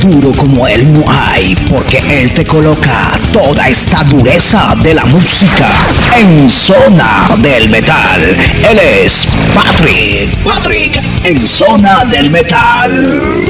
duro como él no hay, porque él te coloca toda esta dureza de la música en Zona del Metal. Él es Patrick en Zona del Metal.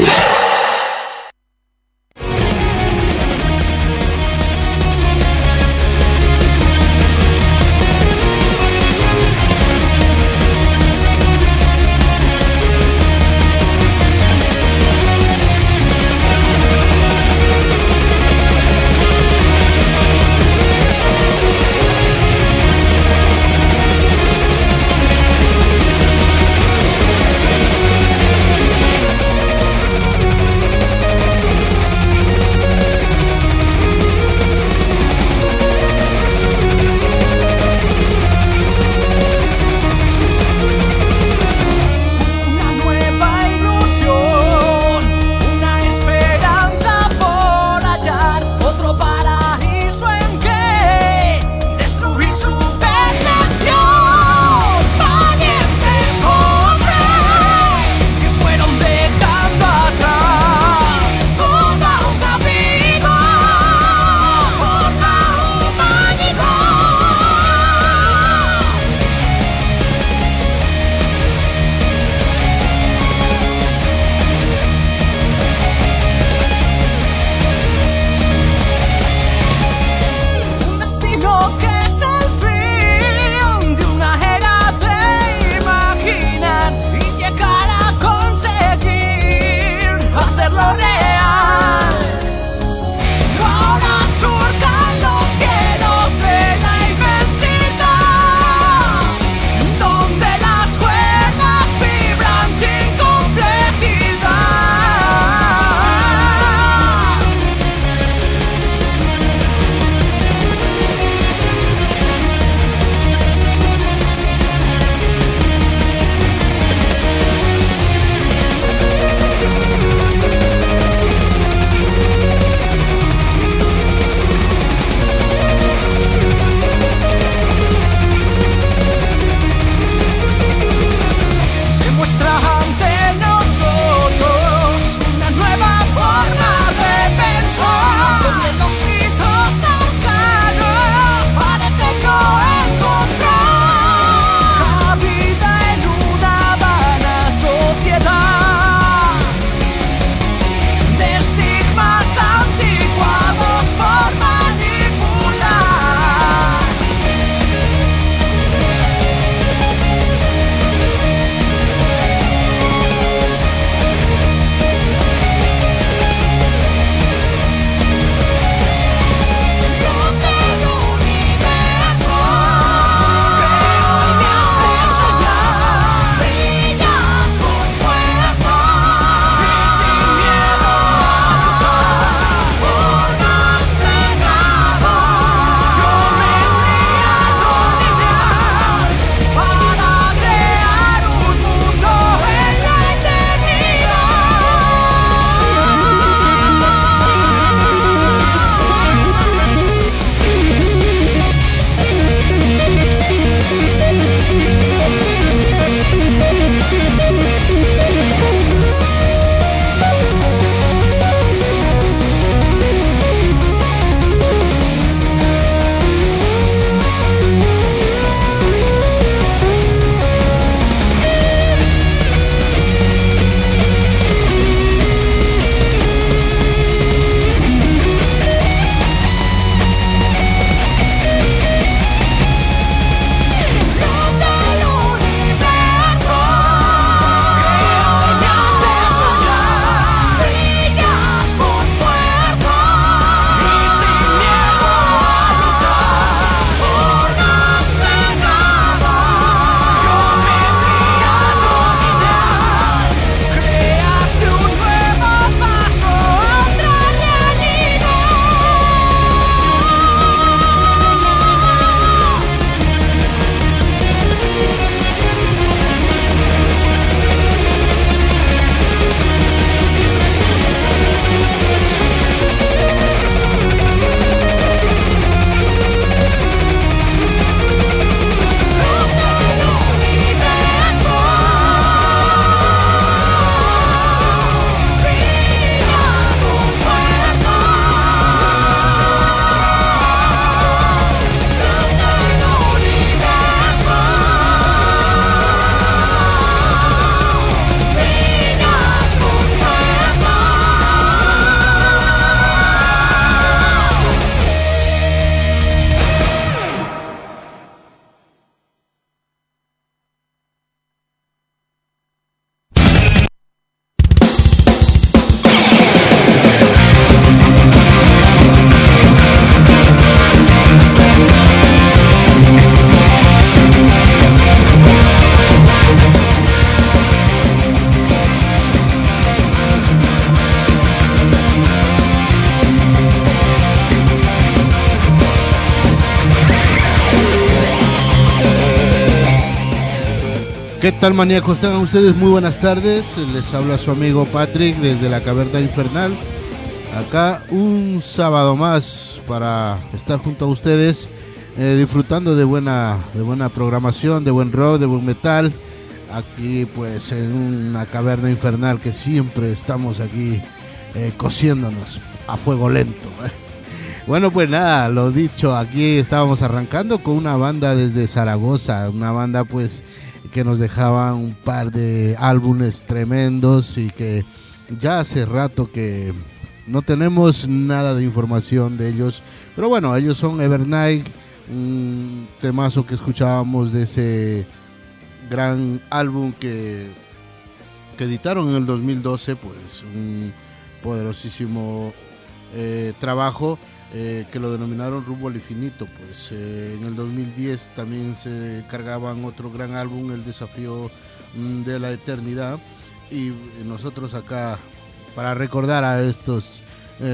tal, maníacos? Tengan ustedes muy buenas tardes. Les habla su amigo Patrick desde la Caverna Infernal. Acá un sábado más para estar junto a ustedes, disfrutando de buena programación, de buen rock, de buen metal. Aquí pues en una caverna infernal que siempre estamos aquí cociéndonos a fuego lento. Bueno, pues nada, lo dicho, aquí estábamos arrancando con una banda desde Zaragoza, una banda pues que nos dejaba un par de álbumes tremendos y que ya hace rato que no tenemos nada de información de ellos, pero bueno, ellos son Evernight, un temazo que escuchábamos de ese gran álbum que editaron en el 2012, pues un poderosísimo trabajo que lo denominaron Rumbo al Infinito. Pues en el 2010 también se cargaban otro gran álbum, El Desafío de la Eternidad, y nosotros acá para recordar a estos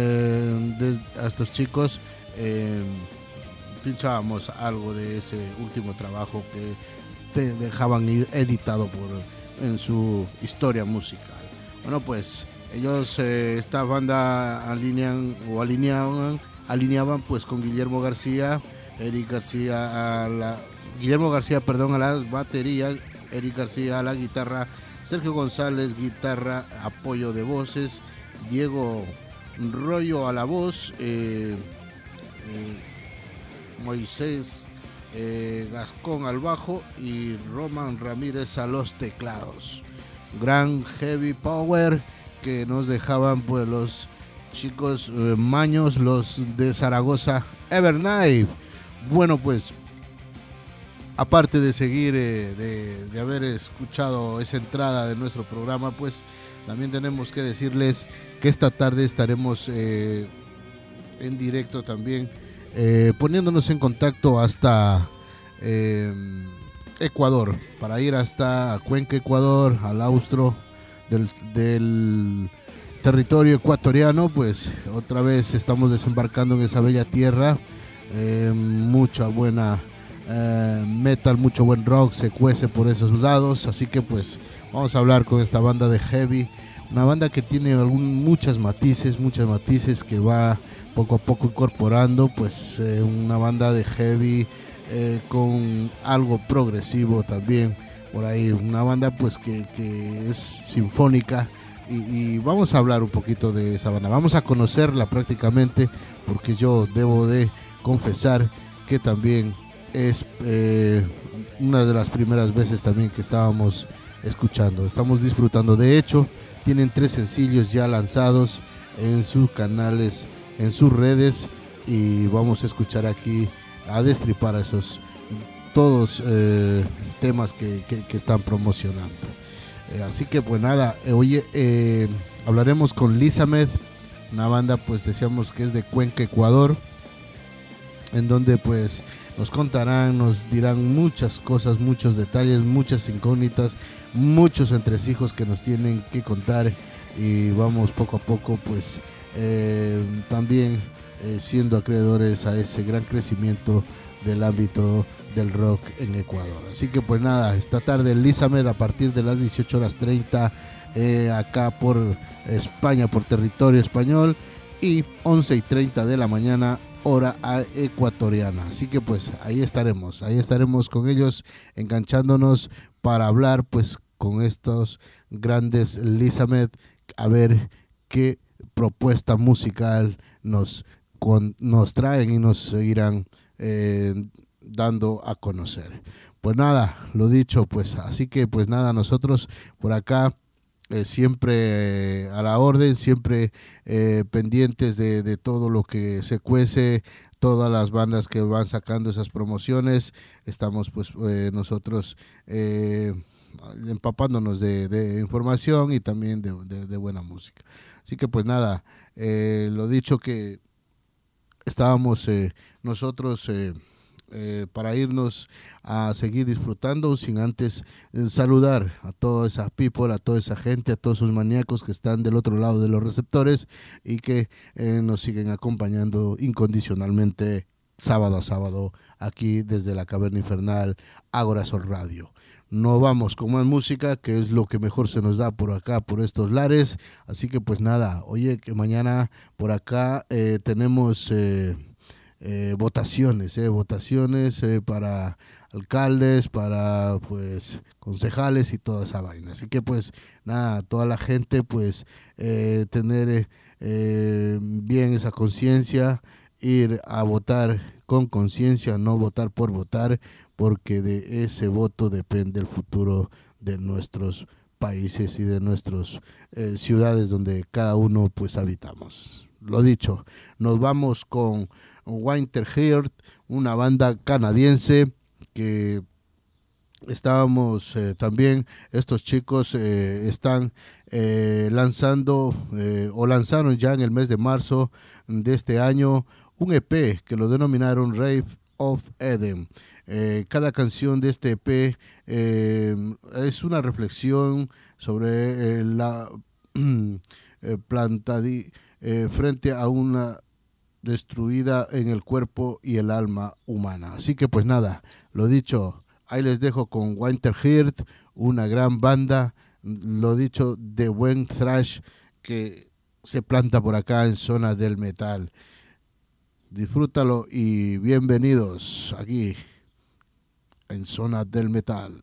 chicos pinchábamos algo de ese último trabajo que te dejaban editado en su historia musical. Bueno, pues ellos esta banda alineaban pues con Guillermo García a la batería, Eric García a la guitarra, Sergio González guitarra, apoyo de voces, Diego Rollo a la voz, Moisés Gascón al bajo y Roman Ramírez a los teclados. Gran heavy power que nos dejaban pues los chicos maños, los de Zaragoza, Evernight. Bueno, pues aparte de seguir de haber escuchado esa entrada de nuestro programa, pues también tenemos que decirles que esta tarde estaremos en directo también, poniéndonos en contacto hasta Ecuador, para ir hasta Cuenca, Ecuador, al austro del territorio ecuatoriano. Pues otra vez estamos desembarcando en esa bella tierra. Mucha buena metal, mucho buen rock se cuece por esos lados, así que pues vamos a hablar con esta banda de heavy, una banda que tiene muchas matices que va poco a poco incorporando, pues una banda de heavy con algo progresivo también por ahí, una banda pues que es sinfónica. Y vamos a hablar un poquito de esa banda, vamos a conocerla prácticamente, porque yo debo de confesar que también es una de las primeras veces también que estamos disfrutando. De hecho, tienen 3 sencillos ya lanzados en sus canales, en sus redes, y vamos a escuchar aquí, a destripar esos todos temas que están promocionando. Así que pues nada, hoy hablaremos con Lisamed, una banda pues decíamos que es de Cuenca, Ecuador, en donde pues nos contarán, nos dirán muchas cosas, muchos detalles, muchas incógnitas, muchos entresijos que nos tienen que contar, y vamos poco a poco pues también siendo acreedores a ese gran crecimiento del ámbito del rock en Ecuador. Así que pues nada, esta tarde Lisamed a partir de las 18:30 acá por España, por territorio español, y 11:30 de la mañana hora ecuatoriana. Así que pues ahí estaremos con ellos, enganchándonos para hablar pues con estos grandes Lisamed, a ver qué propuesta musical nos traen y nos seguirán dando a conocer. Pues nada, lo dicho, pues así que pues nada, nosotros por acá siempre a la orden, siempre pendientes de todo lo que se cuece, todas las bandas que van sacando esas promociones. Estamos pues nosotros empapándonos de información y también de buena música. Así que pues nada, lo dicho, que estábamos nosotros para irnos a seguir disfrutando, sin antes saludar a toda esa people, a toda esa gente, a todos esos maníacos que están del otro lado de los receptores y que nos siguen acompañando incondicionalmente sábado a sábado, aquí desde la Caverna Infernal, Ágora Sol Radio. Nos vamos con más música, que es lo que mejor se nos da por acá, por estos lares. Así que pues nada, oye, que mañana por acá tenemos votaciones para alcaldes, para pues concejales y toda esa vaina. Así que pues nada, toda la gente pues tener bien esa conciencia, ir a votar con conciencia, no votar por votar, porque de ese voto depende el futuro de nuestros países y de nuestras ciudades donde cada uno pues habitamos. Lo dicho, nos vamos con Winterheart, una banda canadiense que estábamos también, estos chicos están lanzando o lanzaron ya en el mes de marzo de este año un EP que lo denominaron Rave of Eden. Cada canción de este EP es una reflexión sobre la frente a una destruida en el cuerpo y el alma humana. Así que pues nada, lo dicho, ahí les dejo con Winterheart, una gran banda, lo dicho, de buen thrash que se planta por acá en Zona del Metal. Disfrútalo y bienvenidos aquí en Zona del Metal.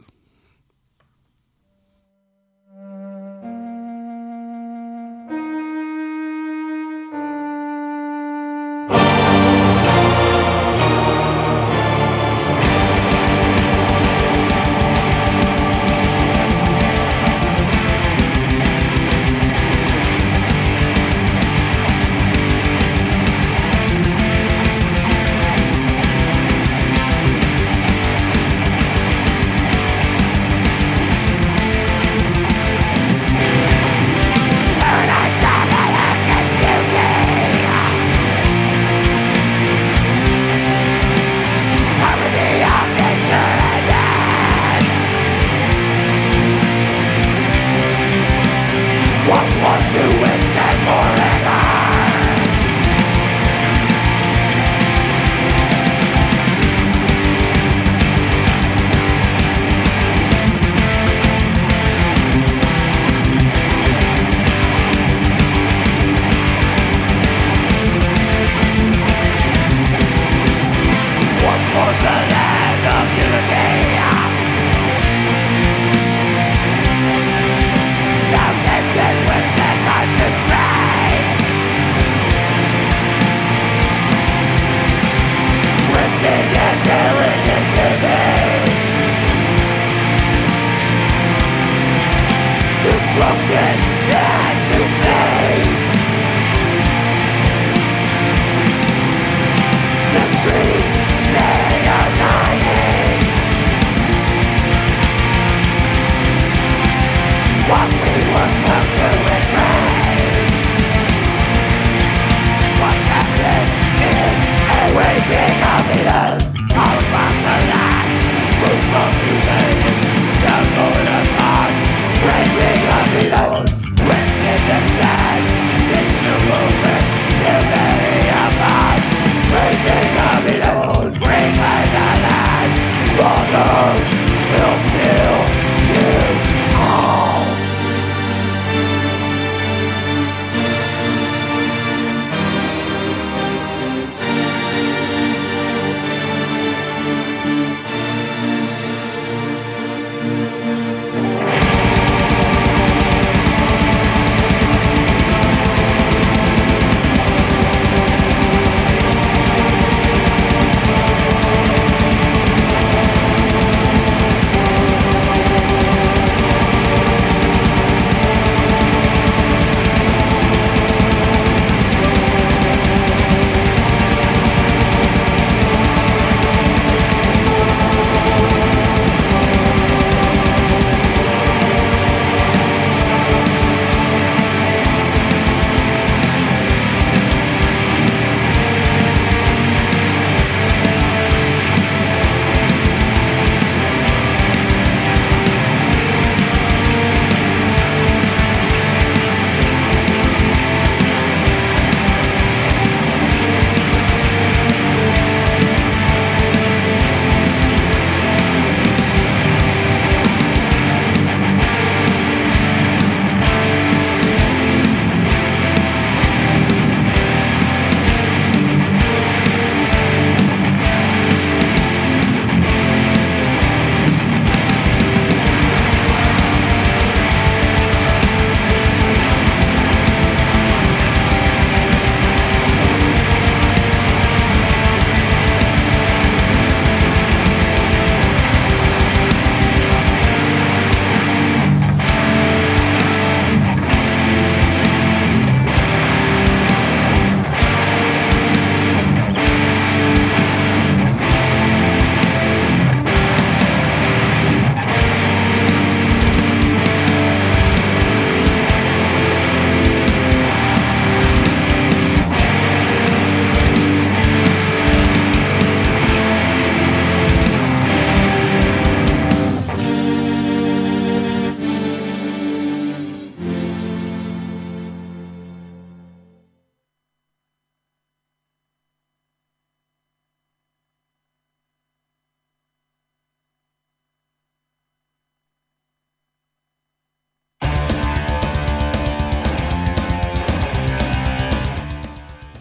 Breaking of the old, breaking the sand.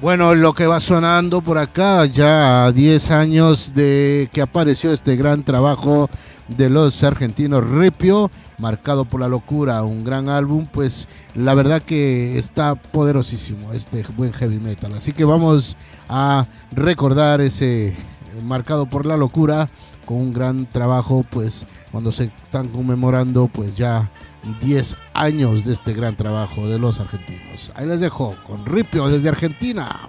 Bueno, lo que va sonando por acá, ya a 10 años de que apareció este gran trabajo de los argentinos Ripio, marcado por la locura, un gran álbum, pues la verdad que está poderosísimo este buen heavy metal. Así que vamos a recordar ese marcado por la locura con un gran trabajo, pues cuando se están conmemorando pues ya 10 años de este gran trabajo de los argentinos. Ahí les dejo con Ripio desde Argentina.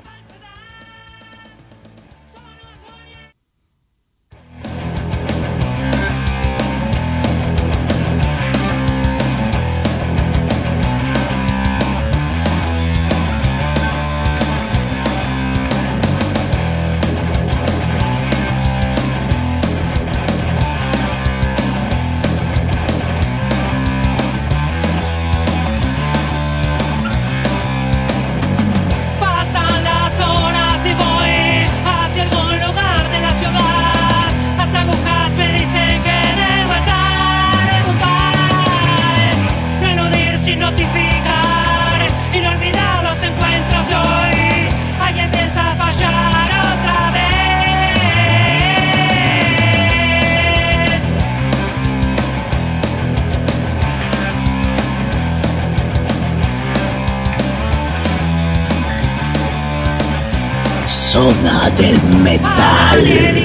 Zona del metal.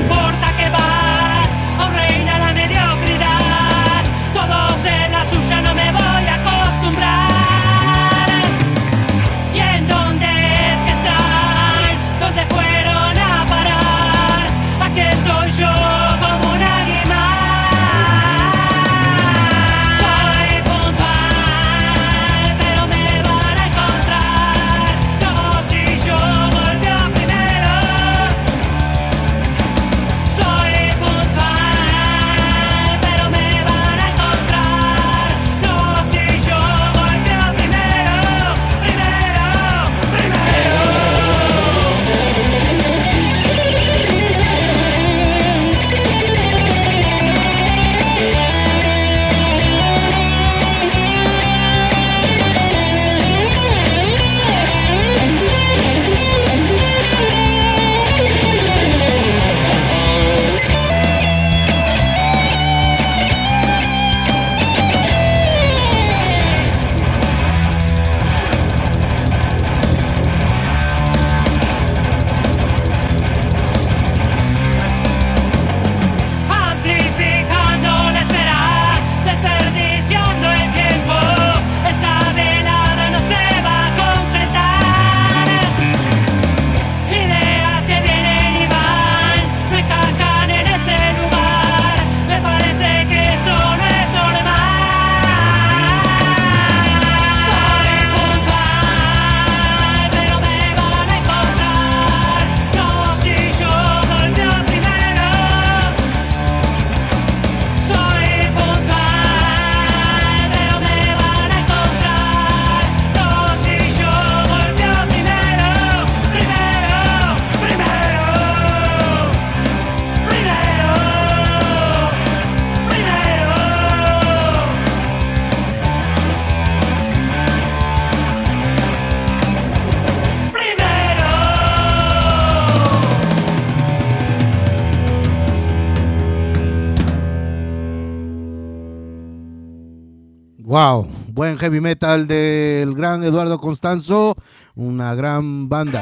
Wow, buen heavy metal del gran Eduardo Constanzo, una gran banda,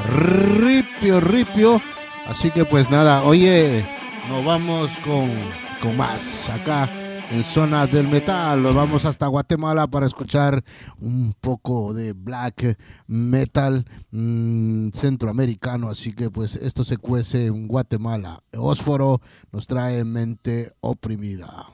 Ripio. Así que pues nada, oye, nos vamos con más acá en Zona del Metal. Nos vamos hasta Guatemala para escuchar un poco de black metal centroamericano. Así que pues esto se cuece en Guatemala. Ósforo nos trae Mente Oprimida.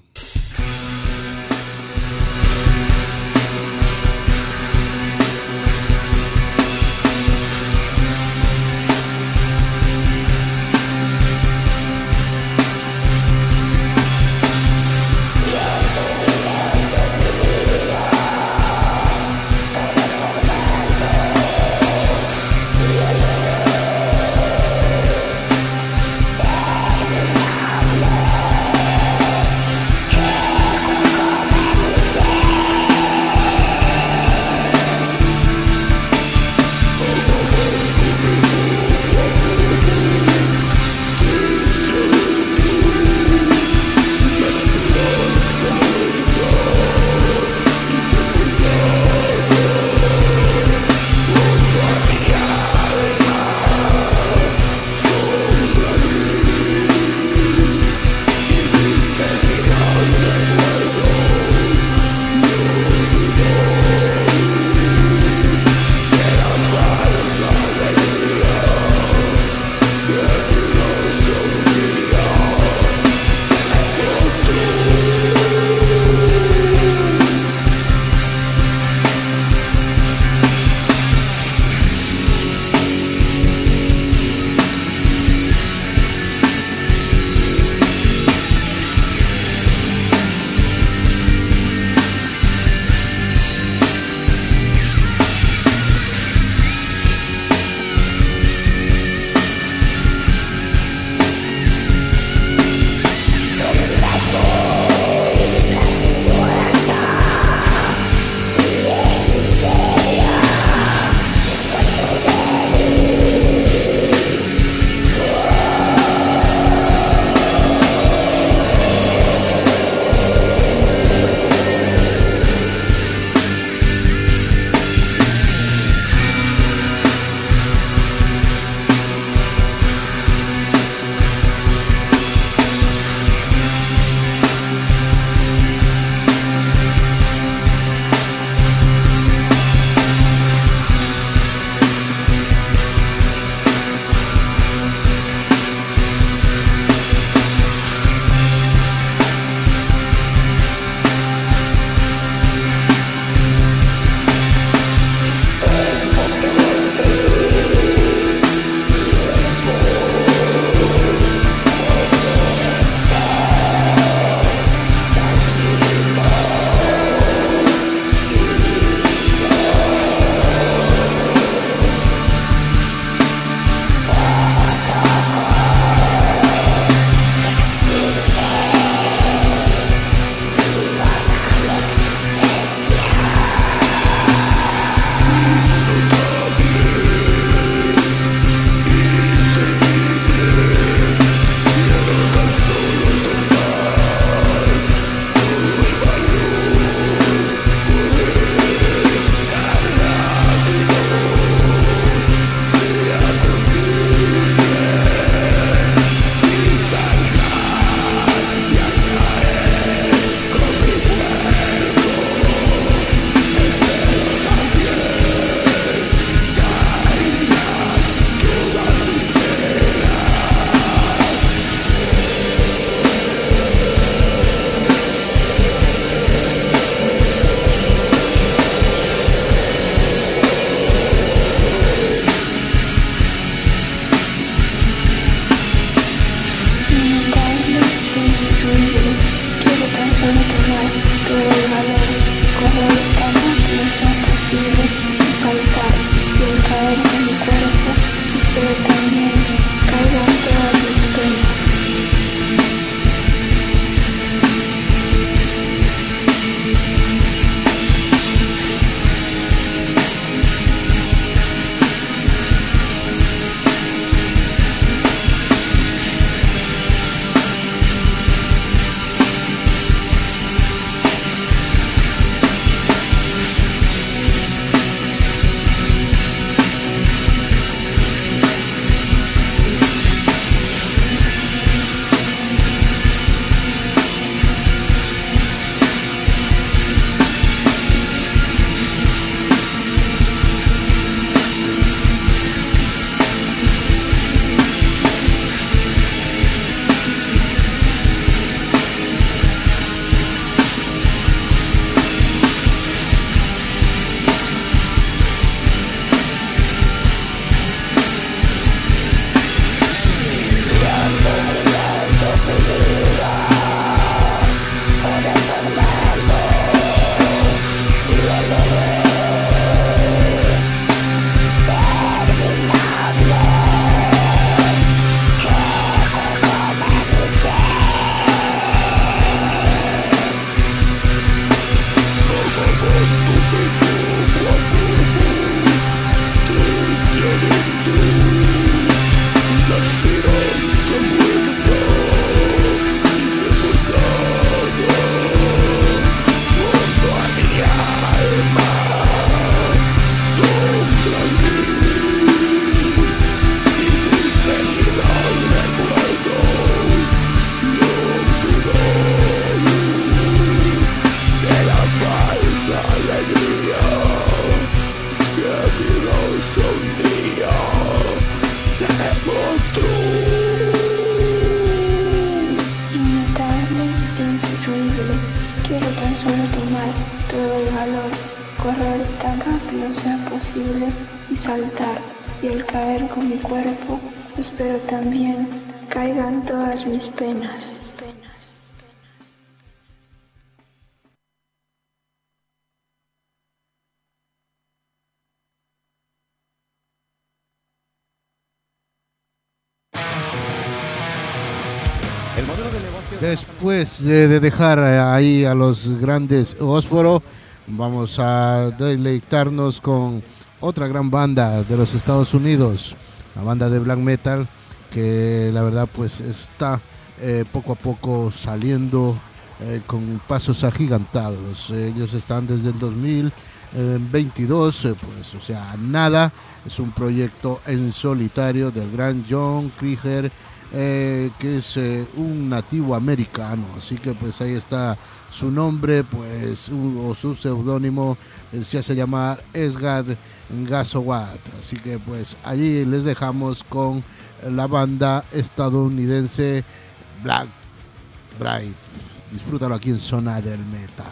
Y saltar, y al caer con mi cuerpo, espero también caigan todas mis penas. Después de dejar ahí a los grandes Ósforo, vamos a deleitarnos con otra gran banda de los Estados Unidos, la banda de black metal, que la verdad pues está poco a poco saliendo con pasos agigantados. Ellos están desde el 2022, pues o sea, nada. Es un proyecto en solitario del gran John Krieger, que es un nativo americano, así que pues ahí está su nombre, pues o su seudónimo, se hace llamar Esgad Gasowat. Así que pues allí les dejamos con la banda estadounidense Black Bride. Disfrútalo aquí en Zona del Metal.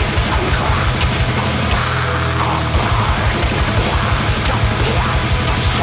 Yes.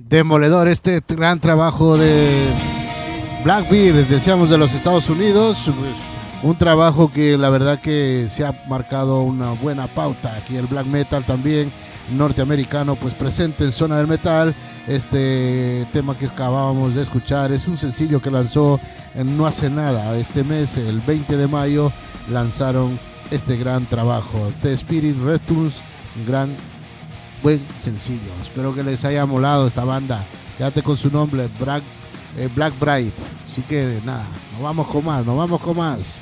demoledor este gran trabajo de Blackbeard, decíamos, de los Estados Unidos. Pues, un trabajo que la verdad que se ha marcado una buena pauta. Aquí el black metal también norteamericano pues presente en Zona del Metal. Este tema que acabábamos de escuchar es un sencillo que lanzó no hace nada, este mes, el 20 de mayo lanzaron este gran trabajo, The Spirit Returns, un gran buen sencillo. Espero que les haya molado esta banda. Quédate con su nombre, Black Bride. Así que nada, nos vamos con más.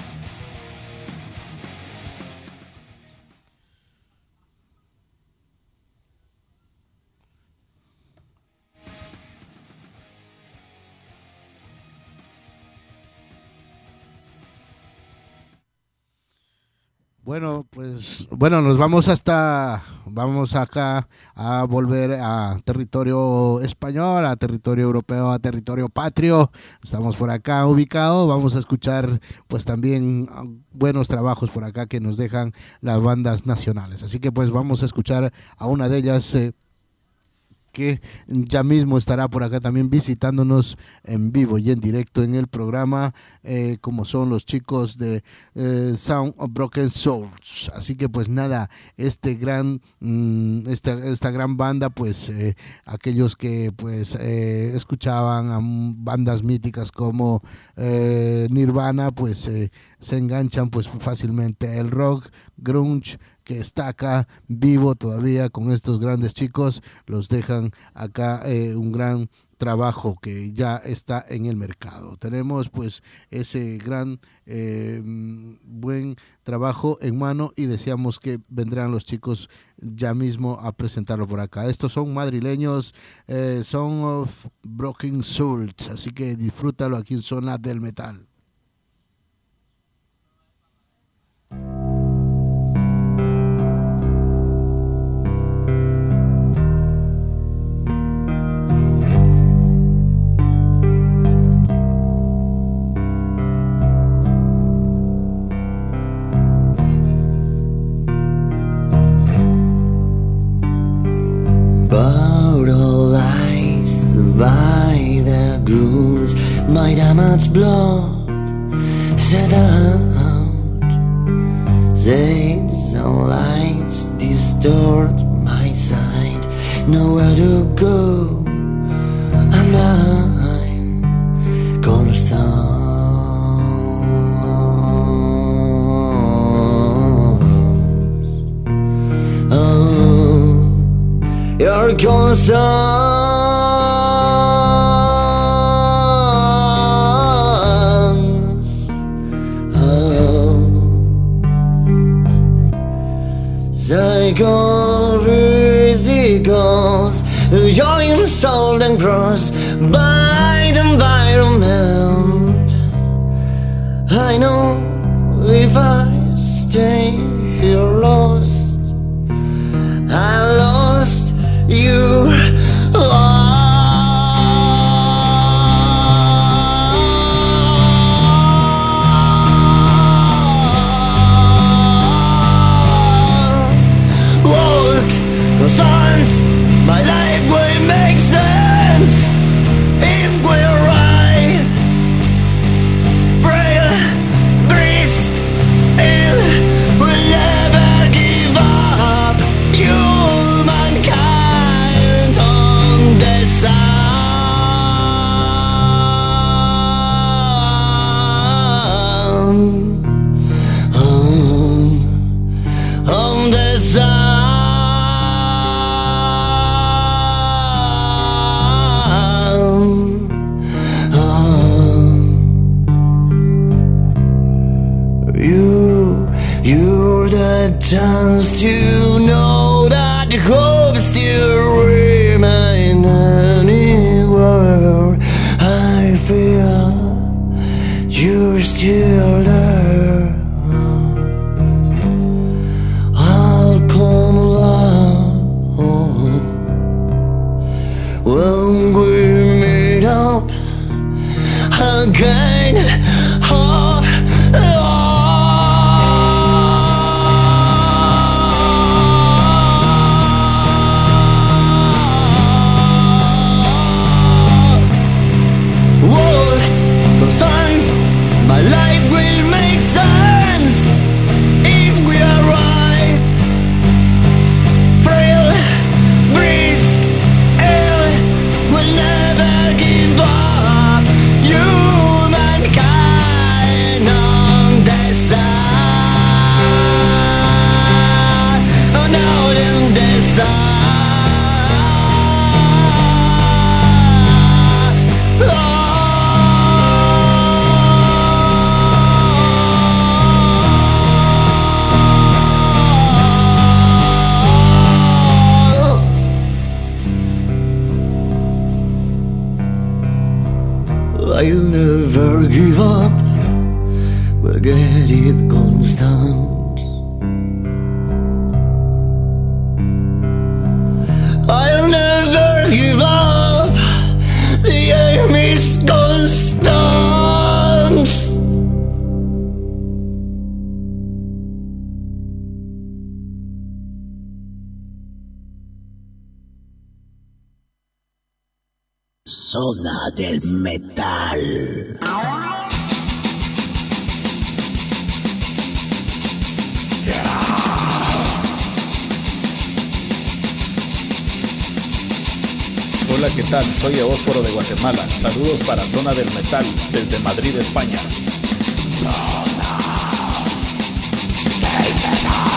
Bueno, nos vamos acá a volver a territorio español, a territorio europeo, a territorio patrio. Estamos por acá ubicados, vamos a escuchar pues también buenos trabajos por acá que nos dejan las bandas nacionales. Así que pues vamos a escuchar a una de ellas que ya mismo estará por acá también visitándonos en vivo y en directo en el programa, como son los chicos de Sound of Broken Souls. Así que pues nada, esta gran banda, pues aquellos que pues escuchaban a bandas míticas como Nirvana, pues se enganchan pues fácilmente. El rock grunge que está acá vivo todavía con estos grandes chicos, los dejan acá un gran trabajo que ya está en el mercado. Tenemos pues ese gran buen trabajo en mano y deseamos que vendrán los chicos ya mismo a presentarlo por acá. Estos son madrileños, Sound of Broken Souls, así que disfrútalo aquí en Zona del Metal. Brutalized by the ghouls, my damaged blood set out. Shades and lights distort my sight, nowhere to go, and I'm cornerstone. Your concerns, psychophysicals, join soul and cross by the environment. I know if I stay here lost, I lost you. Walk, concerns, my life will make sense if we're right. Frail, brisk, ill, will never give up. Humankind on the sound, on the sound. You're the chance to know that hope still remains anywhere. I feel you're still there. I'll come along when we meet up again. I'll never give up. We'll get it constant. I'll never give up. The aim is constant. Zona del metal. Hola, ¿qué tal? Soy Eósforo de Guatemala. Saludos para Zona del Metal desde Madrid, España. Zona del Metal.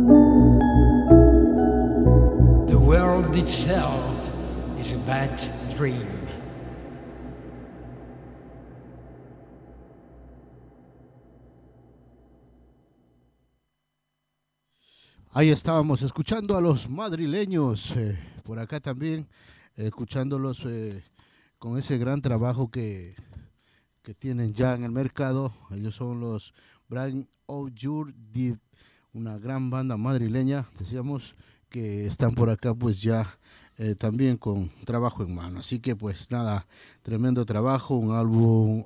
itself is a bad dream. Ahí estábamos escuchando a los madrileños, por acá también, escuchándolos con ese gran trabajo que tienen ya en el mercado. Ellos son los Brand of Your Deed, una gran banda madrileña, decíamos, que están por acá pues ya también con trabajo en mano. Así que pues nada, tremendo trabajo, un álbum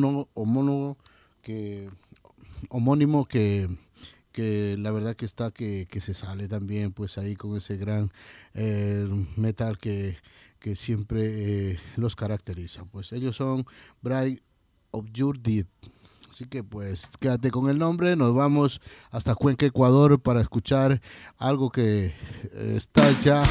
homónimo que la verdad que está que se sale también pues ahí con ese gran metal que siempre los caracteriza. Pues ellos son Bride of Your Deed. Así que pues quédate con el nombre, nos vamos hasta Cuenca, Ecuador, para escuchar algo que está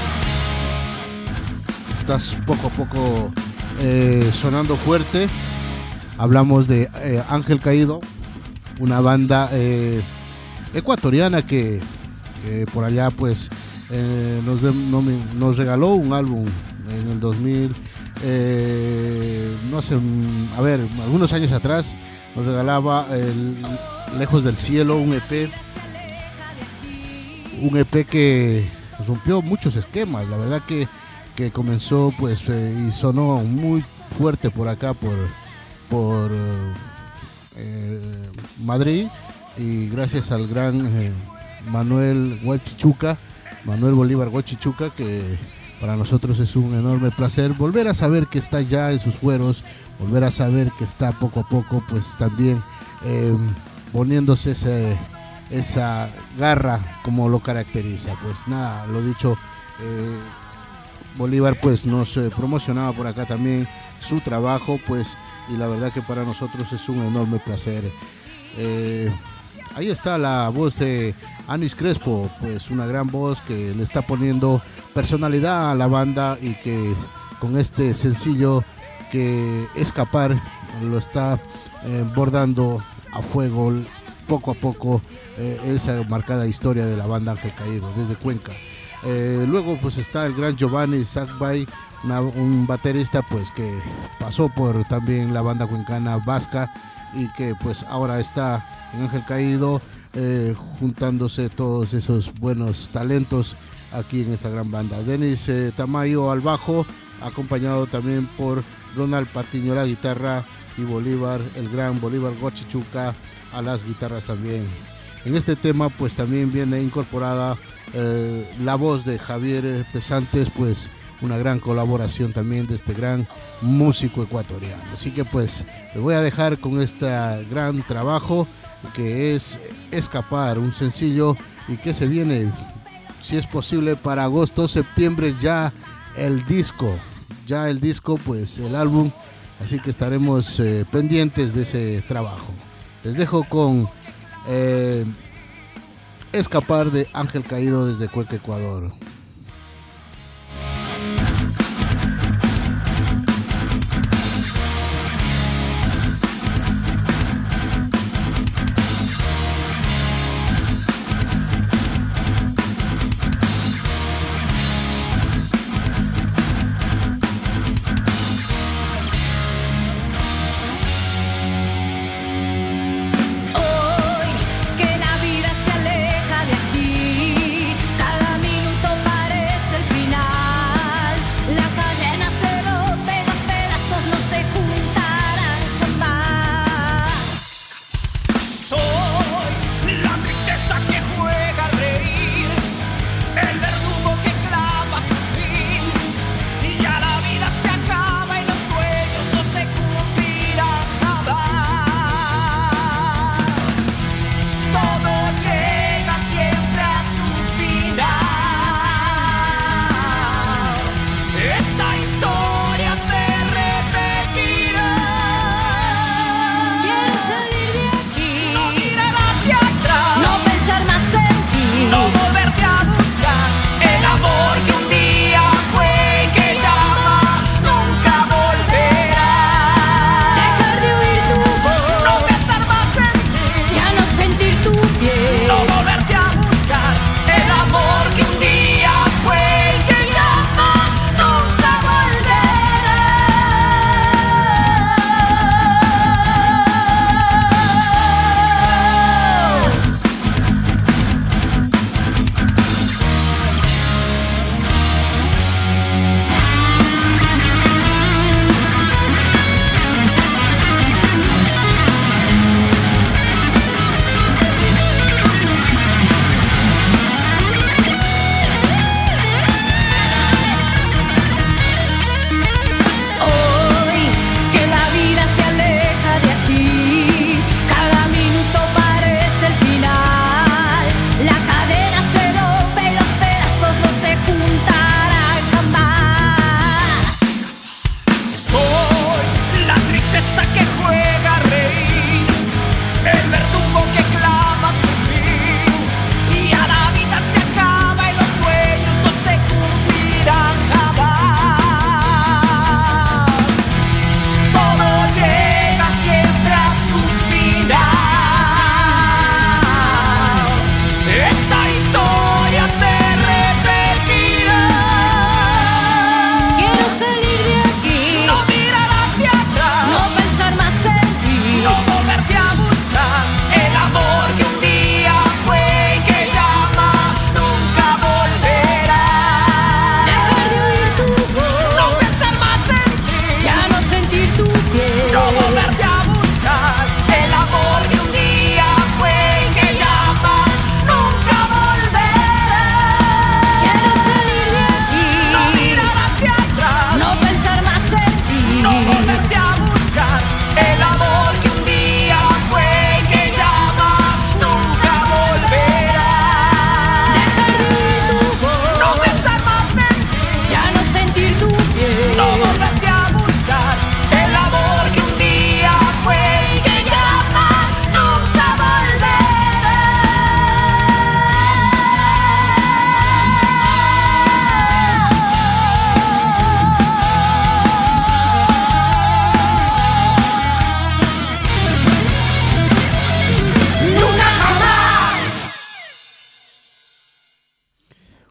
poco a poco sonando fuerte. Hablamos de Ángel Caído, una banda ecuatoriana que por allá pues nos regaló un álbum en el 2000, algunos años atrás nos regalaba Lejos del Cielo, un EP que rompió muchos esquemas. La verdad que comenzó pues y sonó muy fuerte por acá por Madrid, y gracias al gran Manuel Bolívar Huachichuca, que para nosotros es un enorme placer volver a saber que está ya en sus fueros, volver a saber que está poco a poco pues también poniéndose esa garra como lo caracteriza. Pues nada, lo dicho, Bolívar pues nos promocionaba por acá también su trabajo, pues, y la verdad que para nosotros es un enorme placer. Ahí está la voz de Anis Crespo, pues una gran voz que le está poniendo personalidad a la banda, y que con este sencillo que Escapar lo está bordando a fuego poco a poco esa marcada historia de la banda Ángel Caído desde Cuenca. Luego pues está el gran Giovanni Sacbay, un baterista pues que pasó por también la banda cuencana Vasca, y que pues ahora está en Ángel Caído, juntándose todos esos buenos talentos aquí en esta gran banda. Denis Tamayo al bajo, acompañado también por Ronald Patiño a la guitarra, y Bolívar, el gran Bolívar Huachichuca, a las guitarras también. En este tema pues también viene incorporada la voz de Javier Pesantes, pues una gran colaboración también de este gran músico ecuatoriano. Así que pues te voy a dejar con este gran trabajo que es Escapar, un sencillo, y que se viene, si es posible, para agosto, septiembre ya el disco, pues el álbum. Así que estaremos pendientes de ese trabajo. Les dejo con Escapar de Ángel Caído desde Cuenca, Ecuador. Hoy que la vida se aleja de aquí, cada minuto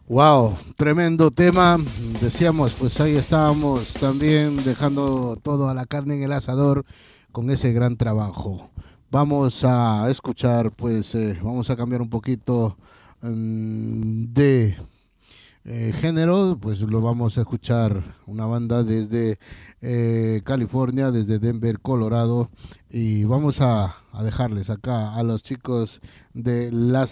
Wow, tremendo tema. Decíamos, pues ahí estábamos también dejando todo a la carne en el asador con ese gran trabajo. Vamos a escuchar, pues vamos a cambiar un poquito de género, pues lo vamos a escuchar una banda desde California, desde Denver, Colorado, y vamos a dejarles acá a los chicos de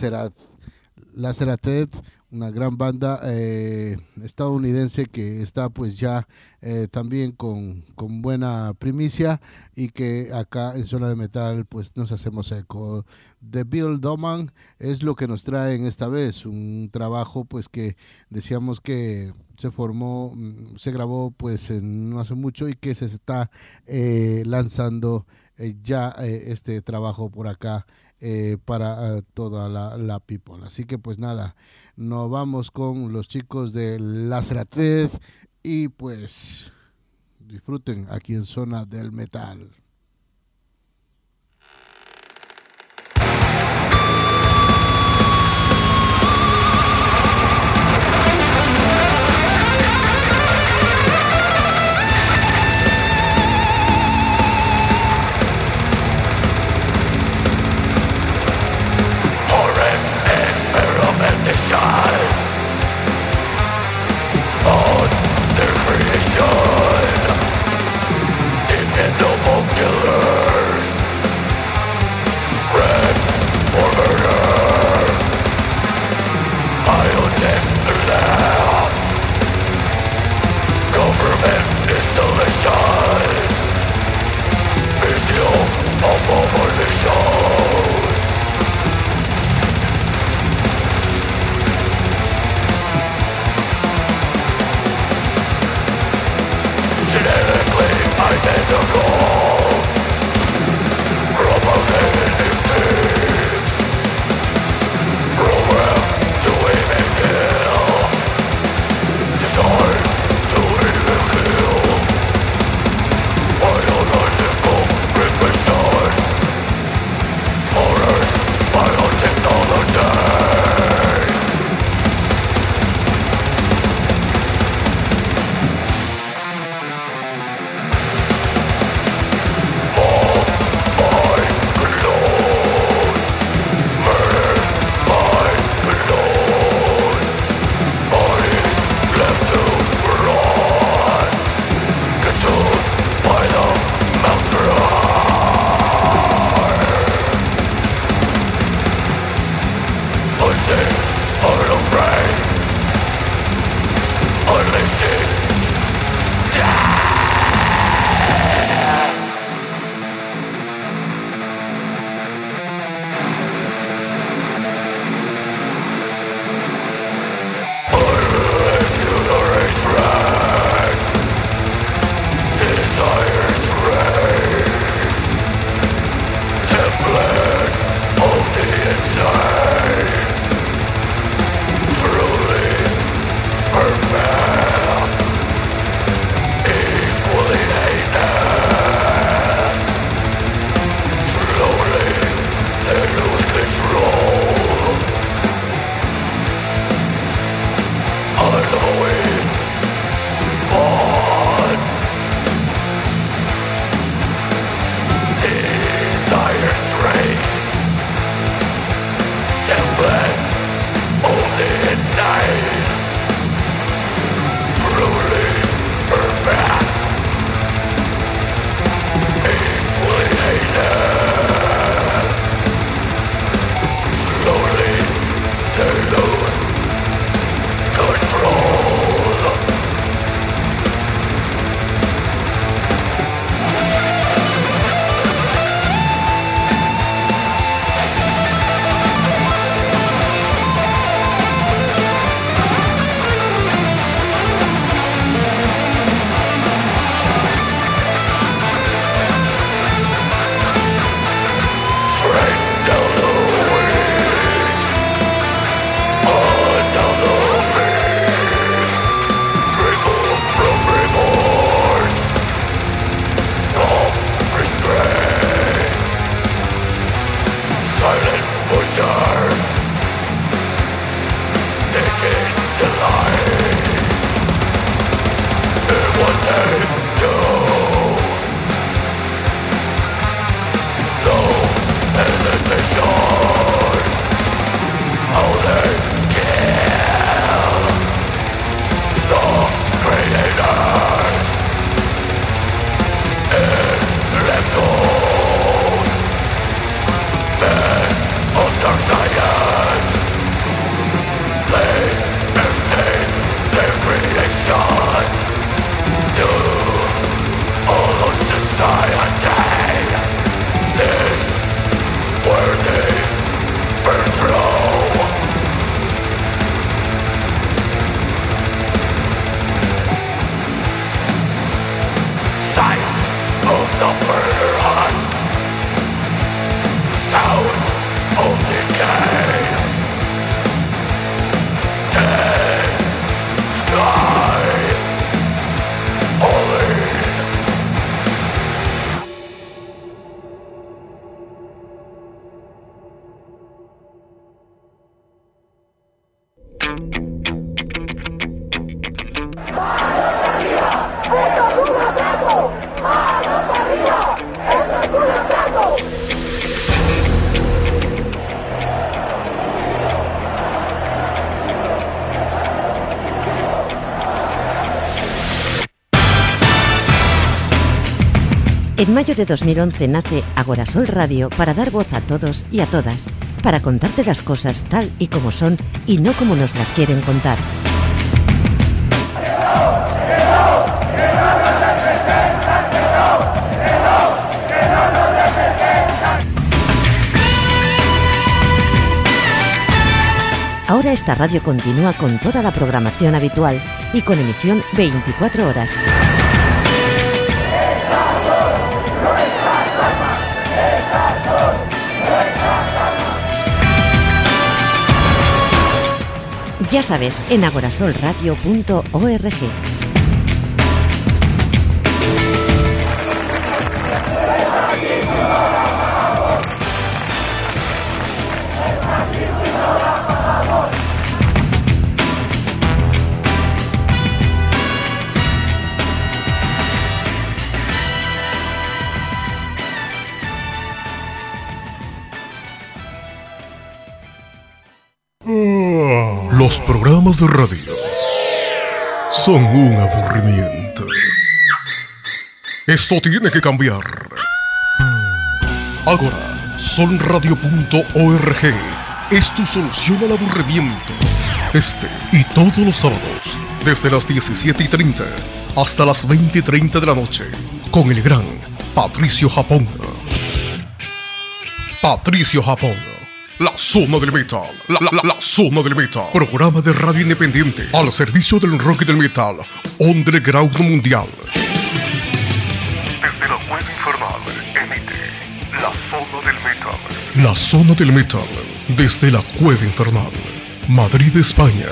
Lacerated, una gran banda estadounidense que está pues ya también con buena primicia y que acá en Zona de Metal pues nos hacemos eco. The Bill Doman es lo que nos traen esta vez, un trabajo pues que decíamos que se grabó pues no hace mucho y que se está lanzando ya este trabajo por acá para toda la people. Así que pues nada, nos vamos con los chicos de Lacerated y pues disfruten aquí en Zona del Metal. Silent butcher, taking the En mayo de 2011 nace Agorasol Radio para dar voz a todos y a todas, para contarte las cosas tal y como son y no como nos las quieren contar. Ahora esta radio continúa con toda la programación habitual y con emisión 24 horas. Ya sabes, en agorasolradio.org. Los programas de radio son un aburrimiento. Esto tiene que cambiar. Ahora, solradio.org es tu solución al aburrimiento. Este y todos los sábados, desde las 17:30 hasta las 20:30 de la noche, con el gran Patricio Japón. Patricio Japón. La zona del metal, la zona del metal. Programa de radio independiente al servicio del rock y del metal underground mundial. Desde la cueva infernal emite la zona del metal. La zona del metal desde la cueva infernal, Madrid, España.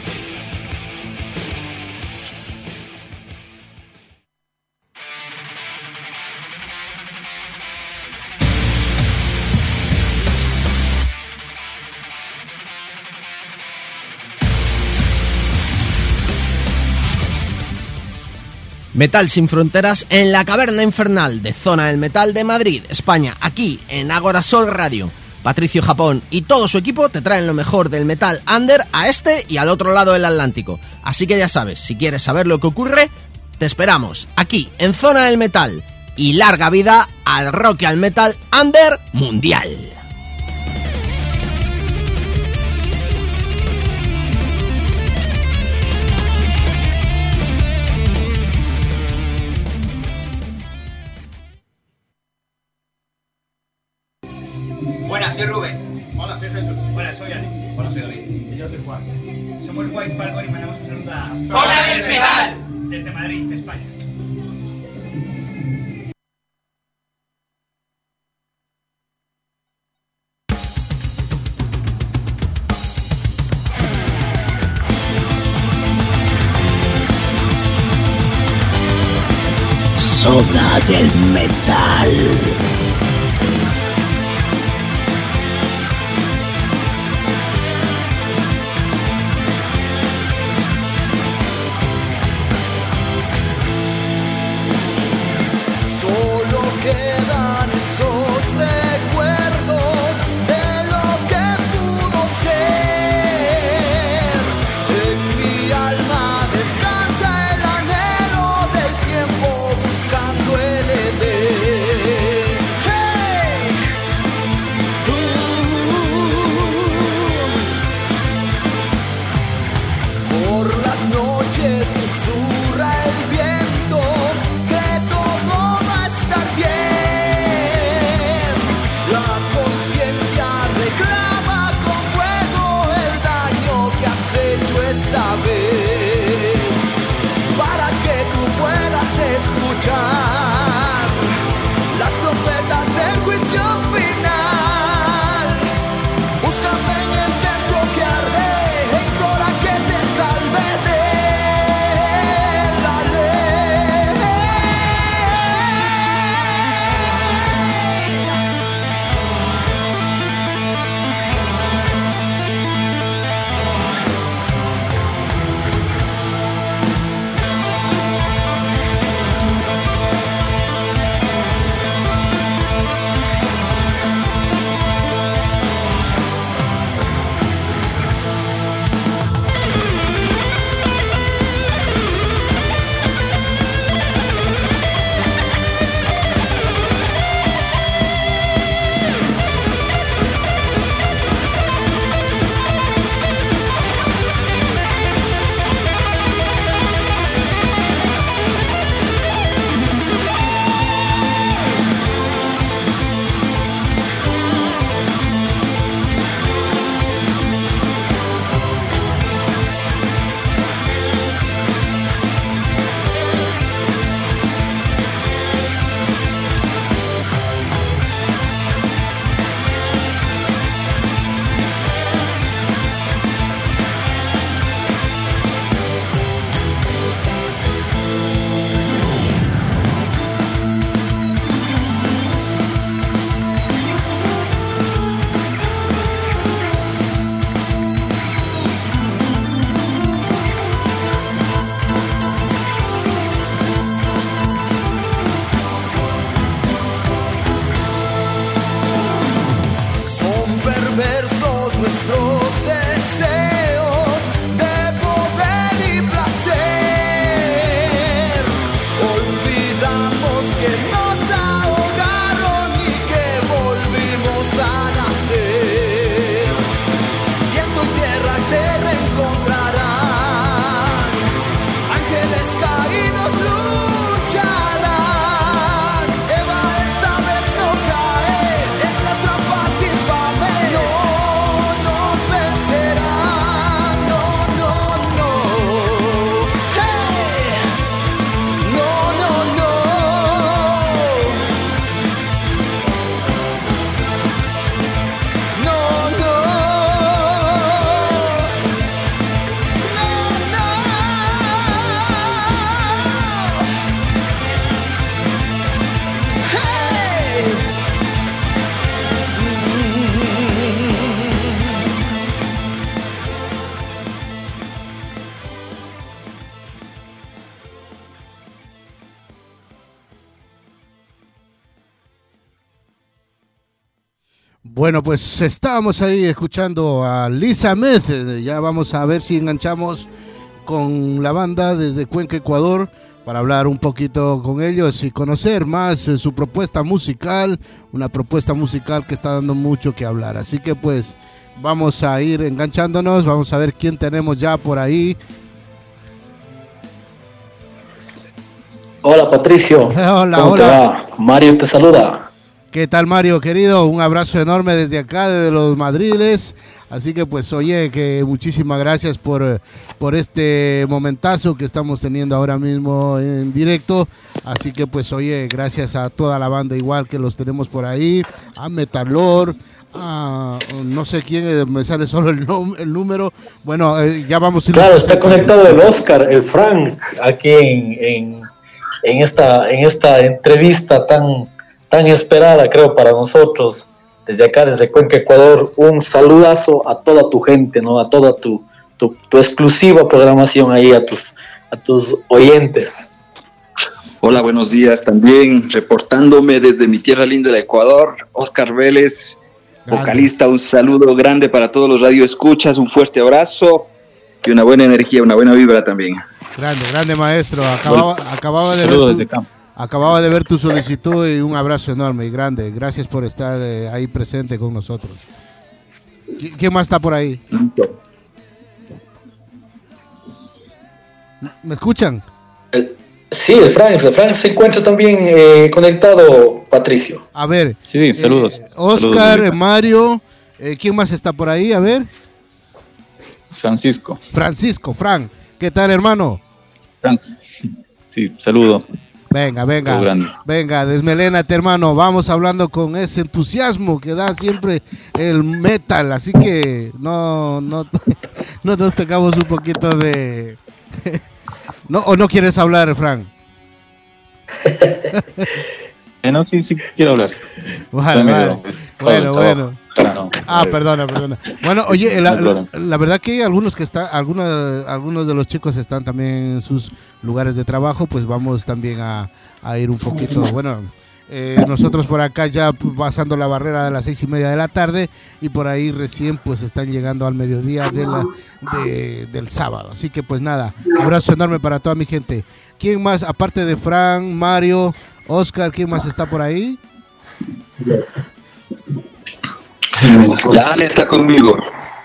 Metal sin fronteras en la caverna infernal de Zona del Metal de Madrid, España, aquí en Agorasol Radio. Patricio Japón y todo su equipo te traen lo mejor del metal under a este y al otro lado del Atlántico. Así que ya sabes, si quieres saber lo que ocurre, te esperamos aquí en Zona del Metal. Y larga vida al rock y al metal under mundial. Buenas, soy Rubén. Hola, soy Jesús. Hola, soy Alex. Hola, soy David. Y yo soy Juan. Somos White Falcon y mandamos un saludo a ¡Zona del Metal! Desde Madrid, España. Zona del Metal. Quedan esos recuerdos de lo que pudo ser. En mi alma descansa el anhelo del tiempo buscando el Edén. dispersos nuestros deseos de poder y placer. Olvidamos que nos ahogaron y que volvimos a nacer. Viento y tierra se reencontrarán, ángeles caídos lucharán. Eva esta vez no cae en las trampas infames, no nos vencerán, no, no, no. Hey, no, no, no. No, no. Bueno, pues estábamos ahí escuchando a Lisa Med. Ya vamos a ver si enganchamos con la banda desde Cuenca, Ecuador, para hablar un poquito con ellos y conocer más su propuesta musical, una propuesta musical que está dando mucho que hablar. Así que pues vamos a ir enganchándonos, vamos a ver quién tenemos ya por ahí. Hola Patricio. Hola, ¿Cómo hola. te va? Mario te saluda. ¿Qué tal, Mario, querido? Un abrazo enorme desde acá, desde los Madriles. Así que pues oye, que muchísimas gracias por este momentazo que estamos teniendo ahora mismo en directo. Así que pues oye, gracias a toda la banda igual que los tenemos por ahí, a Metalor, a no sé quién, me sale solo el número. Bueno, ya vamos a ir. Claro, está conectado el Oscar, el Frank, aquí en esta entrevista tan esperada, creo, para nosotros, desde acá, desde Cuenca, Ecuador. Un saludazo a toda tu gente, ¿no? A toda tu exclusiva programación ahí, a tus oyentes. Hola, buenos días también, reportándome desde mi tierra linda, el Ecuador, Oscar Vélez, vocalista. Un saludo grande para todos los radioescuchas, un fuerte abrazo y una buena energía, una buena vibra también. Grande maestro, acababa de ver tu solicitud y un abrazo enorme y grande. Gracias por estar ahí presente con nosotros. ¿Quién más está por ahí? ¿Me escuchan? Sí, el Frank se encuentra también conectado, Patricio. A ver. Sí, saludos. Oscar, saludos, Mario, ¿quién más está por ahí? A ver. Francisco, Frank. ¿Qué tal, hermano? Frank. Sí, saludo. Venga, desmelénate, hermano. Vamos hablando con ese entusiasmo que da siempre el metal. Así que no nos tengamos un poquito de... ¿No? ¿O no quieres hablar, Frank? No, sí quiero hablar. Vale. Bueno. Perdona. Bueno, oye, la verdad que algunos de los chicos están también en sus lugares de trabajo, pues vamos también a ir un poquito, bueno, nosotros por acá ya pasando la barrera de las 6:30 de la tarde y por ahí recién pues están llegando al mediodía del sábado. Así que pues nada, abrazo enorme para toda mi gente. ¿Quién más, aparte de Frank, Mario, Oscar, quién más está por ahí? La Ale está conmigo.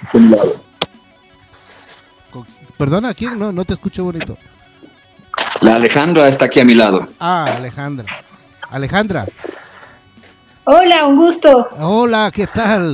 Perdona, ¿quién? No te escucho bonito. La Alejandra está aquí a mi lado. Alejandra. Hola, un gusto. Hola, ¿qué tal?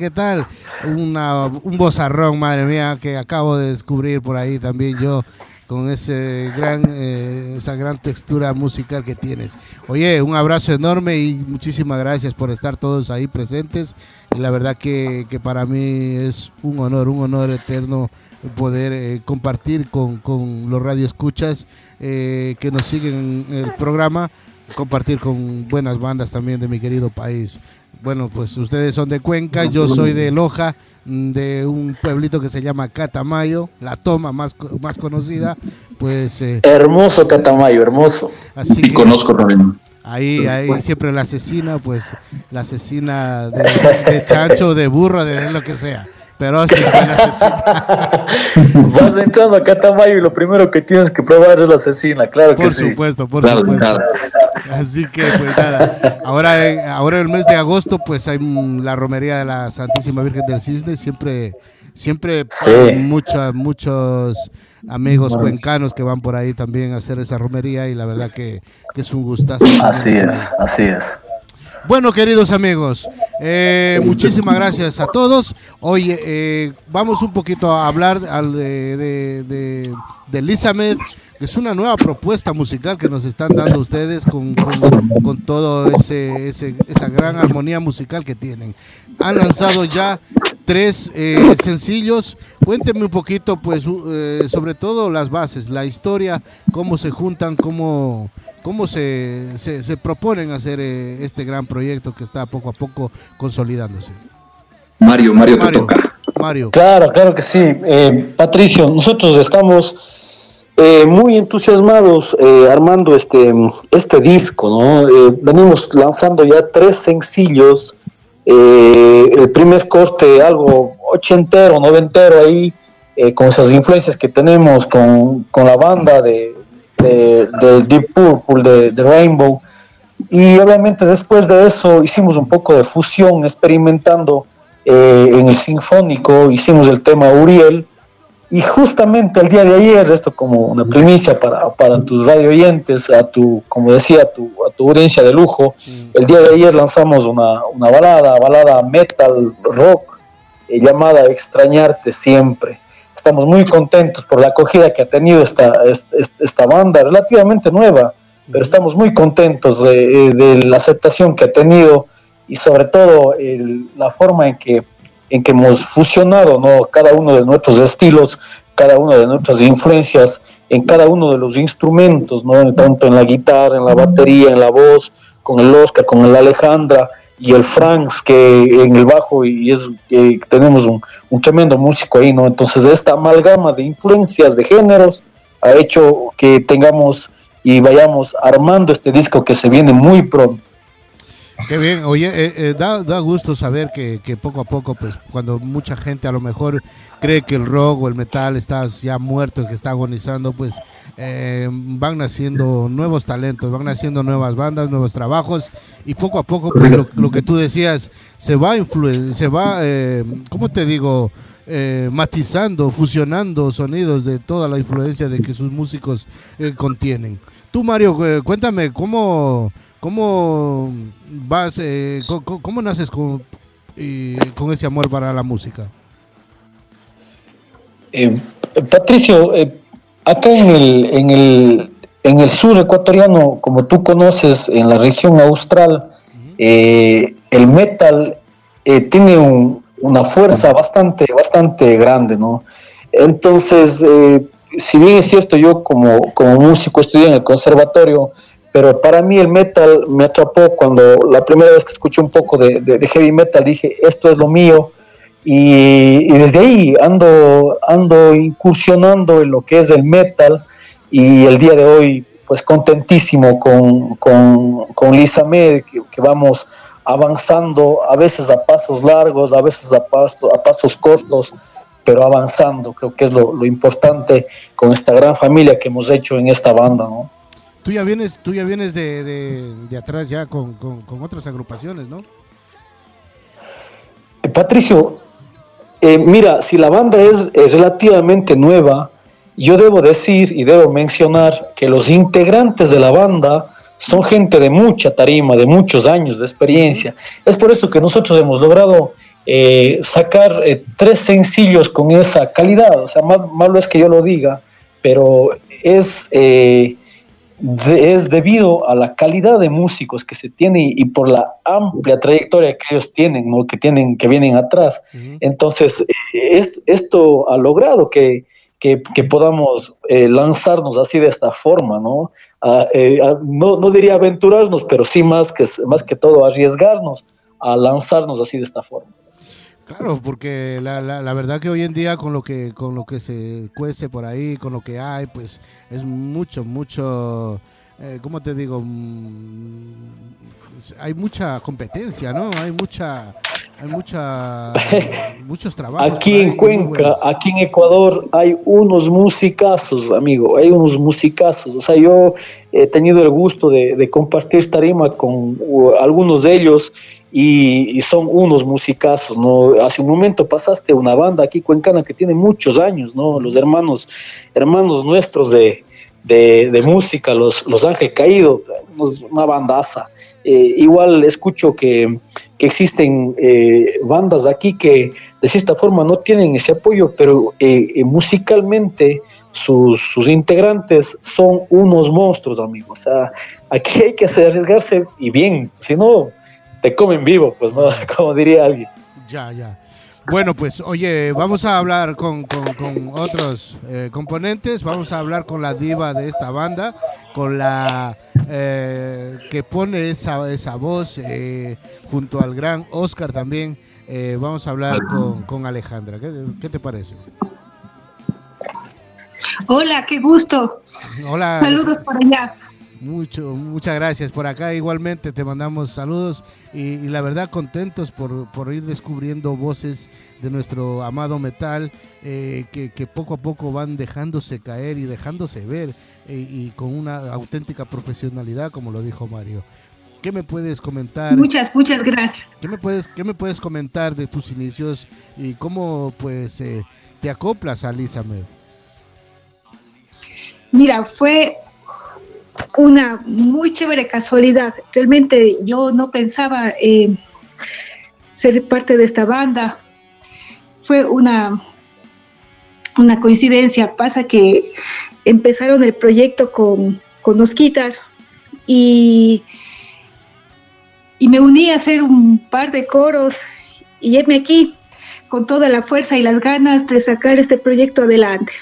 Un vozarrón, madre mía, que acabo de descubrir por ahí también yo, con esa gran textura musical que tienes. Oye, un abrazo enorme y muchísimas gracias por estar todos ahí presentes. Y la verdad que para mí es un honor eterno poder compartir con los radioescuchas que nos siguen en el programa, compartir con buenas bandas también de mi querido país. Bueno, pues ustedes son de Cuenca, yo soy de Loja, de un pueblito que se llama Catamayo, La Toma más conocida, pues... hermoso Catamayo, hermoso. Así que, conozco también. Ahí siempre la asesina, pues la asesina de chancho, de burro, de lo que sea. Pero sí, la asesina. Vas entrando a Catamayo y lo primero que tienes que probar es la asesina, claro que sí. Por supuesto. Claro. Así que, pues nada. Ahora el mes de agosto, pues hay la romería de la Santísima Virgen del Cisne. Siempre sí. Muchos amigos cuencanos que van por ahí también a hacer esa romería y la verdad que es un gustazo. Así es. Bueno, queridos amigos, muchísimas gracias a todos. Hoy vamos un poquito a hablar de Lisamed, que es una nueva propuesta musical que nos están dando ustedes con todo esa gran armonía musical que tienen. Han lanzado ya 3 sencillos. Cuéntenme un poquito, pues, sobre todo las bases, la historia, cómo se juntan, cómo se proponen hacer este gran proyecto que está poco a poco consolidándose. Mario, te toca. Mario. Claro que sí. Patricio, nosotros estamos muy entusiasmados armando este disco, ¿no? Venimos lanzando ya 3 sencillos. El primer corte, algo ochentero, noventero ahí, con esas influencias que tenemos con la banda de Deep Purple, de Rainbow, y obviamente después de eso hicimos un poco de fusión experimentando en el sinfónico, hicimos el tema Uriel, y justamente el día de ayer, esto como una primicia para tus radio oyentes, como decía, a tu audiencia de lujo, el día de ayer lanzamos una balada metal rock llamada Extrañarte Siempre. Estamos muy contentos por la acogida que ha tenido esta banda, relativamente nueva, pero estamos muy contentos de la aceptación que ha tenido y sobre todo la forma en que hemos fusionado, ¿no? Cada uno de nuestros estilos, cada una de nuestras influencias, en cada uno de los instrumentos, ¿no? Tanto en la guitarra, en la batería, en la voz, con el Oscar, con el Alejandra y el Franks que en el bajo, y tenemos un tremendo músico ahí, ¿no? Entonces esta amalgama de influencias, de géneros, ha hecho que tengamos y vayamos armando este disco que se viene muy pronto. Qué bien, oye, da gusto saber que poco a poco, pues cuando mucha gente a lo mejor cree que el rock o el metal está ya muerto, que está agonizando, pues van naciendo nuevos talentos, van naciendo nuevas bandas, nuevos trabajos, y poco a poco, pues lo que tú decías, se va ¿cómo te digo? Matizando, fusionando sonidos de toda la influencia de que sus músicos contienen. Tú, Mario, cuéntame, ¿cómo vas, cómo naces con ese amor para la música? Patricio, acá en el sur ecuatoriano, como tú conoces, en la región austral, el metal tiene una fuerza bastante grande, ¿no? Entonces, si bien es cierto, yo como músico estudié en el conservatorio, pero para mí el metal me atrapó cuando la primera vez que escuché un poco de heavy metal, dije, esto es lo mío, y desde ahí ando incursionando en lo que es el metal, y el día de hoy, pues contentísimo con Lisamed, que vamos avanzando, a veces a pasos largos, a veces a pasos cortos, pero avanzando. Creo que es lo importante con esta gran familia que hemos hecho en esta banda, ¿no? Tú ya vienes de atrás ya con otras agrupaciones, ¿no? Patricio, mira, si la banda es relativamente nueva, yo debo decir y debo mencionar que los integrantes de la banda son gente de mucha tarima, de muchos años de experiencia. Es por eso que nosotros hemos logrado sacar 3 sencillos con esa calidad. O sea, malo es que yo lo diga, pero es debido a la calidad de músicos que se tiene y por la amplia trayectoria que ellos tienen, ¿no? que vienen atrás. Entonces, esto ha logrado que podamos lanzarnos así de esta forma, ¿no? No diría aventurarnos, pero sí más que todo arriesgarnos a lanzarnos así de esta forma. Claro, porque la verdad que hoy en día con lo que se cuece por ahí, con lo que hay, pues es mucho ¿cómo te digo? Hay mucha competencia, ¿no? Hay muchos trabajos. Aquí en Cuenca, aquí en Ecuador, hay unos musicazos, amigo, hay unos musicazos. O sea, yo he tenido el gusto de compartir tarima con algunos de ellos y son unos musicazos, ¿no? Hace un momento pasaste una banda aquí cuencana que tiene muchos años, ¿no? Los hermanos nuestros de música, los Ángel Caído, una bandaza. Igual escucho que existen bandas aquí que de cierta forma no tienen ese apoyo, pero musicalmente sus integrantes son unos monstruos, amigos. O sea, aquí hay que arriesgarse y bien, si no, te comen vivo, pues, ¿no? Como diría alguien. Ya. Bueno, pues, oye, vamos a hablar con otros componentes. Vamos a hablar con la diva de esta banda, con la que pone esa voz junto al gran Oscar también. Vamos a hablar con Alejandra. ¿Qué te parece? Hola, qué gusto. Hola. Saludos por allá. Muchas gracias. Por acá igualmente te mandamos saludos y la verdad contentos por ir descubriendo voces de nuestro amado metal que poco a poco van dejándose caer y dejándose ver y con una auténtica profesionalidad, como lo dijo Mario. ¿Qué me puedes comentar? Muchas gracias. ¿Qué me puedes comentar de tus inicios y cómo pues te acoplas a Lisamed? Mira, fue una muy chévere casualidad. Realmente yo no pensaba ser parte de esta banda. Fue una coincidencia. Pasa que empezaron el proyecto con Osquitar y me uní a hacer un par de coros y heme aquí con toda la fuerza y las ganas de sacar este proyecto adelante.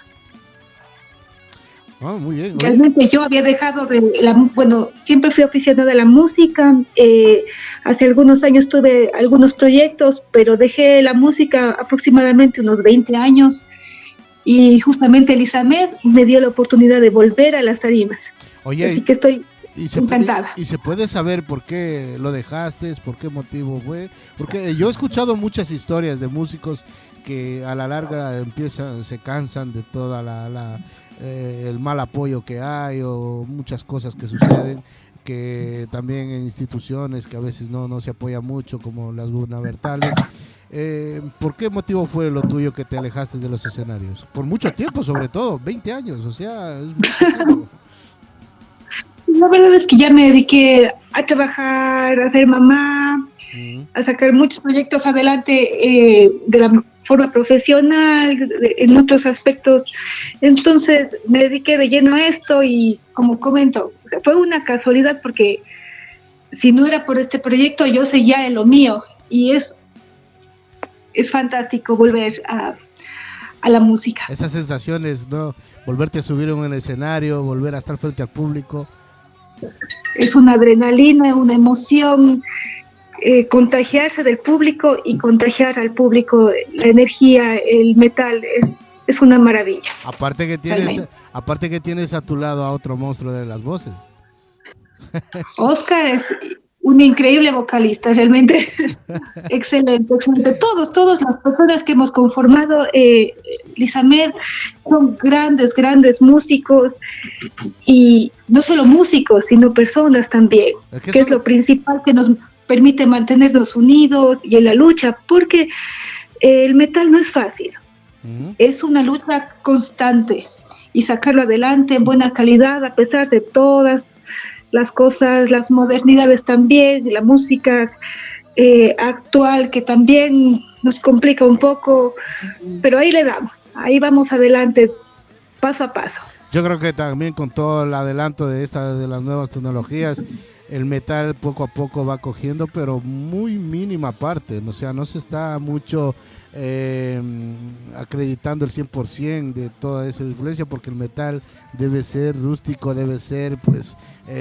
Oh, muy bien. Realmente yo había dejado siempre fui aficionada de la música, hace algunos años tuve algunos proyectos, pero dejé la música aproximadamente unos 20 años y justamente Lisamed me dio la oportunidad de volver a las tarimas. Oye, así que estoy encantada. ¿Y se puede saber por qué lo dejaste? ¿Por qué motivo fue? Porque yo he escuchado muchas historias de músicos que a la larga se cansan de toda el mal apoyo que hay o muchas cosas que suceden, que también en instituciones que a veces no se apoya mucho, como las gubernamentales. ¿Por qué motivo fue lo tuyo que te alejaste de los escenarios? Por mucho tiempo, sobre todo, 20 años, o sea, es mucho tiempo. La verdad es que ya me dediqué a trabajar, a ser mamá, a sacar muchos proyectos adelante de la forma profesional, en otros aspectos. Entonces me dediqué de lleno a esto y, como comento, o sea, fue una casualidad porque si no era por este proyecto yo seguía en lo mío y es fantástico volver a la música. Esas sensaciones, ¿no? Volverte a subir en un escenario, volver a estar frente al público. Es una adrenalina, una emoción, contagiarse del público y contagiar al público la energía, el metal, es una maravilla. Aparte que tienes a tu lado a otro monstruo de las voces. Oscar es un increíble vocalista, realmente excelente. Todas las personas que hemos conformado Lisamed son grandes músicos, y no solo músicos, sino personas también, que es lo principal que nos permite mantenernos unidos y en la lucha, porque el metal no es fácil, es una lucha constante, y sacarlo adelante en buena calidad a pesar de todas las cosas, las modernidades también, la música actual que también nos complica un poco, pero ahí le damos, ahí vamos adelante, paso a paso. Yo creo que también con todo el adelanto de las nuevas tecnologías, el metal poco a poco va cogiendo, pero muy mínima parte, o sea, no se está mucho acreditando el 100% de toda esa influencia, porque el metal debe ser rústico, debe ser pues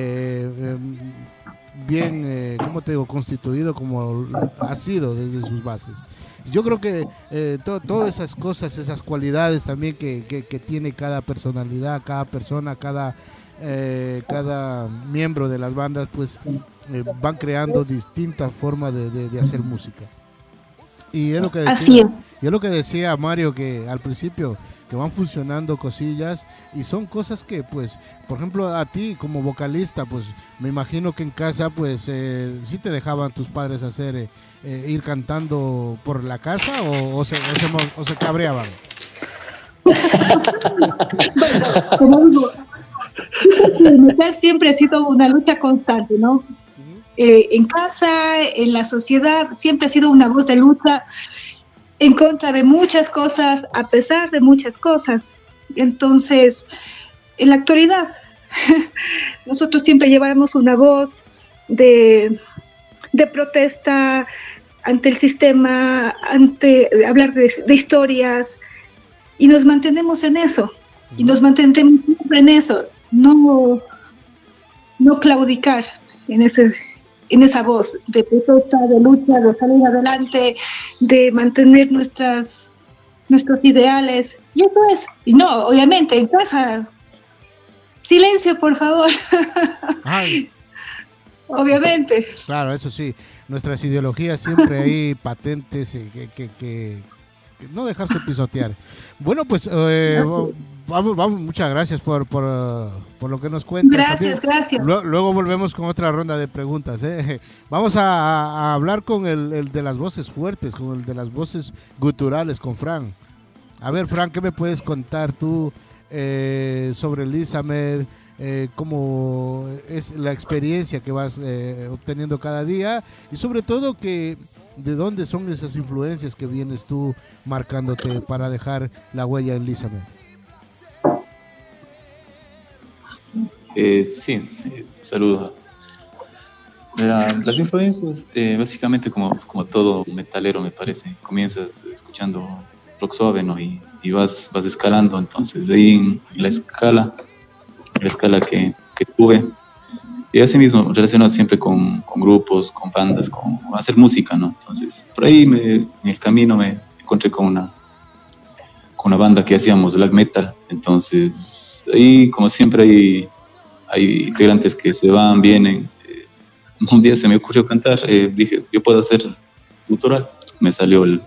bien, ¿cómo te digo?, constituido como ha sido desde sus bases. Yo creo que todas esas cosas, esas cualidades también que tiene cada personalidad, cada persona, cada cada miembro de las bandas pues van creando distintas formas de hacer música. Y es lo que decía Mario, que al principio que van funcionando cosillas y son cosas que pues, por ejemplo, a ti como vocalista, pues me imagino que en casa pues sí te dejaban tus padres hacer ir cantando por la casa o se cabreaban. Bueno, como digo, el metal siempre ha sido una lucha constante, ¿no? En casa, en la sociedad, siempre ha sido una voz de lucha en contra de muchas cosas, a pesar de muchas cosas. Entonces, en la actualidad, nosotros siempre llevamos una voz de protesta ante el sistema, ante hablar de historias, y nos mantenemos en eso, y nos mantendremos siempre en eso, no claudicar en esa voz de protesta, de lucha, de salir adelante, de mantener nuestros ideales. Y eso es. Y no, obviamente, en casa, silencio, por favor. Ay. Obviamente. Claro, eso sí. Nuestras ideologías siempre hay patentes que no dejarse pisotear. Bueno, pues vamos, muchas gracias por lo que nos cuentas. Gracias. Luego volvemos con otra ronda de preguntas. Vamos a hablar con el de las voces fuertes, con el de las voces guturales, con Fran. A ver, Fran, ¿qué me puedes contar tú sobre Lisamed? Cómo es la experiencia que vas obteniendo cada día y sobre todo que de dónde son esas influencias que vienes tú marcándote para dejar la huella en Lisamed. Sí, saludos. Las influencias, básicamente como todo metalero me parece, comienzas escuchando rock suave, ¿no? Y vas escalando, entonces de ahí en la escala que tuve, y así mismo relacionado siempre con grupos, con bandas, con hacer música, ¿no? Entonces por ahí en el camino me encontré con una banda que hacíamos black metal, entonces ahí como siempre hay integrantes que se van, vienen. Un día se me ocurrió cantar, dije, yo puedo hacer gutural. Me salió el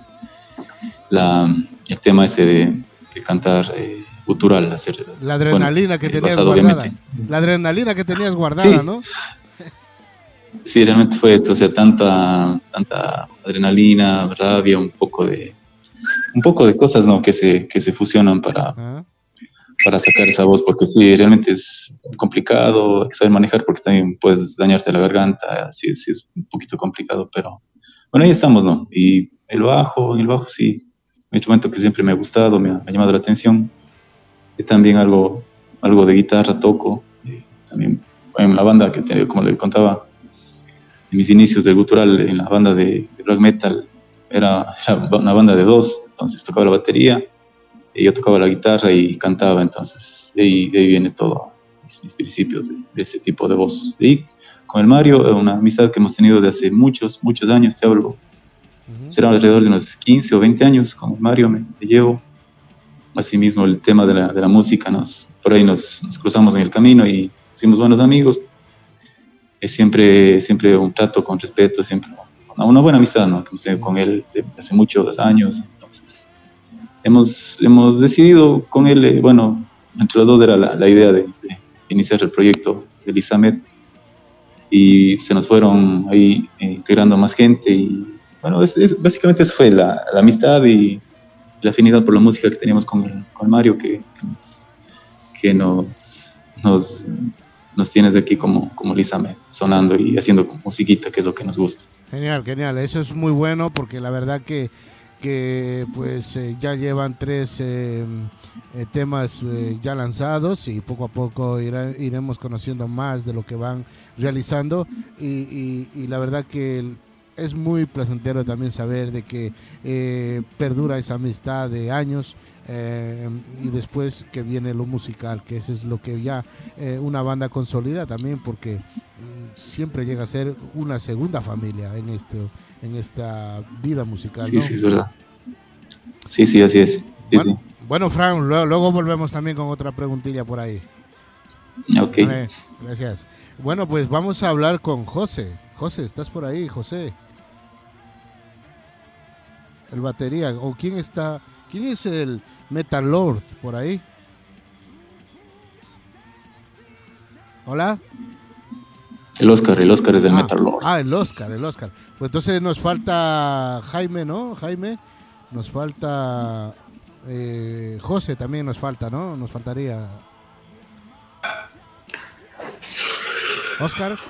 tema ese de cantar gutural. Hacer, la adrenalina que tenías guardada. Obviamente. La adrenalina que tenías guardada, sí. ¿No? Sí, realmente fue eso, o sea, tanta adrenalina, rabia, un poco de cosas, ¿no? que se fusionan para sacar esa voz, porque sí, realmente es complicado, hay que saber manejar porque también puedes dañarte la garganta, sí es un poquito complicado, pero bueno, ahí estamos, ¿no? Y en el bajo sí, un instrumento que siempre me ha gustado, me ha llamado la atención, y también algo de guitarra toco, también en la banda que como le contaba, en mis inicios del gutural, en la banda de black metal, era una banda de dos, entonces tocaba la batería, y yo tocaba la guitarra y cantaba, entonces de ahí viene todo, mis principios de ese tipo de voz. Y con el Mario, una amistad que hemos tenido de hace muchos años, te hablo, será alrededor de unos 15 o 20 años, con el Mario me llevo. Asimismo el tema de la música, por ahí nos cruzamos en el camino y hicimos buenos amigos. Es siempre un trato con respeto, siempre una buena amistad, ¿no? Que hemos tenido con él de hace muchos años. Hemos decidido con él, entre los dos era la idea de iniciar el proyecto de Lisamed, y se nos fueron ahí integrando más gente, y bueno, básicamente eso fue la amistad y la afinidad por la música que teníamos con Mario, que nos tienes de aquí como Lisamed, sonando y haciendo musiquita, que es lo que nos gusta. Genial, eso es muy bueno, porque la verdad que pues ya llevan 3 temas ya lanzados, y poco a poco iremos conociendo más de lo que van realizando, y la verdad que es muy placentero también saber de que perdura esa amistad de años, y después que viene lo musical, que eso es lo que ya una banda consolida también, porque siempre llega a ser una segunda familia en esta vida musical, ¿no? Sí, es verdad. Sí, así es. Bueno, Fran, luego volvemos también con otra preguntilla por ahí. Ok. Vale, gracias. Bueno, pues vamos a hablar con José. José, ¿estás por ahí, José? El batería. ¿O quién está? ¿Quién es el Metal Lord por ahí? ¿Hola? El Oscar es del Metal Lord. El Oscar. Pues entonces nos falta Jaime, ¿no? Jaime. Nos falta José también nos falta, ¿no? Nos faltaría Oscar.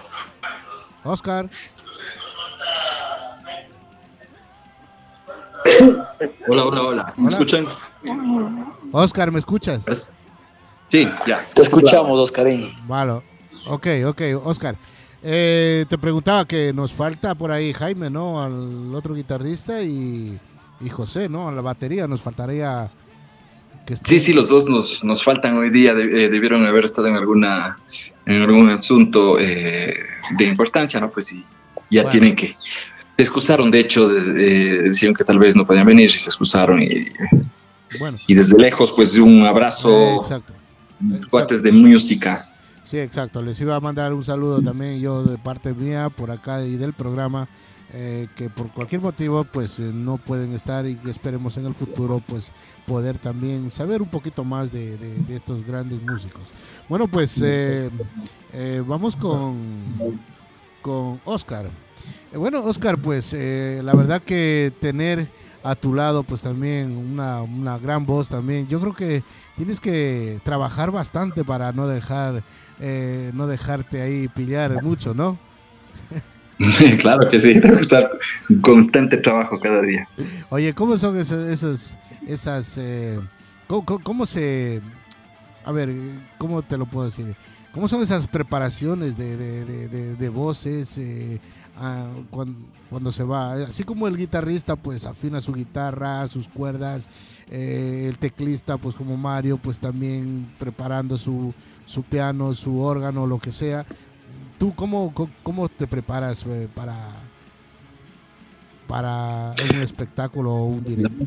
Hola. ¿Me escuchan? Oscar, ¿me escuchas? Sí, ya. Te escuchamos, Oscarín. Vale. Ok, Oscar. Te preguntaba que nos falta por ahí Jaime, ¿no? Al otro guitarrista y José, ¿no? A la batería nos faltaría... Sí, los dos nos faltan hoy día. Debieron haber estado en algún asunto de importancia, ¿no? Pues sí, ya tienen que... Se excusaron, de hecho, decían que tal vez no podían venir y se excusaron. Y desde lejos, pues un abrazo, exacto. cuates de música. Sí, exacto. Les iba a mandar un saludo también yo de parte mía por acá y del programa, que por cualquier motivo pues no pueden estar y que esperemos en el futuro pues poder también saber un poquito más de estos grandes músicos. Bueno, pues vamos con Oscar. Bueno, Oscar, pues la verdad que tener a tu lado pues también una gran voz también, yo creo que tienes que trabajar bastante para no dejarte ahí pillar mucho, ¿no? Claro que sí, tengo que estar en constante trabajo cada día. Oye, ¿cómo son cómo se... A ver, ¿cómo te lo puedo decir? ¿Cómo son esas preparaciones de voces cuando se va? Así como el guitarrista pues afina su guitarra, sus cuerdas, el teclista pues como Mario pues también preparando su piano, su órgano, lo que sea. ¿Tú cómo te preparas para un espectáculo o un directo?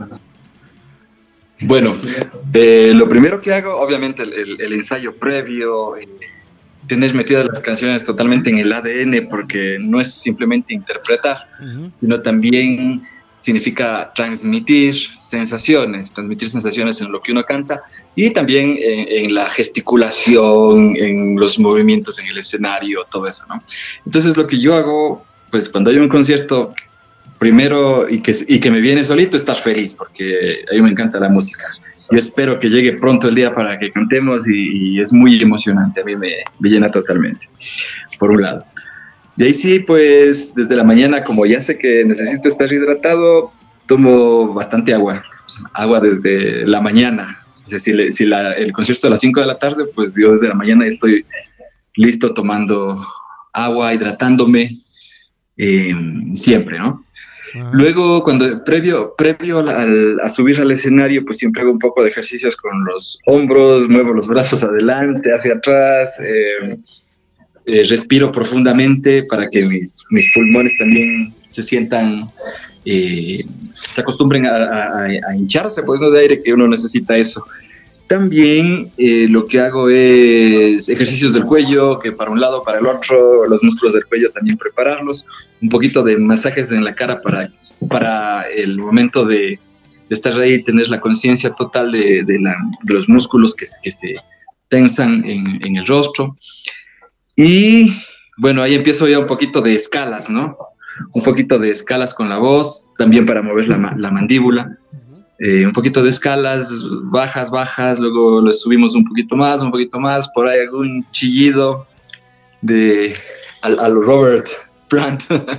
Bueno, lo primero que hago, obviamente, el ensayo previo, tener metidas las canciones totalmente en el ADN, porque no es simplemente interpretar, sino también significa transmitir sensaciones en lo que uno canta y también en la gesticulación, en los movimientos en el escenario, todo eso, ¿no? Entonces lo que yo hago, pues cuando hay un concierto, primero, y que me viene solito, estar feliz, porque a mí me encanta la música. Yo espero que llegue pronto el día para que cantemos y es muy emocionante, a mí me llena totalmente, por un lado. Y ahí sí, pues desde la mañana, como ya sé que necesito estar hidratado, tomo bastante agua desde la mañana. O sea, si el concierto es a las 5 de la tarde, pues yo desde la mañana estoy listo tomando agua, hidratándome, siempre, ¿no? Luego, previo a subir al escenario, pues siempre hago un poco de ejercicios con los hombros, muevo los brazos adelante, hacia atrás, respiro profundamente para que mis pulmones también se sientan, se acostumbren a hincharse, pues no de aire, que uno necesita eso. También lo que hago es ejercicios del cuello, que para un lado, para el otro, los músculos del cuello también prepararlos, un poquito de masajes en la cara para el momento de estar ahí, tener la conciencia total de los músculos que se tensan en el rostro. Y bueno, ahí empiezo ya un poquito de escalas, ¿no? Un poquito de escalas con la voz, también para mover la mandíbula. Un poquito de escalas, bajas, luego lo subimos un poquito más, por ahí algún chillido al Robert Plant.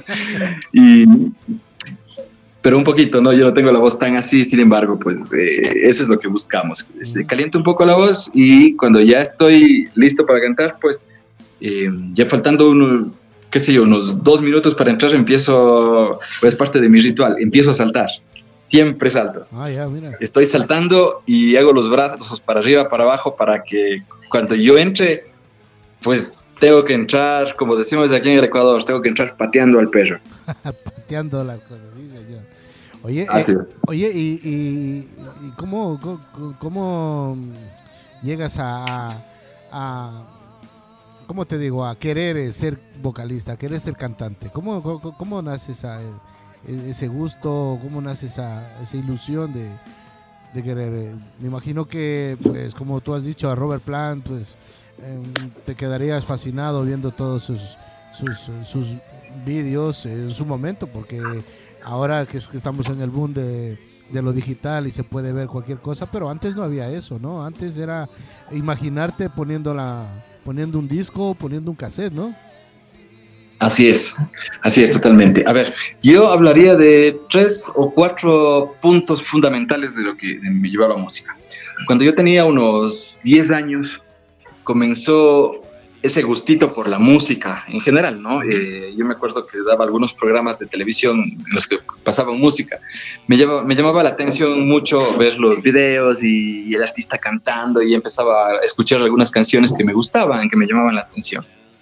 Pero un poquito, ¿no? Yo no tengo la voz tan así, sin embargo, pues eso es lo que buscamos. Caliento un poco la voz y cuando ya estoy listo para cantar, pues ya faltando unos 2 minutos para entrar, es parte de mi ritual, empiezo a saltar. Siempre salto. Mira. Estoy saltando y hago los brazos para arriba, para abajo, para que cuando yo entre, pues tengo que entrar, como decimos aquí en el Ecuador, tengo que entrar pateando al perro. Pateando las cosas, sí, señor. Oye, ¿y cómo llegas a ¿cómo te digo? A querer ser vocalista, a querer ser cantante. ¿Cómo nace ese gusto? ¿Cómo nace esa ilusión de querer? Me imagino que, pues, como tú has dicho, a Robert Plant, pues, te quedarías fascinado viendo todos sus vídeos en su momento, porque ahora que estamos en el boom de lo digital y se puede ver cualquier cosa, pero antes no había eso, ¿no? Antes era imaginarte poniendo un disco, poniendo un cassette, ¿no? Así es totalmente. A ver, yo hablaría de 3 o 4 puntos fundamentales de lo que me llevaba a música. Cuando yo tenía unos 10 años, comenzó ese gustito por la música en general, ¿no? Yo me acuerdo que daba algunos programas de televisión en los que pasaban música. Me llamaba la atención mucho ver los videos y el artista cantando, y empezaba a escuchar algunas canciones que me gustaban, que me llamaban la atención.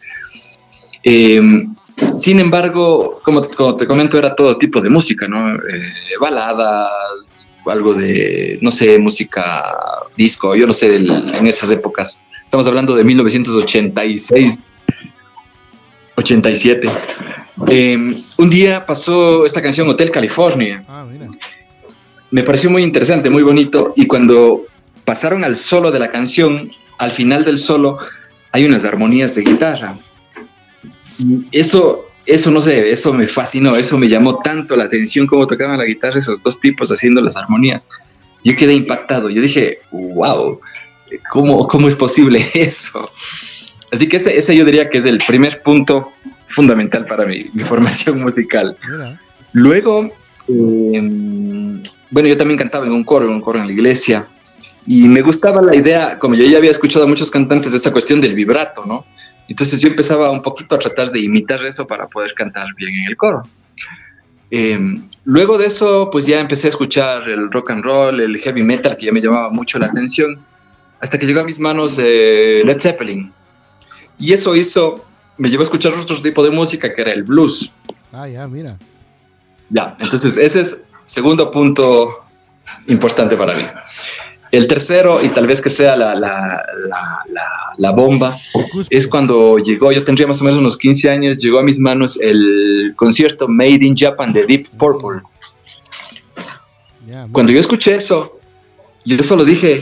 Sin embargo, como te comento, era todo tipo de música, ¿no? Baladas, algo de, no sé, música disco, yo no sé, en esas épocas. Estamos hablando de 1986, 87. Un día pasó esta canción Hotel California. Mira. Me pareció muy interesante, muy bonito, y cuando pasaron al solo de la canción, al final del solo hay unas armonías de guitarra. Eso no sé, eso me fascinó, eso me llamó tanto la atención, cómo tocaban la guitarra esos dos tipos haciendo las armonías. Yo quedé impactado, yo dije, wow, ¿cómo es posible eso? Así que ese yo diría que es el primer punto fundamental para mi formación musical. Mira. Luego, bueno, yo también cantaba en un coro en la iglesia, y me gustaba la idea, como yo ya había escuchado a muchos cantantes, de esa cuestión del vibrato, ¿no? Entonces yo empezaba un poquito a tratar de imitar eso para poder cantar bien en el coro. Luego de eso, pues ya empecé a escuchar el rock and roll, el heavy metal, que ya me llamaba mucho la atención, hasta que llegó a mis manos Led Zeppelin. Y eso me llevó a escuchar otro tipo de música, que era el blues. Ya, mira. Ya, entonces ese es segundo punto importante para mí. El tercero, y tal vez que sea la bomba, es cuando llegó, yo tendría más o menos unos 15 años, llegó a mis manos el concierto Made in Japan de Deep Purple. Cuando yo escuché eso, yo solo dije,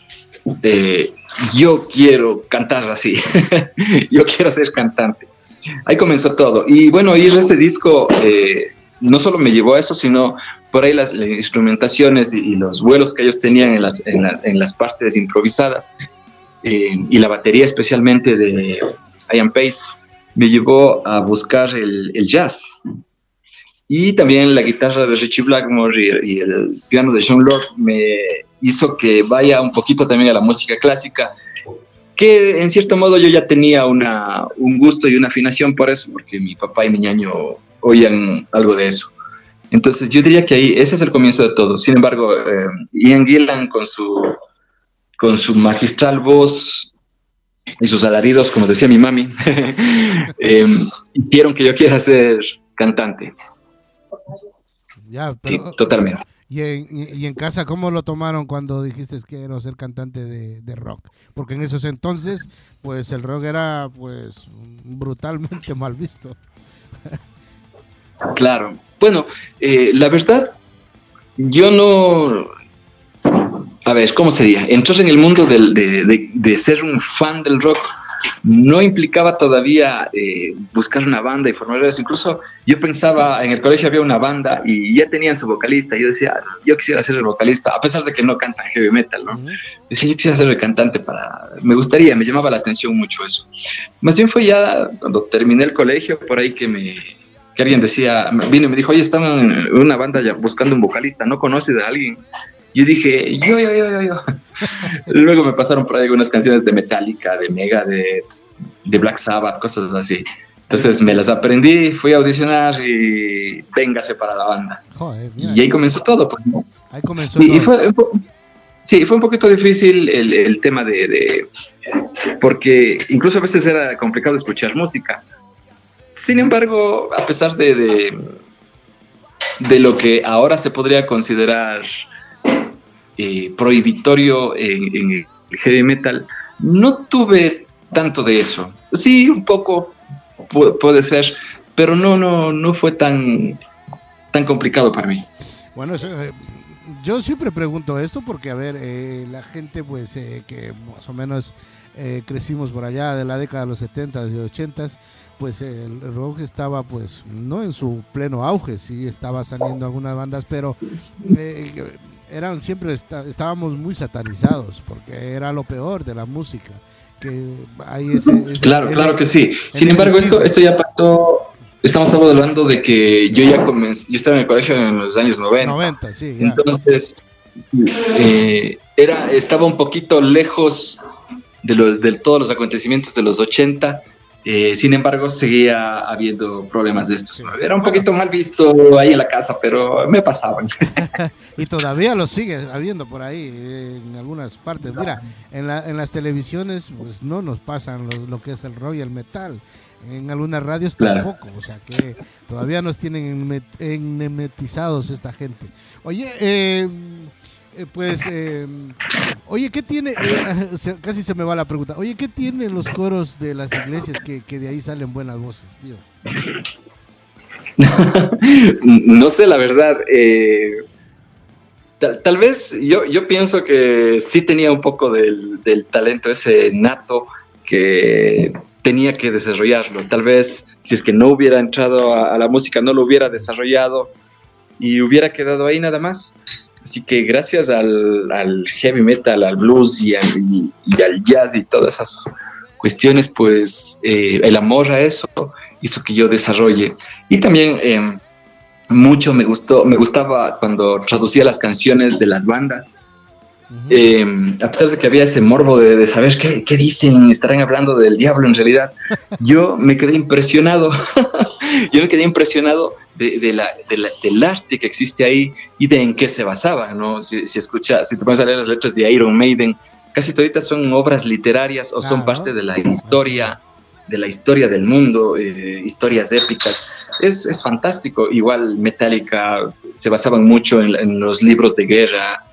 yo quiero cantar así, yo quiero ser cantante. Ahí comenzó todo. Y bueno, oír ese disco no solo me llevó a eso, sino por ahí las instrumentaciones y los vuelos que ellos tenían en las partes improvisadas, y la batería especialmente de Ian Pace, me llevó a buscar el jazz. Y también la guitarra de Ritchie Blackmore y el piano de John Lord me hizo que vaya un poquito también a la música clásica, que en cierto modo yo ya tenía un gusto y una afinación por eso, porque mi papá y mi ñaño oían algo de eso. Entonces yo diría que ahí ese es el comienzo de todo. Sin embargo, Ian Gillan con su magistral voz y sus alaridos, como decía mi mami, hicieron que yo quiera ser cantante. Ya, pero, sí, totalmente. Y en casa, ¿cómo lo tomaron cuando dijiste que quiero ser cantante de rock? Porque en esos entonces, pues el rock era pues brutalmente mal visto. Claro. Bueno, la verdad, yo no... A ver, ¿cómo sería? Entrar en el mundo de ser un fan del rock no implicaba todavía buscar una banda y formar eso. Incluso yo pensaba, en el colegio había una banda y ya tenían su vocalista. Y yo decía, yo quisiera ser el vocalista, a pesar de que no cantan heavy metal, ¿no? Decía, yo quisiera ser el cantante me gustaría, me llamaba la atención mucho eso. Más bien fue ya cuando terminé el colegio, por ahí que alguien decía, vino y me dijo, oye, están en una banda ya buscando un vocalista, ¿no conoces a alguien? Yo dije, yo. Luego me pasaron por ahí algunas canciones de Metallica, de Megadeth, de Black Sabbath, cosas así. Entonces me las aprendí, fui a audicionar y véngase para la banda. Joder, y ahí comenzó todo. Pues, ¿no? Ahí comenzó todo. Y fue un poquito difícil el tema porque incluso a veces era complicado escuchar música. Sin embargo, a pesar de lo que ahora se podría considerar prohibitorio en el heavy metal, no tuve tanto de eso. Sí, un poco puede ser, pero no fue tan complicado para mí. Bueno, yo siempre pregunto esto porque, a ver, la gente pues que más o menos crecimos por allá de la década de los 70s y 80s, pues el rock estaba pues no en su pleno auge, sí estaba saliendo algunas bandas, pero siempre estábamos muy satanizados porque era lo peor de la música. Que hay claro que sí. Sin embargo, esto ya pasó. Estamos hablando de que yo estaba en el colegio en los años 90. Sí, ya. Entonces, estaba un poquito lejos de todos los acontecimientos de los 80. Sin embargo, seguía habiendo problemas de estos. Sí. Era un poquito mal visto ahí en la casa, pero me pasaban. Y todavía lo sigue habiendo por ahí, en algunas partes. Mira, en las televisiones pues no nos pasan lo que es el rock y el metal. En algunas radios tampoco, o sea que todavía nos tienen enmetizados esta gente. Oye, oye, ¿qué tiene? Casi se me va la pregunta. Oye, ¿qué tienen los coros de las iglesias que de ahí salen buenas voces, tío? No sé, la verdad. Tal vez yo pienso que sí tenía un poco del talento ese nato que tenía que desarrollarlo. Tal vez si es que no hubiera entrado a la música, no lo hubiera desarrollado y hubiera quedado ahí nada más. Así que gracias al heavy metal, al blues y al jazz y todas esas cuestiones, pues el amor a eso hizo que yo desarrolle. Y también mucho me gustaba cuando traducía las canciones de las bandas. A pesar de que había ese morbo de saber qué dicen, estarán hablando del diablo en realidad, yo me quedé impresionado. Yo me quedé impresionado del arte que existe ahí y de en qué se basaba, ¿no? Si te pones a leer las letras de Iron Maiden, casi toditas son obras literarias o son parte de la historia del mundo, historias épicas. Es fantástico. Igual Metallica se basaban mucho en los libros de guerra.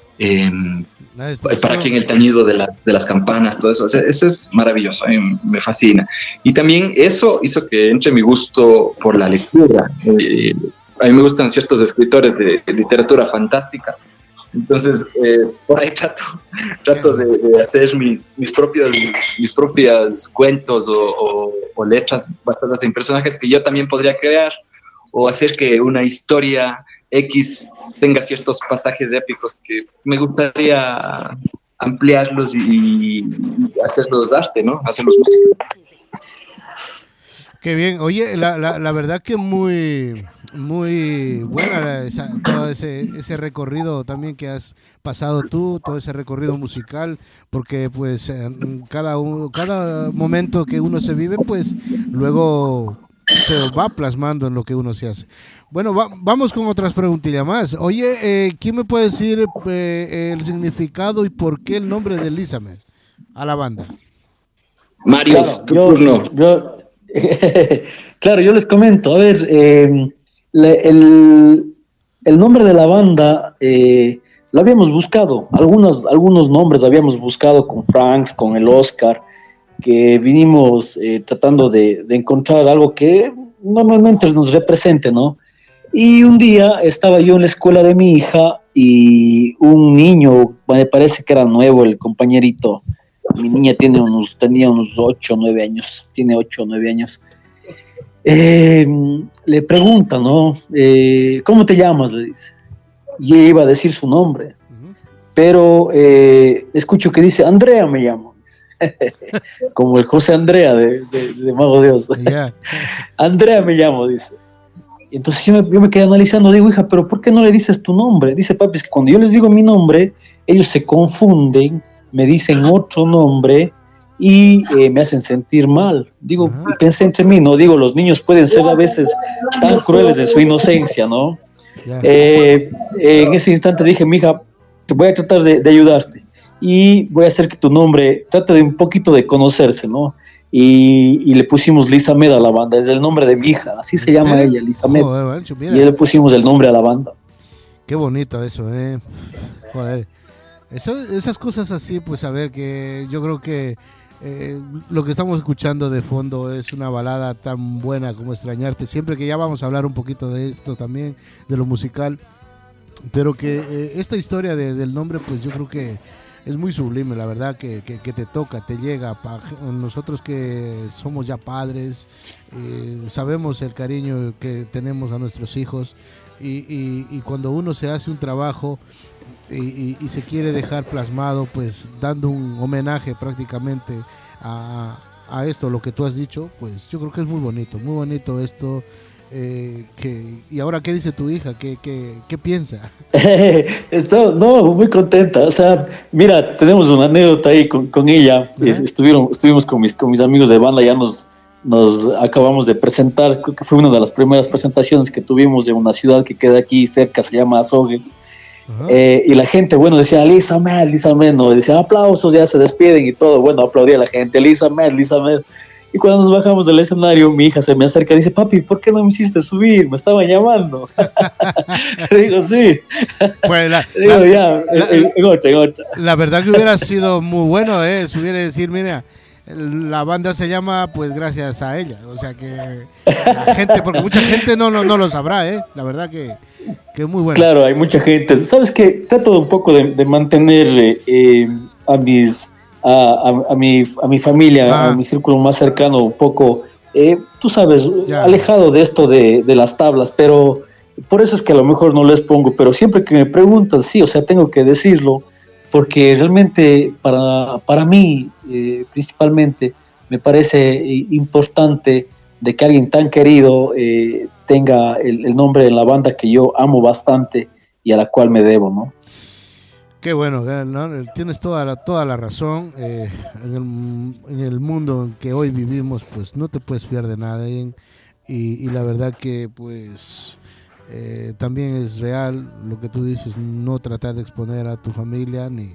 Para quien el tañido de las campanas, todo eso, o sea, eso es maravilloso, a mí me fascina. Y también eso hizo que entre mi gusto por la lectura. A mí me gustan ciertos escritores de literatura fantástica, entonces por ahí trato de hacer mis propios cuentos o letras basadas en personajes que yo también podría crear, o hacer que una historia X tenga ciertos pasajes épicos que me gustaría ampliarlos y hacerlos arte, ¿no? Hacerlos música. Qué bien. Oye, la verdad que muy buena todo ese recorrido también que has pasado tú, todo ese recorrido musical, porque pues cada momento que uno se vive, pues luego se va plasmando en lo que uno se hace. Bueno, vamos con otras preguntillas más. Oye, ¿quién me puede decir el significado y por qué el nombre de Lízame a la banda? Mario, claro, yo les comento. A ver, el nombre de la banda lo habíamos buscado. Algunos nombres habíamos buscado con Franks, con el Oscar, que vinimos tratando de encontrar algo que normalmente nos represente, ¿no? Y un día estaba yo en la escuela de mi hija y un niño, me parece que era nuevo el compañerito, mi niña tenía unos 8 o 9 años, tiene 8 o 9 años, le pregunta, ¿no? ¿Cómo te llamas? Le dice. Y ella iba a decir su nombre, pero escucho que dice, Andrea me llamo. Como el José Andrea de Mago Dios. Yeah. Andrea me llamo, dice. Entonces yo me quedé analizando, digo, hija, pero ¿por qué no le dices tu nombre? Dice, papi, es que cuando yo les digo mi nombre, ellos se confunden, me dicen otro nombre y me hacen sentir mal. Digo, pensé entre mí, ¿no? Digo, los niños pueden ser a veces tan crueles en su inocencia, ¿no? Yeah. En ese instante dije, mija, te voy a tratar de ayudarte y voy a hacer que tu nombre trate de un poquito de conocerse, ¿no? Y le pusimos Lízame a la banda, es el nombre de mi hija, así se llama ella, Lízame. Y le pusimos el nombre a la banda. Qué bonito eso, joder. Esas cosas así, pues a ver, que yo creo que lo que estamos escuchando de fondo es una balada tan buena como Extrañarte, siempre que ya vamos a hablar un poquito de esto también, de lo musical, pero que esta historia del nombre, pues yo creo que es muy sublime, la verdad, que te toca, te llega. Nosotros que somos ya padres, sabemos el cariño que tenemos a nuestros hijos y cuando uno se hace un trabajo y se quiere dejar plasmado, pues dando un homenaje prácticamente a esto, lo que tú has dicho, pues yo creo que es muy bonito esto. Y ahora, ¿qué dice tu hija? ¿Qué piensa? Muy contenta. O sea, mira, tenemos una anécdota ahí con ella. Estuvimos con mis amigos de banda, ya nos acabamos de presentar. Creo que fue una de las primeras presentaciones que tuvimos en una ciudad que queda aquí cerca, se llama Azogues. Y la gente, bueno, decía Lisa Med, ¿no? Decía aplausos, ya se despiden y todo. Bueno, aplaudía la gente, Lisa Med. Y cuando nos bajamos del escenario, mi hija se me acerca y dice, papi, ¿por qué no me hiciste subir? Me estaban llamando. Le digo, sí. Pues la verdad que hubiera sido muy bueno, subir y decir, mira, la banda se llama pues gracias a ella. O sea que la gente, porque mucha gente no lo sabrá, la verdad que es muy bueno. Claro, hay mucha gente. ¿Sabes qué? Trato un poco de mantener a mi familia, a mi círculo más cercano, un poco, tú sabes, alejado de esto de las tablas, pero por eso es que a lo mejor no les pongo, pero siempre que me preguntan, sí, o sea, tengo que decirlo, porque realmente para mí, principalmente, me parece importante de que alguien tan querido tenga el nombre en la banda que yo amo bastante y a la cual me debo, ¿no? Qué bueno, ¿no? Tienes toda la razón. En el mundo en que hoy vivimos, pues no te puedes fiar de nadie. Y la verdad que pues también es real lo que tú dices, no tratar de exponer a tu familia ni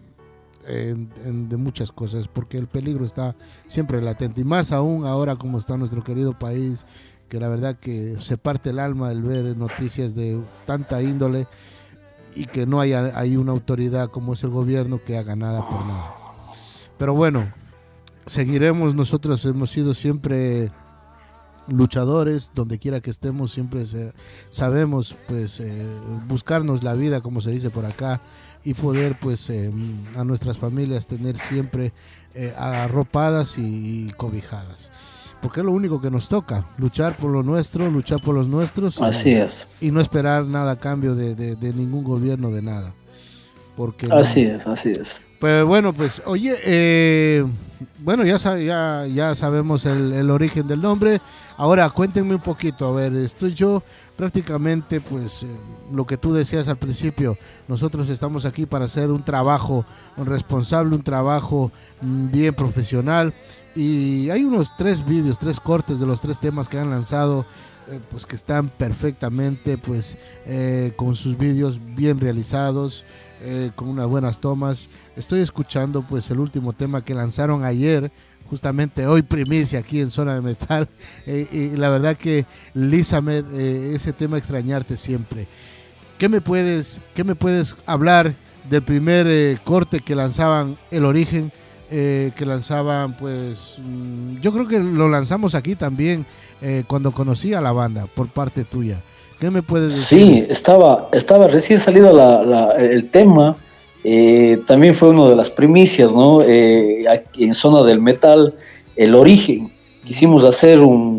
de muchas cosas, porque el peligro está siempre latente. Y más aún ahora como está nuestro querido país, que la verdad que se parte el alma al ver noticias de tanta índole, y que no haya una autoridad como es el gobierno que haga nada por nada. Pero bueno, seguiremos. Nosotros hemos sido siempre luchadores, donde quiera que estemos, siempre sabemos pues buscarnos la vida, como se dice por acá, y poder pues a nuestras familias tener siempre arropadas y cobijadas. Porque es lo único que nos toca, luchar por lo nuestro, luchar por los nuestros. Así es. Y no esperar nada a cambio de ningún gobierno, de nada. Porque así es. Pues bueno, pues oye, bueno, ya sabemos el origen del nombre. Ahora cuéntenme un poquito, a ver, estoy yo prácticamente pues lo que tú decías al principio, nosotros estamos aquí para hacer un trabajo responsable, un trabajo bien profesional, y hay unos 3 cortes de los 3 temas que han lanzado, pues que están perfectamente pues con sus vídeos bien realizados, con unas buenas tomas. Estoy escuchando pues el último tema que lanzaron ayer, justamente hoy primicia aquí en Zona de Metal, y la verdad que Lisa Med, ese tema Extrañarte siempre. ¿Qué me puedes hablar del primer corte que lanzaban, El Origen, que lanzaban pues yo creo que lo lanzamos aquí también cuando conocí a la banda por parte tuya? ¿Qué me puedes decir? Sí, estaba recién salido el tema. También fue una de las primicias, ¿no? Aquí en Zona del Metal, El Origen. Quisimos hacer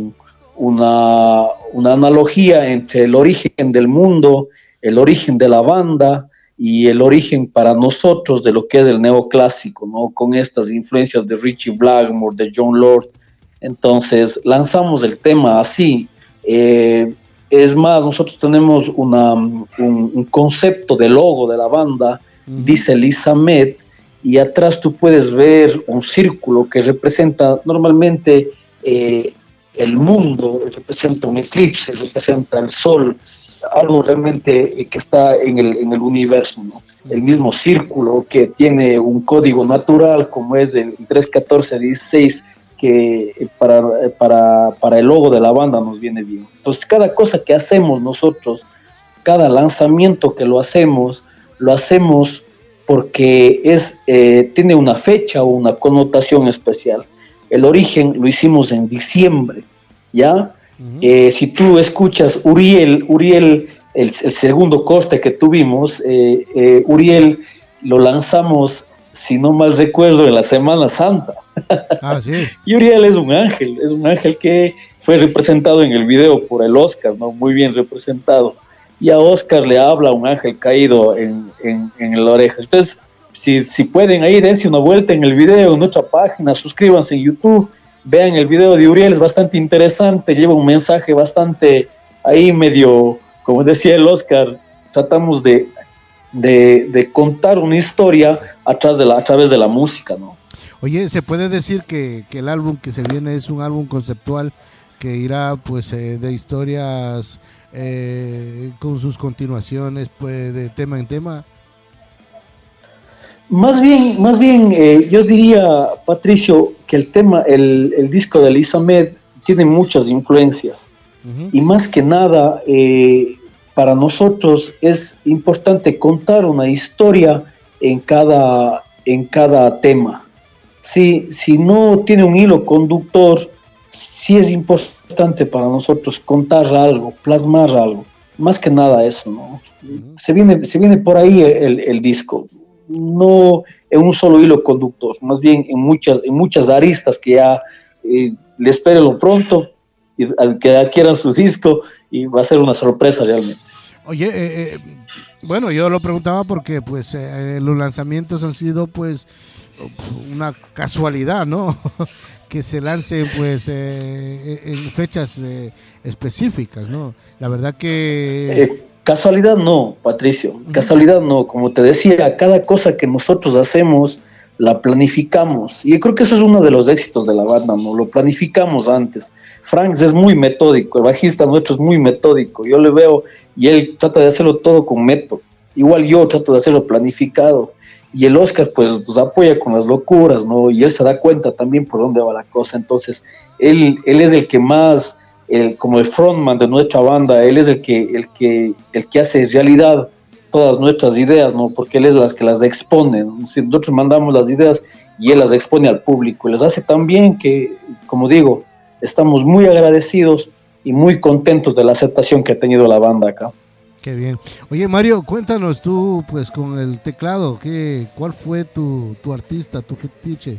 una analogía entre el origen del mundo, el origen de la banda y el origen para nosotros de lo que es el neoclásico, ¿no? Con estas influencias de Richie Blackmore, de John Lord. Entonces lanzamos el tema así. Es más, nosotros tenemos un concepto de logo de la banda, dice Lisa Med, y atrás tú puedes ver un círculo que representa normalmente el mundo, representa un eclipse, representa el sol, algo realmente que está en el universo, ¿no? El mismo círculo que tiene un código natural como es el 31416, que para el logo de la banda nos viene bien. Entonces cada cosa que hacemos nosotros, cada lanzamiento que lo hacemos porque tiene una fecha o una connotación especial. El origen lo hicimos en diciembre, ¿ya? Si tú escuchas Uriel, el segundo corte que tuvimos, Uriel lo lanzamos, si no mal recuerdo, en la Semana Santa. Así es. Y Uriel es un ángel que fue representado en el video por el Oscar, ¿no? Muy bien representado. Y a Oscar le habla un ángel caído en la oreja. Entonces, si pueden ahí, dense una vuelta en el video, en nuestra página, suscríbanse en YouTube, vean el video de Uriel, es bastante interesante, lleva un mensaje bastante ahí medio, como decía el Oscar, tratamos de contar una historia a través de la música, ¿no? Oye, ¿se puede decir que el álbum que se viene es un álbum conceptual que irá pues de historias con sus continuaciones pues de tema en tema? Más bien, yo diría, Patricio, que el disco de Lisamed tiene muchas influencias. Y más que nada, para nosotros es importante contar una historia en cada tema. Si no tiene un hilo conductor, sí es importante para nosotros contar algo, plasmar algo. Más que nada eso, ¿no? Se viene por ahí el disco. No en un solo hilo conductor, más bien en muchas aristas que ya le espérenlo pronto y que adquieran su disco y va a ser una sorpresa realmente. Oye, bueno, yo lo preguntaba porque pues los lanzamientos han sido pues una casualidad, ¿no? Que se lancen pues en fechas específicas, ¿no? La verdad que... Casualidad no, Patricio, casualidad no. Como te decía, cada cosa que nosotros hacemos la planificamos. Y creo que eso es uno de los éxitos de la banda, ¿no? Lo planificamos antes. Franks es muy metódico, el bajista nuestro es muy metódico. Yo le veo y él trata de hacerlo todo con método. Igual yo trato de hacerlo planificado. Y el Oscar pues nos apoya con las locuras, ¿no? Y él se da cuenta también por dónde va la cosa. Entonces, él es el que más... como el frontman de nuestra banda, él es el que hace realidad todas nuestras ideas, ¿no? Porque él es las que las expone, ¿no? Si nosotros mandamos las ideas y él las expone al público, y les hace tan bien que, como digo, estamos muy agradecidos y muy contentos de la aceptación que ha tenido la banda acá. Qué bien. Oye, Mario, cuéntanos tú, pues con el teclado, ¿cuál fue tu artista, tu fetiche?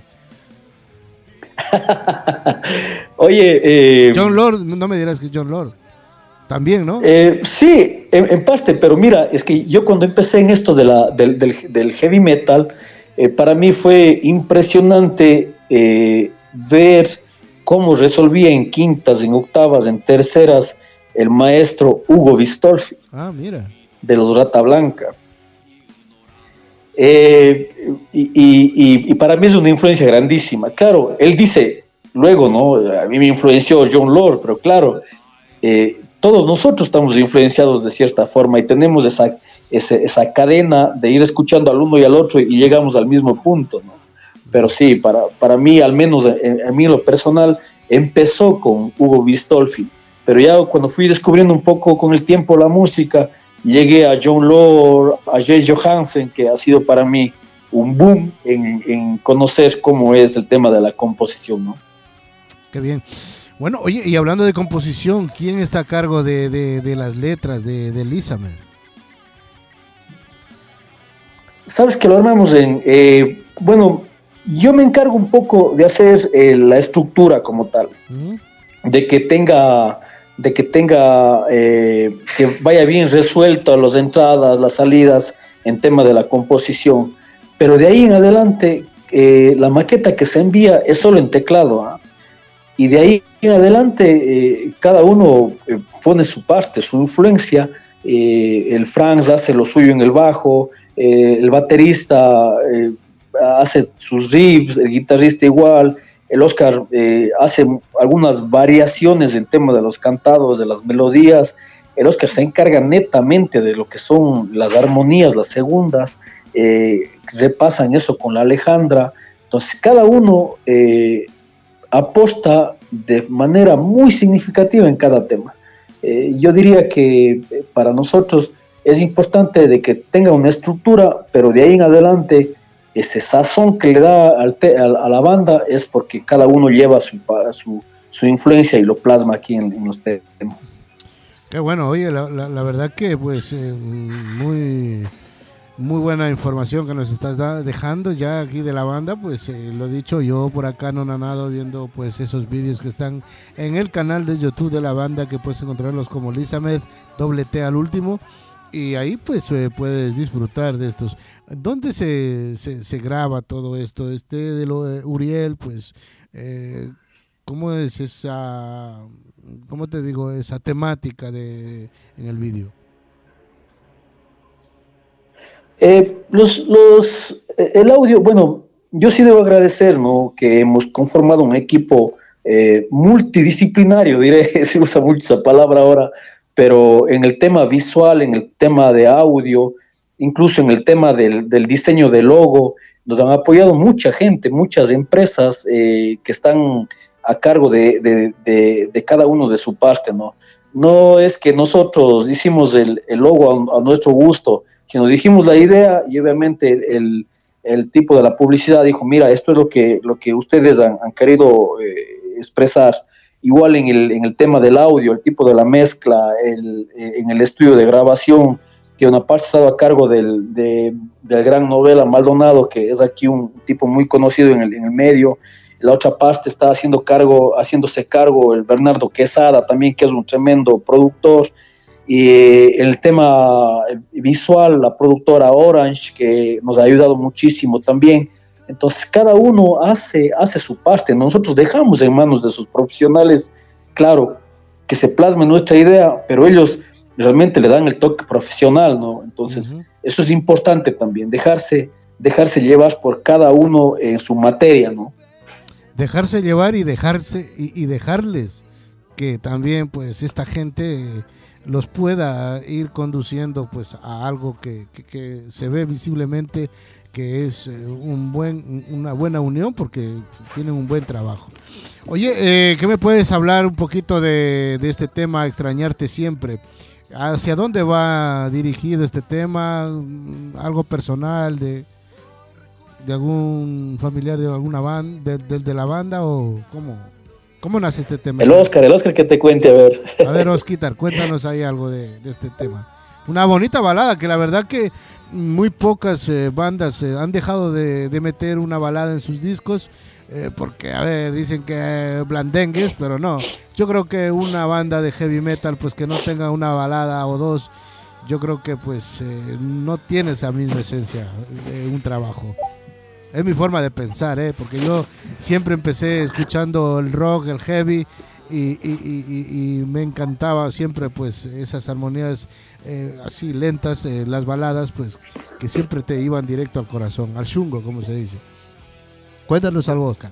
Oye, Jon Lord, no me dirás que Jon Lord también, ¿no? Sí, en parte, pero mira, es que yo cuando empecé en esto del heavy metal, para mí fue impresionante ver cómo resolvía en quintas, en octavas, en terceras el maestro Hugo Bistolfi, mira, de los Rata Blanca. Y para mí es una influencia grandísima. Claro, él dice luego, ¿no? A mí me influenció Jon Lord, pero claro, todos nosotros estamos influenciados de cierta forma y tenemos esa cadena de ir escuchando al uno y al otro y llegamos al mismo punto, ¿no? Pero sí, para mí, al menos a mí en lo personal, empezó con Hugo Bistolfi, pero ya cuando fui descubriendo un poco con el tiempo la música, llegué a Jon Lord, a Jay Johansen, que ha sido para mí un boom en conocer cómo es el tema de la composición, ¿no? Qué bien. Bueno, oye, y hablando de composición, ¿quién está a cargo de las letras de Lisamed? Sabes que lo armamos bueno, yo me encargo un poco de hacer la estructura como tal, de que vaya bien resuelto las entradas, las salidas en tema de la composición, pero de ahí en adelante la maqueta que se envía es solo en teclado, ¿eh? Y de ahí en adelante cada uno pone su parte, su influencia. El Franks hace lo suyo en el bajo, el baterista hace sus riffs, el guitarrista igual, el Oscar hace algunas variaciones en tema de los cantados, de las melodías. El Oscar se encarga netamente de lo que son las armonías, las segundas, repasan eso con la Alejandra. Entonces cada uno aposta de manera muy significativa en cada tema. Yo diría que para nosotros es importante de que tenga una estructura, pero de ahí en adelante ese sazón que le da a la banda es porque cada uno lleva su influencia y lo plasma aquí en los temas. Qué bueno, oye, la verdad que pues muy buena información que nos estás dejando ya aquí de la banda. Pues lo dicho, yo por acá no nanado viendo pues esos vídeos que están en el canal de YouTube de la banda, que puedes encontrarlos como Lisamed, T al último, y ahí pues puedes disfrutar de estos. ¿Dónde se graba todo esto? De lo de Uriel, pues ¿cómo es esa, cómo te digo, esa temática en el vídeo? El audio, bueno, yo sí debo agradecer, ¿no?, que hemos conformado un equipo multidisciplinario, diré, se usa mucho esa palabra ahora, pero en el tema visual, en el tema de audio, incluso en el tema del diseño del logo, nos han apoyado mucha gente, muchas empresas que están a cargo de cada uno de su parte, ¿no? No es que nosotros hicimos el logo a nuestro gusto, sino dijimos la idea y obviamente el tipo de la publicidad dijo, mira, esto es lo que ustedes han querido expresar. Igual en el tema del audio, el tipo de la mezcla, en el estudio de grabación, que una parte estaba a cargo del gran Novela Maldonado, que es aquí un tipo muy conocido en el medio. La otra parte está haciéndose cargo el Bernardo Quesada, también, que es un tremendo productor. Y el tema visual, la productora Orange, que nos ha ayudado muchísimo también. Entonces cada uno hace su parte. Nosotros dejamos en manos de sus profesionales, claro, que se plasme nuestra idea, pero ellos realmente le dan el toque profesional, ¿no? Entonces eso es importante también, dejarse llevar por cada uno en su materia, ¿no? Dejarse llevar y dejarles que también pues esta gente los pueda ir conduciendo pues a algo que se ve visiblemente que es una buena unión, porque tienen un buen trabajo. Oye, ¿qué me puedes hablar un poquito de este tema, Extrañarte Siempre? ¿Hacia dónde va dirigido este tema? ¿Algo personal de algún familiar de alguna banda, de la banda, o cómo nace este tema? El Oscar que te cuente, a ver. A ver, Osquitar, cuéntanos ahí algo de este tema. Una bonita balada, que la verdad que muy pocas bandas han dejado de meter una balada en sus discos, porque, a ver, dicen que blandengues, pero no. Yo creo que una banda de heavy metal, pues que no tenga una balada o dos, yo creo que pues no tiene esa misma esencia de un trabajo. Es mi forma de pensar, porque yo siempre empecé escuchando el rock, el heavy, y me encantaba siempre pues esas armonías así lentas, las baladas pues que siempre te iban directo al corazón, al chungo, como se dice. Cuéntanos algo, Oscar.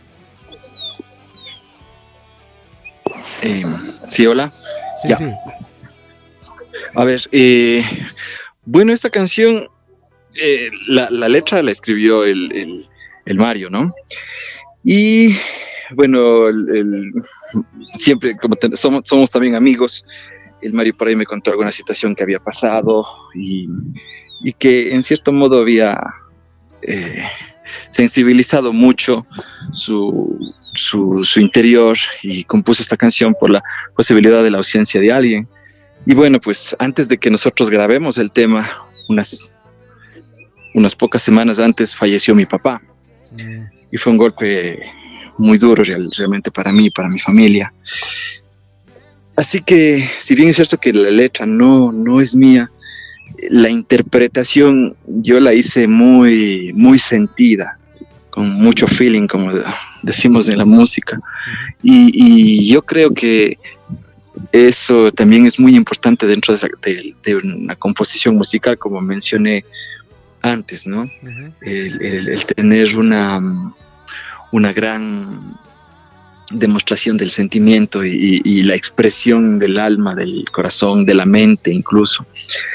Sí, hola. Sí, ya. Sí. A ver, bueno, esta canción, la letra la escribió el Mario, ¿no? Y bueno, siempre, como somos también amigos, el Mario por ahí me contó alguna situación que había pasado y que en cierto modo había sensibilizado mucho su interior, y compuso esta canción por la posibilidad de la ausencia de alguien. Y bueno, pues antes de que nosotros grabemos el tema, unas pocas semanas antes falleció mi papá. Y fue un golpe muy duro realmente para mí, para mi familia. Así que, si bien es cierto que la letra no es mía, la interpretación yo la hice muy, muy sentida, con mucho feeling, como decimos en la música. Y yo creo que eso también es muy importante dentro de una composición musical, como mencioné antes, ¿no? El tener una gran demostración del sentimiento y la expresión del alma, del corazón, de la mente incluso.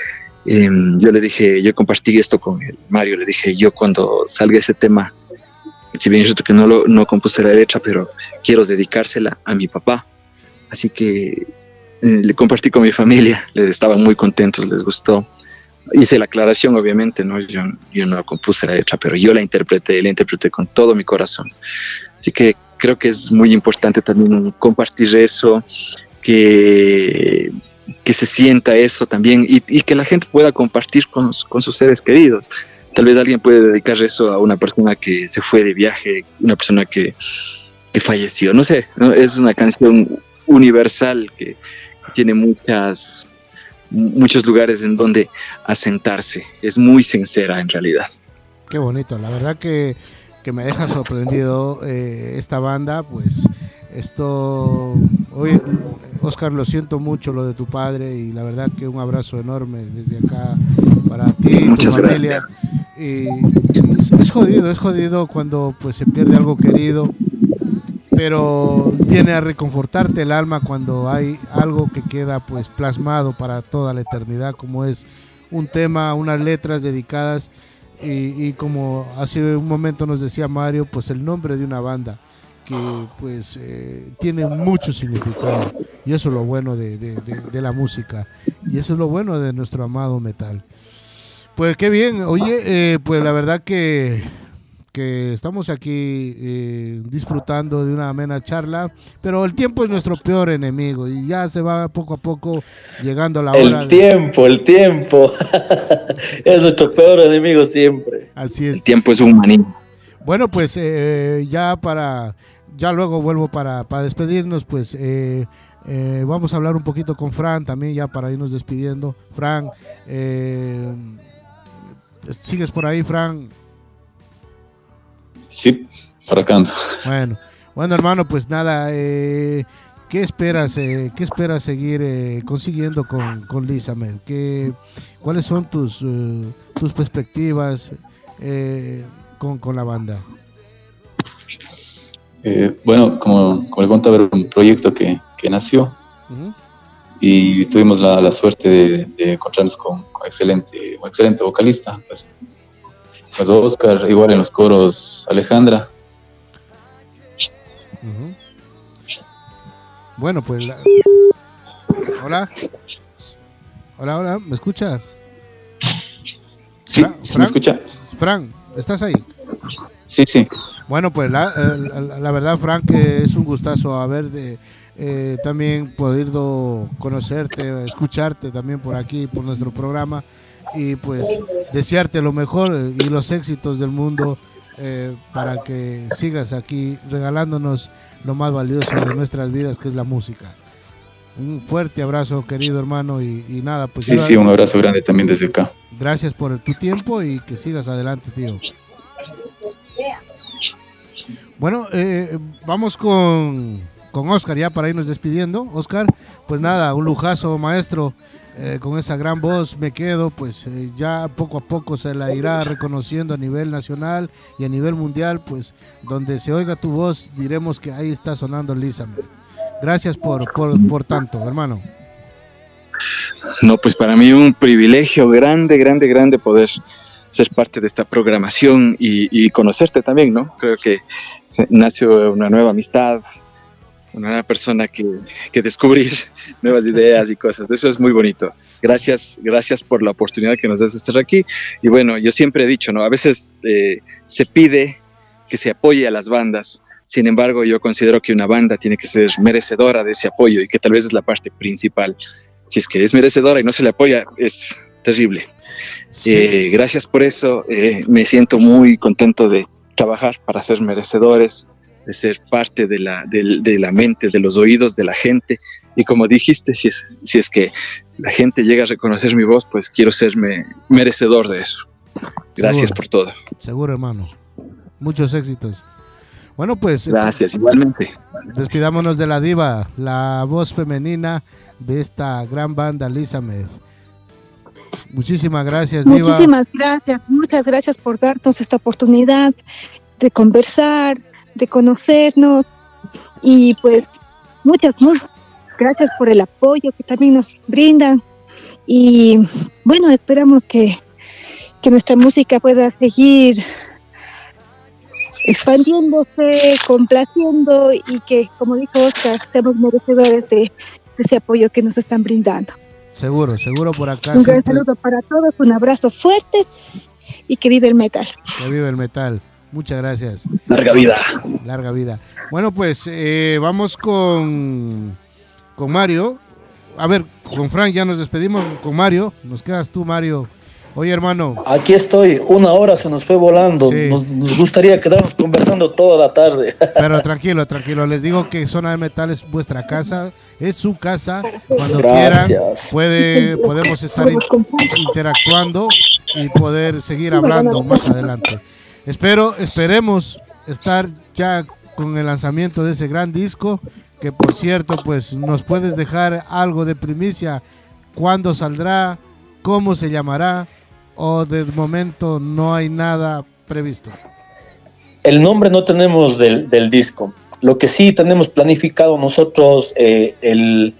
Yo compartí esto con el Mario, le dije, yo cuando salga ese tema, si bien es cierto que no compuse la letra, pero quiero dedicársela a mi papá. Así que le compartí con mi familia, les estaban muy contentos, les gustó. Hice la aclaración, obviamente, ¿no? Yo no compuse la letra, pero yo la interpreté con todo mi corazón. Así que creo que es muy importante también compartir eso, que se sienta eso también y que la gente pueda compartir con sus seres queridos. Tal vez alguien puede dedicar eso a una persona que se fue de viaje, una persona que falleció, no sé, ¿no? Es una canción universal que tiene muchos lugares en donde asentarse. Es muy sincera en realidad. Qué bonito, la verdad que me deja sorprendido esta banda, pues esto, oye, Oscar, lo siento mucho lo de tu padre y la verdad que un abrazo enorme desde acá para ti y tu familia. Y es jodido cuando pues se pierde algo querido, pero viene a reconfortarte el alma cuando hay algo que queda pues plasmado para toda la eternidad, como es un tema, unas letras dedicadas y como hace un momento nos decía Mario, pues el nombre de una banda que pues tiene mucho significado, y eso es lo bueno de la música, y eso es lo bueno de nuestro amado metal. Pues qué bien, oye, pues la verdad que estamos aquí disfrutando de una amena charla, pero el tiempo es nuestro peor enemigo y ya se va poco a poco llegando la hora. El tiempo es nuestro peor enemigo siempre. Así es. El tiempo es un manín. Bueno, pues ya luego vuelvo para despedirnos, pues vamos a hablar un poquito con Fran también ya para irnos despidiendo. Fran, ¿sigues por ahí, Fran? Sí, para acá ando. Bueno, hermano, pues nada, ¿qué esperas seguir consiguiendo con Lisamed? ¿Cuáles son tus perspectivas con la banda? Bueno, como le contaba, era un proyecto que nació y tuvimos la suerte de encontrarnos con excelente vocalista, pues Oscar, igual en los coros Alejandra. Bueno, pues Hola, ¿me escucha? Sí, ¿me escucha? Fran, ¿estás ahí? Sí. Bueno, pues la verdad, Fran, que es un gustazo haber también podido conocerte, escucharte también por aquí, por nuestro programa, y pues desearte lo mejor y los éxitos del mundo para que sigas aquí regalándonos lo más valioso de nuestras vidas, que es la música. Un fuerte abrazo, querido hermano, y nada, pues sí, un abrazo grande también desde acá. Gracias por tu tiempo y que sigas adelante, tío. Bueno, vamos con Oscar ya para irnos despidiendo. Oscar, pues nada, un lujazo, maestro, con esa gran voz. Me quedo, pues ya poco a poco se la irá reconociendo a nivel nacional y a nivel mundial, pues donde se oiga tu voz diremos que ahí está sonando Lisamed. Gracias por tanto, hermano. No, pues para mí un privilegio grande poder ser parte de esta programación y conocerte también, ¿no? Creo que nació una nueva amistad, una nueva persona que descubrir nuevas ideas y cosas. Eso es muy bonito. Gracias por la oportunidad que nos das de estar aquí. Y bueno, yo siempre he dicho, ¿no? A veces se pide que se apoye a las bandas. Sin embargo, yo considero que una banda tiene que ser merecedora de ese apoyo y que tal vez es la parte principal. Si es que es merecedora y no se le apoya, es terrible. Sí. Gracias por eso. Me siento muy contento de trabajar para ser merecedores, de ser parte de la mente, de los oídos de la gente. Y como dijiste, si es que la gente llega a reconocer mi voz, pues quiero ser merecedor de eso. Gracias por todo. Seguro, hermano. Muchos éxitos. Bueno, pues... Gracias, igualmente. Despidámonos de la diva, la voz femenina de esta gran banda, Lisamed. Muchísimas gracias, diva. Muchísimas gracias, muchas gracias por darnos esta oportunidad de conversar, de conocernos, y pues muchas gracias por el apoyo que también nos brindan, y bueno, esperamos que nuestra música pueda seguir expandiéndose, complaciendo, y que, como dijo Oscar, seamos merecedores de ese apoyo que nos están brindando. Seguro por acá. Un gran saludo para todos, un abrazo fuerte y que vive el metal. Que vive el metal. Muchas gracias. Larga vida. Larga vida. Bueno, pues vamos con Mario. A ver, con Frank ya nos despedimos. Con Mario, nos quedas tú, Mario. Oye, hermano. Aquí estoy, 1 hora se nos fue volando. Sí. Nos gustaría quedarnos conversando toda la tarde. Pero tranquilo. Les digo que Zona de Metal es vuestra casa, es su casa. Cuando Gracias. quieran, podemos estar interactuando y poder seguir hablando más adelante. Esperemos estar ya con el lanzamiento de ese gran disco, que por cierto, pues nos puedes dejar algo de primicia, cuándo saldrá, cómo se llamará, o de momento no hay nada previsto. El nombre no tenemos del disco. Lo que sí tenemos planificado nosotros, el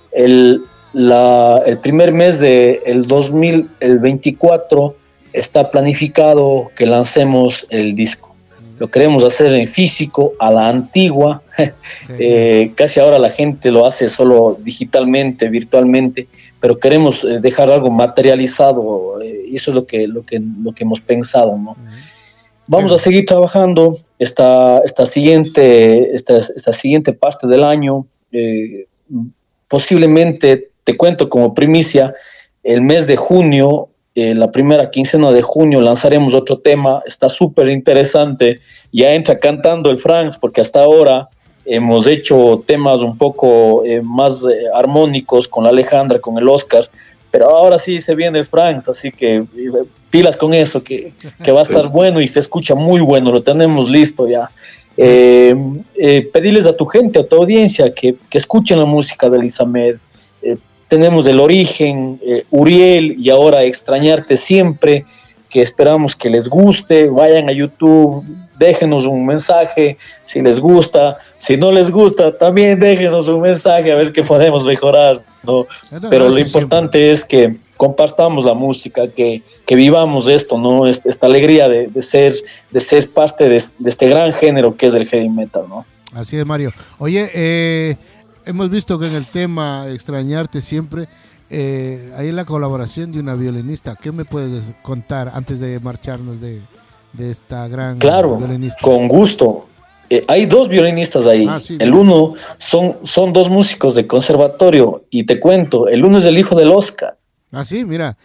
primer mes del 2024 está planificado que lancemos el disco. Lo queremos hacer en físico, a la antigua. Casi ahora la gente lo hace solo digitalmente, virtualmente, pero queremos dejar algo materializado, y eso es lo que hemos pensado, ¿no? Vamos a seguir trabajando esta siguiente parte del año. Posiblemente, te cuento como primicia, el mes de junio, la primera quincena de junio, lanzaremos otro tema. Está súper interesante. Ya entra cantando el Franks, porque hasta ahora hemos hecho temas un poco más armónicos con la Alejandra, con el Oscar, pero ahora sí se viene el Franks, así que pilas con eso, que va a estar bueno y se escucha muy bueno, lo tenemos listo ya. Pedirles a tu gente, a tu audiencia, que escuchen la música de Lisamed. Tenemos El Origen, Uriel y ahora Extrañarte Siempre, que esperamos que les guste. Vayan a YouTube, déjenos un mensaje si les gusta. Si no les gusta, también déjenos un mensaje a ver qué podemos mejorar, ¿no? Pero lo importante es que compartamos la música, que vivamos esto, ¿no? Esta alegría de ser parte de este gran género que es el heavy metal, ¿no? Así es, Mario. Oye, hemos visto que en el tema Extrañarte Siempre hay la colaboración de una violinista. ¿Qué me puedes contar antes de marcharnos de esta gran violinista? Claro, con gusto. Hay 2 violinistas ahí. Sí, el uno son 2 músicos de conservatorio, y te cuento, el uno es el hijo del Oscar. Sí, mira.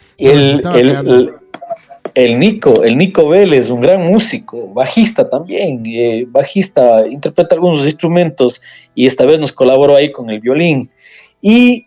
El Nico Vélez, un gran músico, bajista también, interpreta algunos instrumentos y esta vez nos colaboró ahí con el violín. Y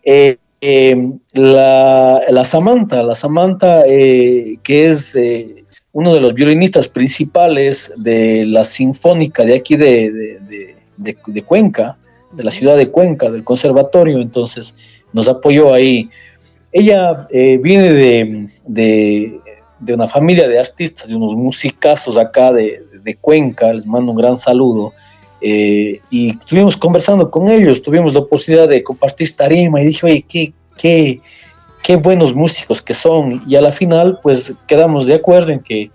la Samantha, que es uno de los violinistas principales de la Sinfónica de aquí de Cuenca, de la ciudad de Cuenca, del conservatorio, entonces nos apoyó ahí. Ella viene de una familia de artistas, de unos musicazos acá de Cuenca, les mando un gran saludo, y estuvimos conversando con ellos, tuvimos la oportunidad de compartir tarima, y dije, oye, qué buenos músicos que son, y a la final pues quedamos de acuerdo en que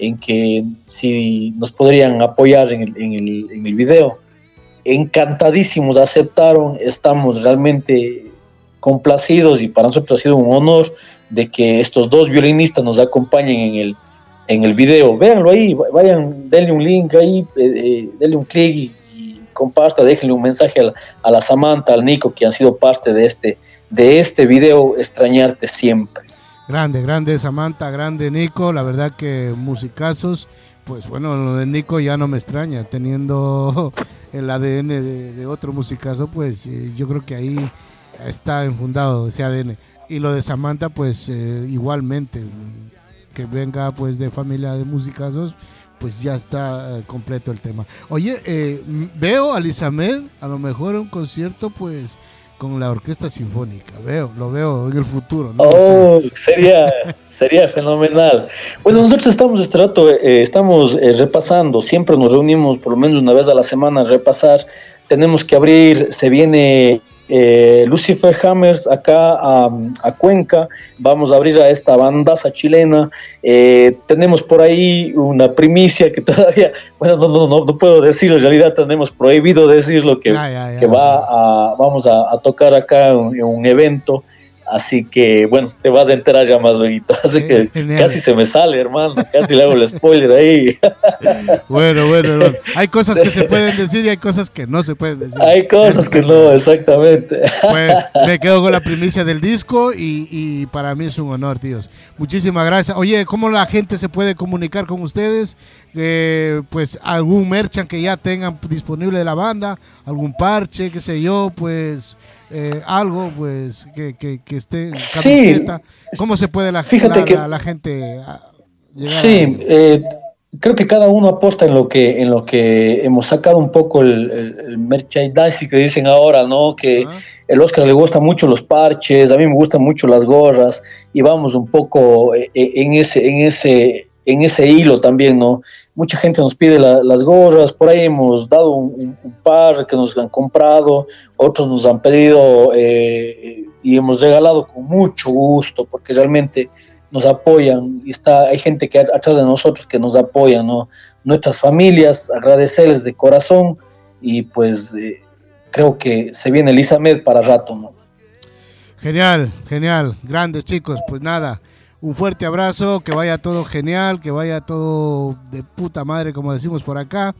si nos podrían apoyar en el video. Encantadísimos, aceptaron, estamos realmente complacidos, y para nosotros ha sido un honor de que estos 2 violinistas nos acompañen en el video. Véanlo ahí, vayan, denle un link ahí, denle un clic y comparta, déjenle un mensaje a la Samantha, al Nico, que han sido parte de este video Extrañarte Siempre. Grande Samantha, grande Nico, la verdad que musicazos. Pues bueno, lo de Nico ya no me extraña, teniendo el ADN de otro musicazo, pues yo creo que ahí está enfundado ese ADN. Y lo de Samantha, pues igualmente, que venga pues de familia de musicazos, pues ya está completo el tema. Oye, veo a Lisamed a lo mejor en un concierto pues con la orquesta sinfónica, lo veo en el futuro, ¿no? Sería fenomenal. Bueno, nosotros estamos repasando, siempre nos reunimos por lo menos una vez a la semana a repasar. Tenemos que abrir, se viene Lucifer Hammers acá a Cuenca. Vamos a abrir a esta bandaza chilena. Tenemos por ahí una primicia que todavía, bueno, no puedo decirlo, en realidad tenemos prohibido decirlo, que vamos a tocar acá en un evento. Así que, bueno, te vas a enterar ya más luego. Así que genial. Casi se me sale, hermano. Casi le hago el spoiler ahí. Bueno. Hay cosas que se pueden decir y hay cosas que no se pueden decir. Hay cosas que no, exactamente. Pues me quedo con la primicia del disco y para mí es un honor, tíos. Muchísimas gracias. Oye, ¿cómo la gente se puede comunicar con ustedes? Pues algún merchant que ya tengan disponible de la banda, algún parche, qué sé yo, pues... algo pues que esté en camiseta. Sí. ¿Cómo se puede la gente llegar? Sí, creo que cada uno aporta en lo que hemos sacado un poco el merchandising que dicen ahora, ¿no? Que el Oscar le gustan mucho los parches, a mí me gustan mucho las gorras y vamos un poco en ese hilo también, ¿no? Mucha gente nos pide las gorras, por ahí hemos dado un par que nos han comprado, otros nos han pedido y hemos regalado con mucho gusto, porque realmente nos apoyan y hay gente que atrás de nosotros que nos apoya, ¿no? Nuestras familias, agradecerles de corazón y pues creo que se viene el ISAMED para rato, ¿no? Genial, grandes chicos, pues nada. Un fuerte abrazo, que vaya todo genial, que vaya todo de puta madre, como decimos por acá.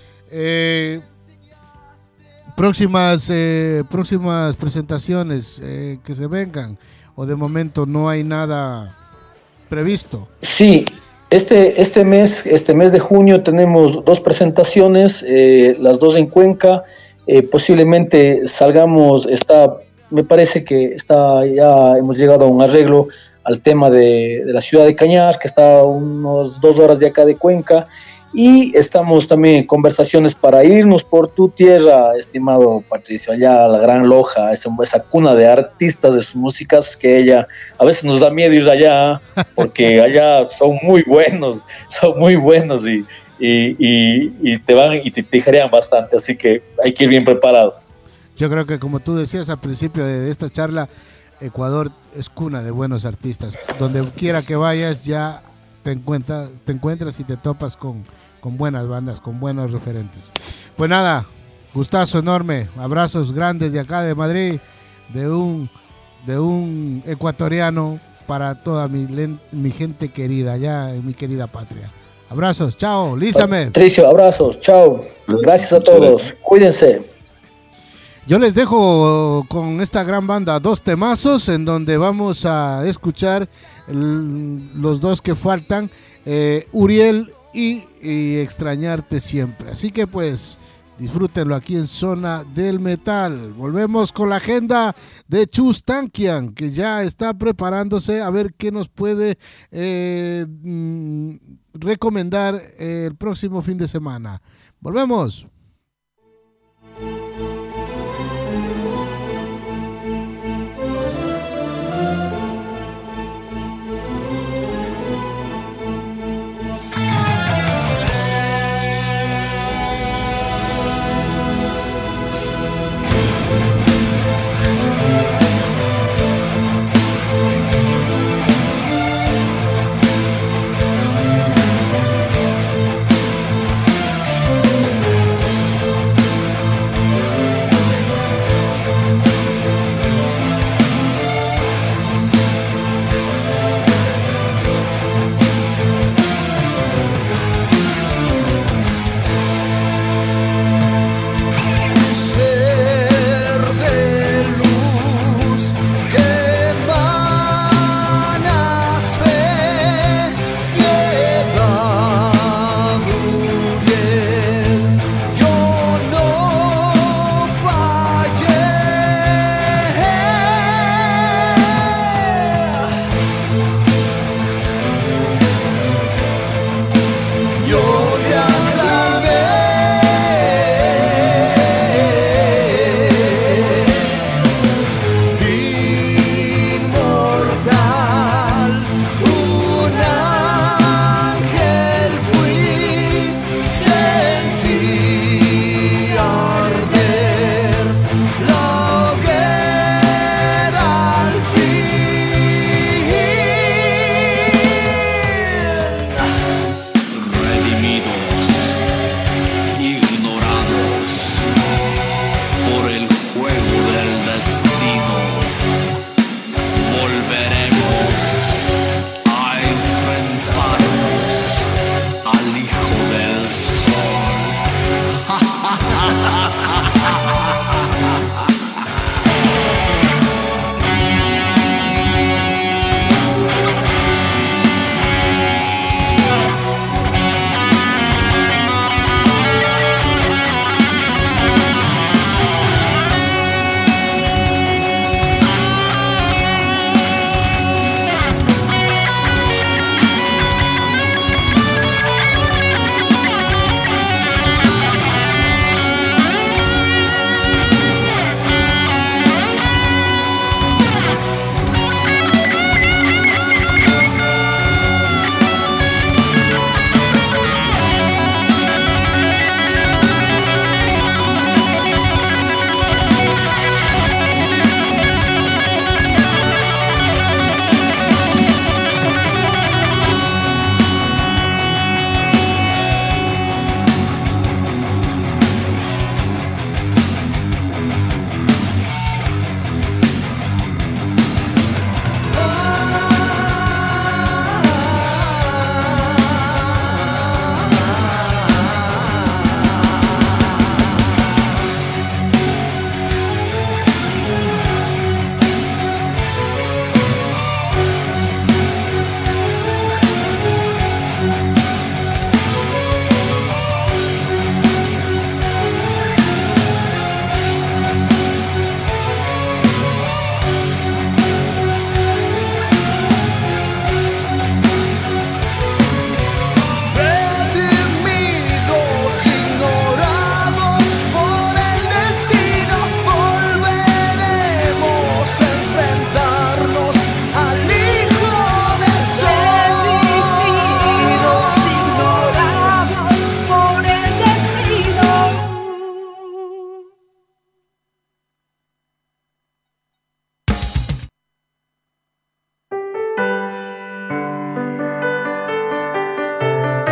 Próximas presentaciones que se vengan, o de momento no hay nada previsto. Sí, este mes de junio tenemos 2 presentaciones, las 2 en Cuenca. Posiblemente salgamos, me parece que ya hemos llegado a un arreglo al tema de la ciudad de Cañar, que está a unos 2 horas de acá de Cuenca, y estamos también en conversaciones para irnos por tu tierra, estimado Patricio, allá a la Gran Loja, esa cuna de artistas de sus músicas, que ella a veces nos da miedo ir allá, porque allá son muy buenos y te tijerean bastante, así que hay que ir bien preparados. Yo creo que, como tú decías al principio de esta charla, Ecuador es cuna de buenos artistas. Donde quiera que vayas ya te encuentras y te topas con buenas bandas, con buenos referentes. Pues nada, gustazo enorme, abrazos grandes de acá de Madrid, de un ecuatoriano para toda mi gente querida allá en mi querida patria. Abrazos, chao, Lisamed. Patricio, abrazos, chao. Gracias a todos, cuídense. Yo les dejo con esta gran banda 2 temazos en donde vamos a escuchar los 2 que faltan, Uriel y Extrañarte Siempre. Así que pues disfrútenlo aquí en Zona del Metal. Volvemos con la agenda de Chus Tankian, que ya está preparándose a ver qué nos puede recomendar el próximo fin de semana. Volvemos.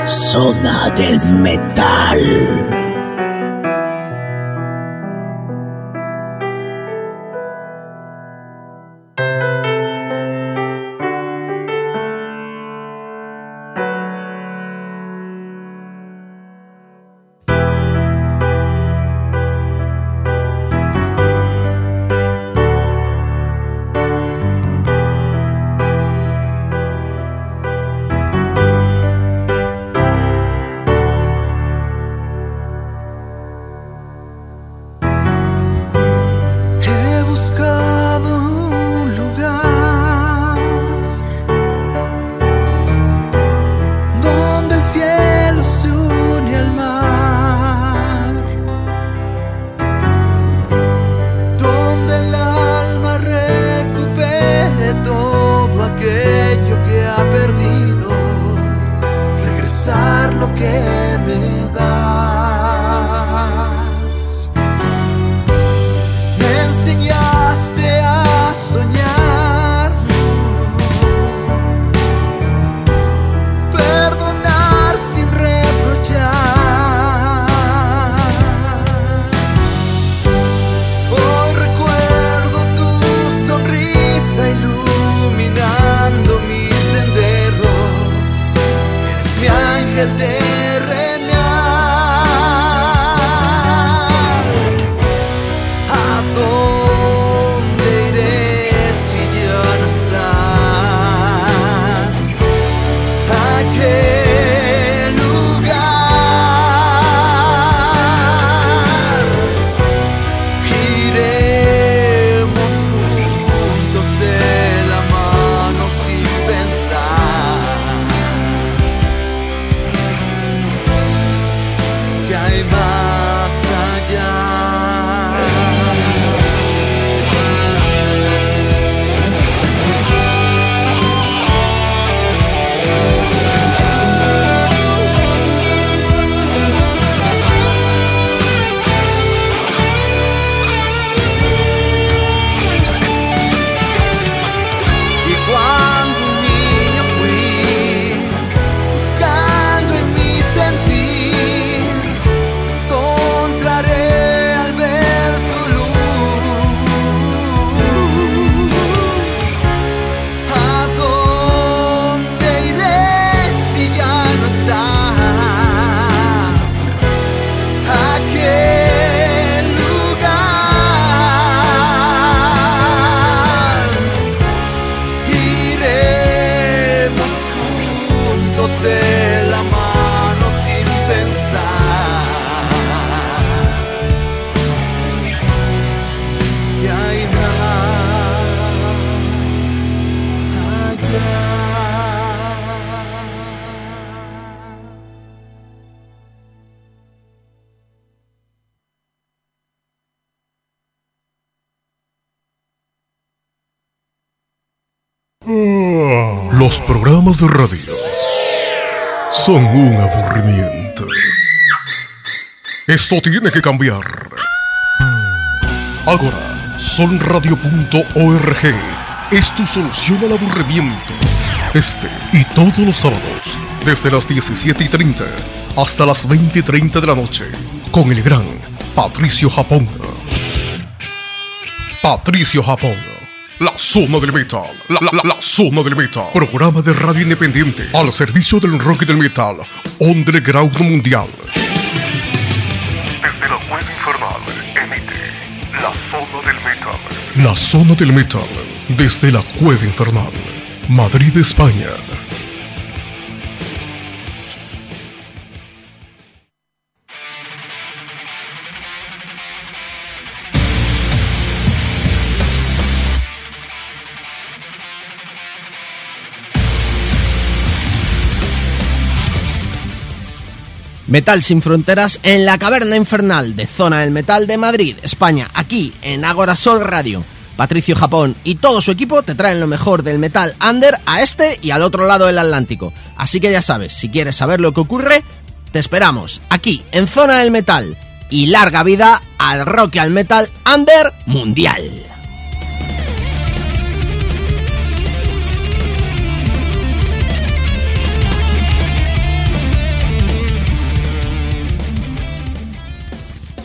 Zona del Metal. Los programas de radio son un aburrimiento. Esto tiene que cambiar. Ahora, sonradio.org es tu solución al aburrimiento. Este y todos los sábados, desde las 17:30 hasta las 20:30 de la noche, con el gran Patricio Japón. Patricio Japón. La Zona del Metal, la Zona del Metal, programa de radio independiente al servicio del rock y del metal, underground mundial. Desde la cueva infernal emite la Zona del Metal. La Zona del Metal, desde la cueva infernal, Madrid, España. Metal sin fronteras en la caverna infernal de Zona del Metal de Madrid, España, aquí en Agorasol Radio. Patricio Japón y todo su equipo te traen lo mejor del metal under a este y al otro lado del Atlántico. Así que ya sabes, si quieres saber lo que ocurre, te esperamos aquí en Zona del Metal. Y larga vida al rock y al metal under mundial.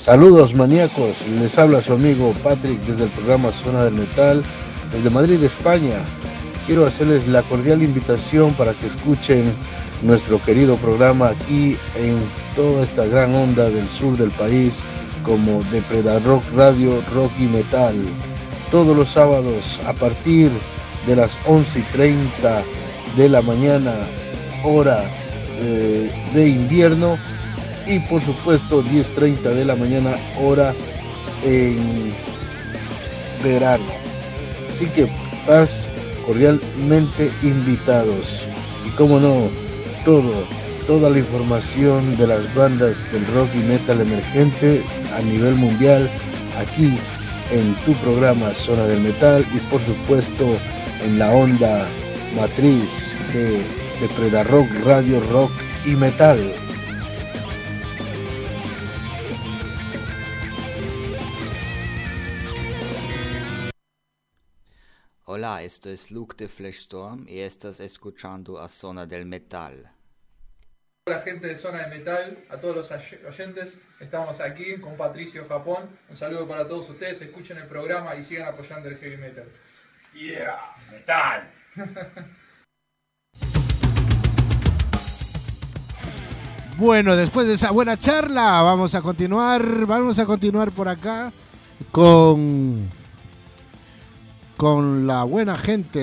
Saludos maníacos, les habla su amigo Patrick desde el programa Zona del Metal, desde Madrid, España. Quiero hacerles la cordial invitación para que escuchen nuestro querido programa aquí en toda esta gran onda del sur del país, como Depredar Rock Radio, Rock y Metal, todos los sábados a partir de las 11:30 de la mañana, hora de invierno, y por supuesto 10:30 de la mañana, hora en verano. Así que estás cordialmente invitados. Y como no, toda la información de las bandas del rock y metal emergente a nivel mundial, aquí en tu programa Zona del Metal, y por supuesto en la onda matriz de Depredar Rock Radio, Rock y Metal. Hola, esto es Luke de Fleshstorm y estás escuchando a Zona del Metal. Hola gente de Zona del Metal, a todos los oyentes, estamos aquí con Patricio Japón. Un saludo para todos ustedes, escuchen el programa y sigan apoyando el heavy metal. Yeah, metal. Bueno, después de esa buena charla, vamos a continuar por acá con la buena gente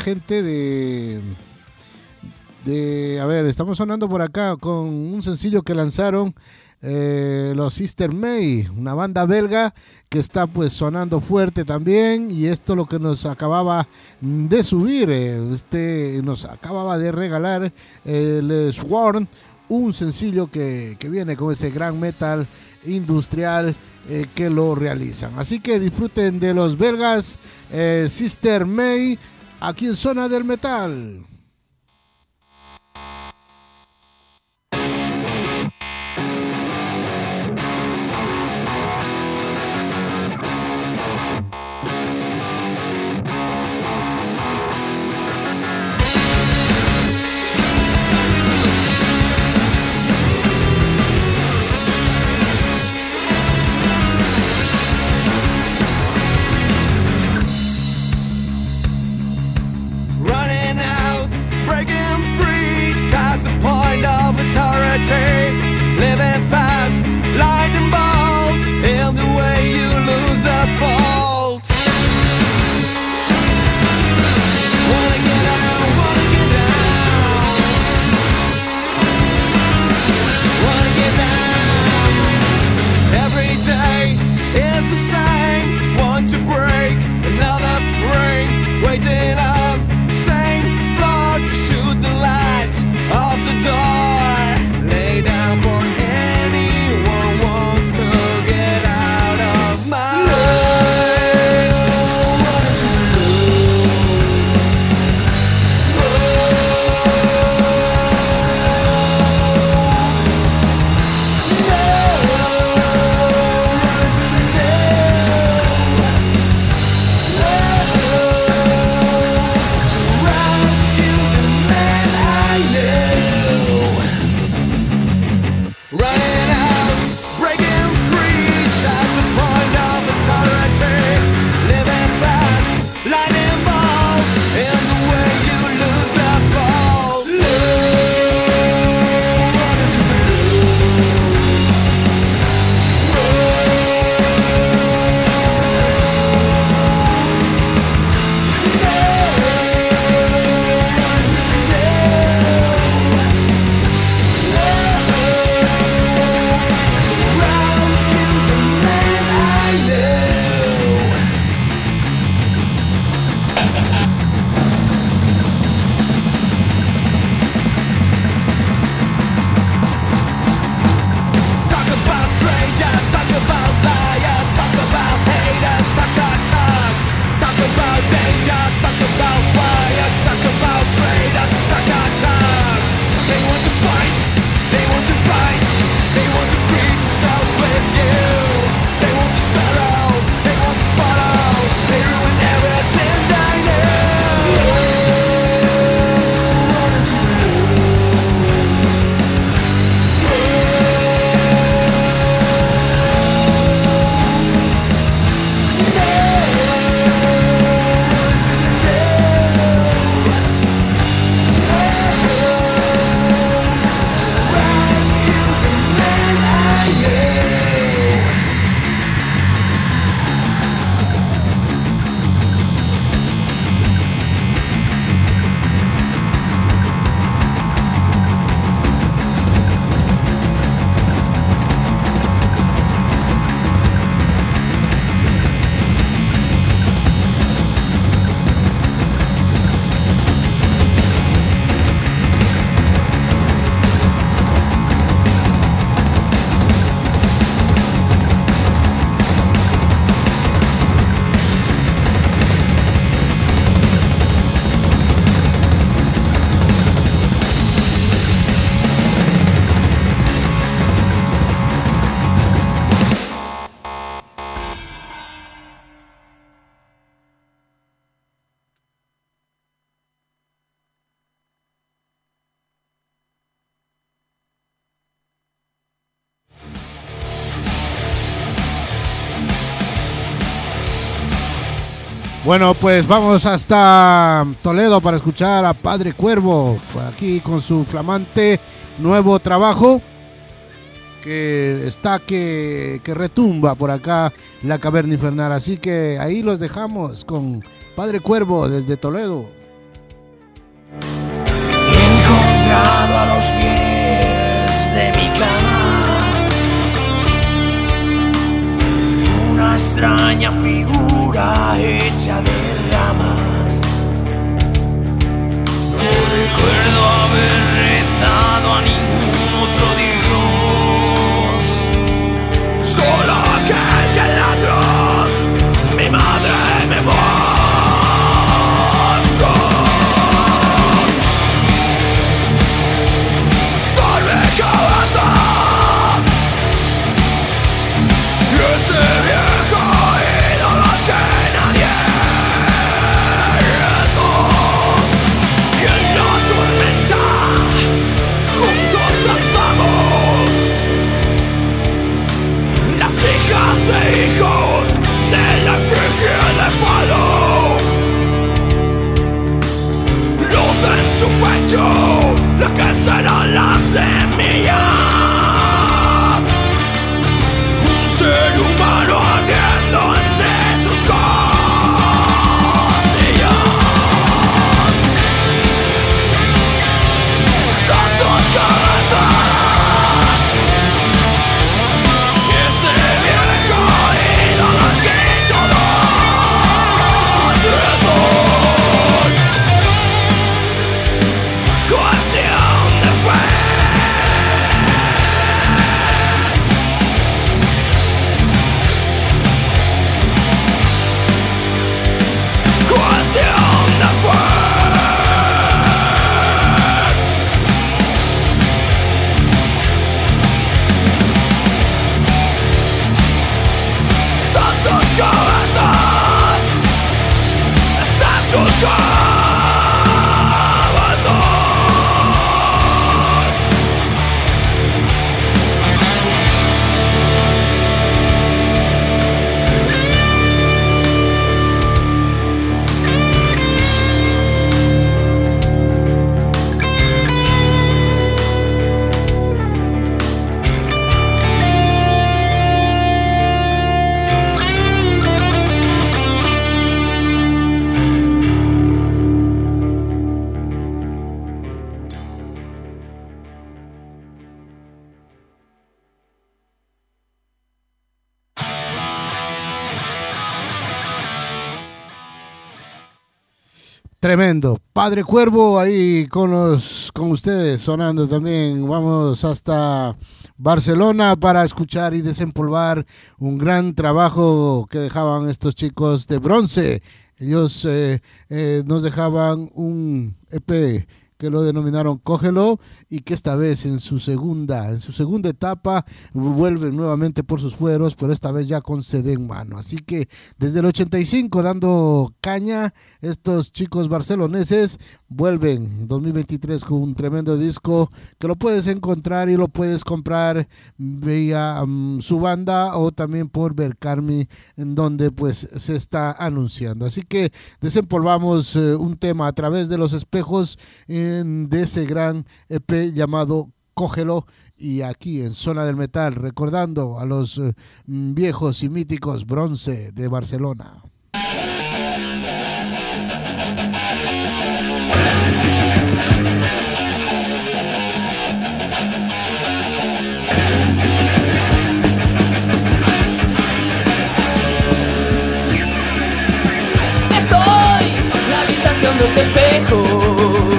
de a ver, estamos sonando por acá con un sencillo que lanzaron los Sister May, una banda belga que está pues sonando fuerte también, y esto lo que nos acababa de subir, nos acababa de regalar el Sworn, un sencillo que viene con ese gran metal industrial que lo realizan. Así que disfruten de los belgas Sister May aquí en Zona del Metal. Living fast, lightning bolt, in the way you lose the fault. Wanna get out, wanna get down. Wanna get down. Every day is the same. Want to break another frame. Waiting on the same floor to shoot the light of the door. Lay down for anyone wants to get out of my life. What did you do? To rescue the man I knew. Running out, breaking free, that's the point of authority. Living fast, lightning bolt, in the way you lose the fault. What did you Bueno, pues vamos hasta Toledo para escuchar a Padre Cuervo, aquí con su flamante nuevo trabajo que está que retumba por acá la Caverna Infernal. Así que ahí los dejamos con Padre Cuervo desde Toledo. Encontrado a los pies de mi cama una extraña figura hecha de ramas. No recuerdo haber rezado a ningún otro Dios, solo aquel que ladró mi madre me mostró. Salve cabeza, ese viejo ídolo que nadie retó, y en la tormenta juntos danzamos, las hijas e hijos de la esfinge de palo, luz en su pecho, la que será la semilla, un ser humano ardiendo entre sus costillas, sus cabezas, y ese viejo ídolo que todos retan. Cuestión de fe, cuestión de fe. Son sus cabezas, son sus cabezas. Tremendo. Padre Cuervo ahí con ustedes sonando también. Vamos hasta Barcelona para escuchar y desempolvar un gran trabajo que dejaban estos chicos de Bronce. Ellos nos dejaban un EP que lo denominaron Cógelo, y que esta vez en su segunda etapa vuelven nuevamente por sus fueros, pero esta vez ya con CD en mano. Así que desde el 85 dando caña, estos chicos barceloneses vuelven 2023 con un tremendo disco que lo puedes encontrar y lo puedes comprar vía su banda o también por Bercarmi, en donde pues se está anunciando. Así que desempolvamos un tema a través de los espejos de ese gran EP llamado Cógelo, y aquí en Zona del Metal recordando a los viejos y míticos Bronce de Barcelona. Estoy en la habitación de los espejos,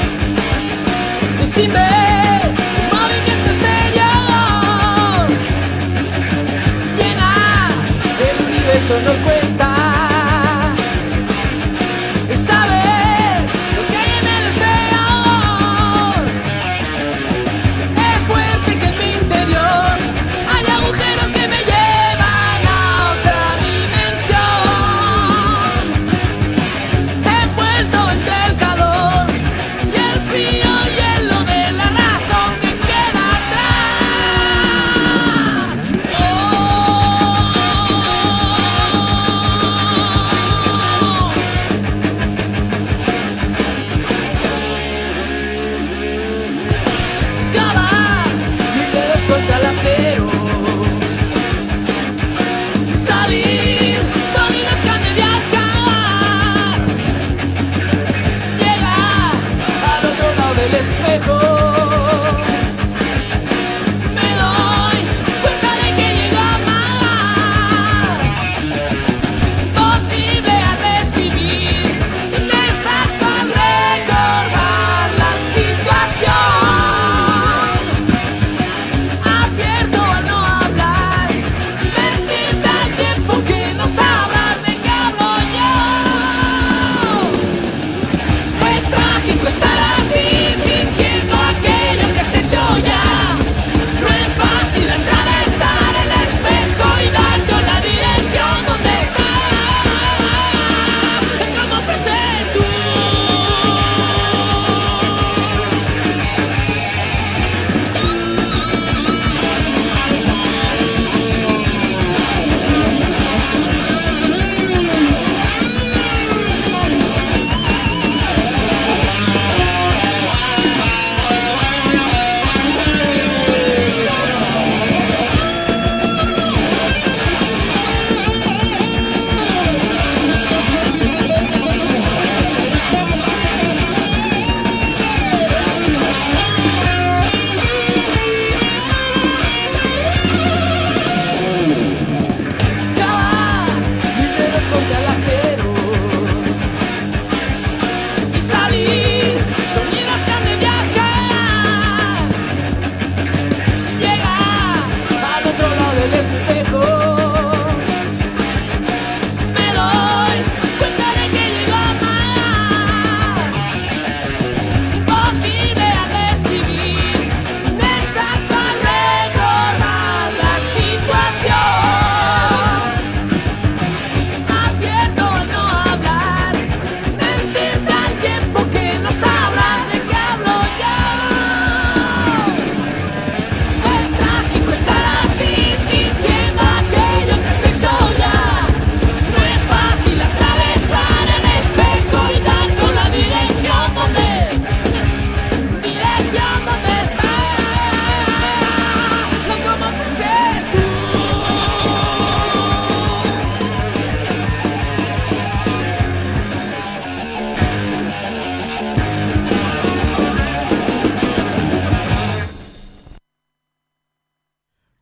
sin ver un movimiento exterior. Llenar el universo nos cuesta. Saber lo que hay en el espejo es fuerte, que en mi interior hay agujeros que me llevan a otra dimensión. Envuelto entre el calor y el frío, hielo de la razón que queda atrás. Oh,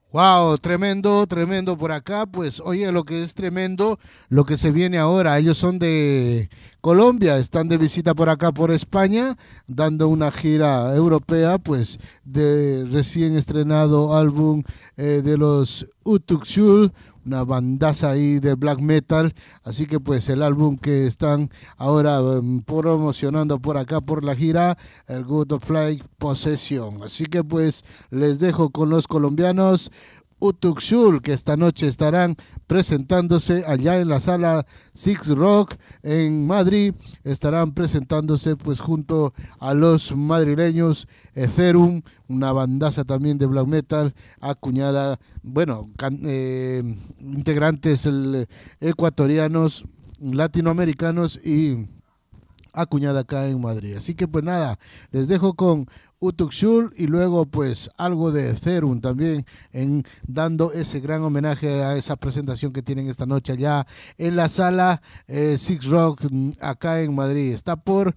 Wow, tremendo, tremendo por acá. Pues oye, lo que es tremendo, lo que se viene ahora. Ellos son de Colombia, están de visita por acá, por España, dando una gira europea, pues de recién estrenado álbum de los Utukshul, una bandaza ahí de black metal. Así que pues el álbum que están ahora promocionando por acá por la gira, el Good of Flight Possession. Así que pues les dejo con los colombianos Utukshul, que esta noche estarán presentándose allá en la sala Six Rock en Madrid. Estarán presentándose pues junto a los madrileños Ethereum, una bandaza también de black metal acuñada, bueno, integrantes ecuatorianos, latinoamericanos y acuñada acá en Madrid. Así que pues nada, les dejo con Utukshul y luego pues algo de Ethereum también, dando ese gran homenaje a esa presentación que tienen esta noche allá en la sala Six Rock acá en Madrid. Está por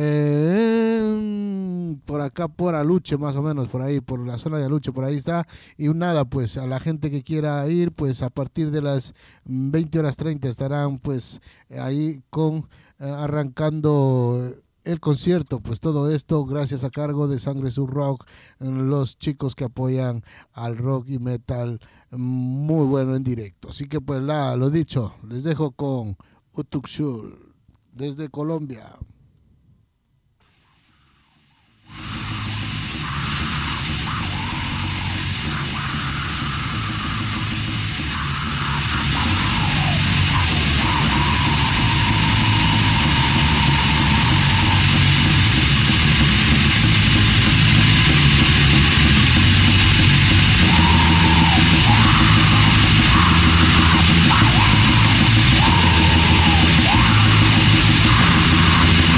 acá por Aluche, más o menos, por ahí, por la zona de Aluche, por ahí está. Y nada, pues a la gente que quiera ir, pues a partir de las 20:30 estarán pues ahí arrancando el concierto. Pues todo esto gracias a cargo de Sangre Sur Rock, los chicos que apoyan al rock y metal muy bueno en directo. Así que pues lo dicho, les dejo con Utukshul desde Colombia. Yeah.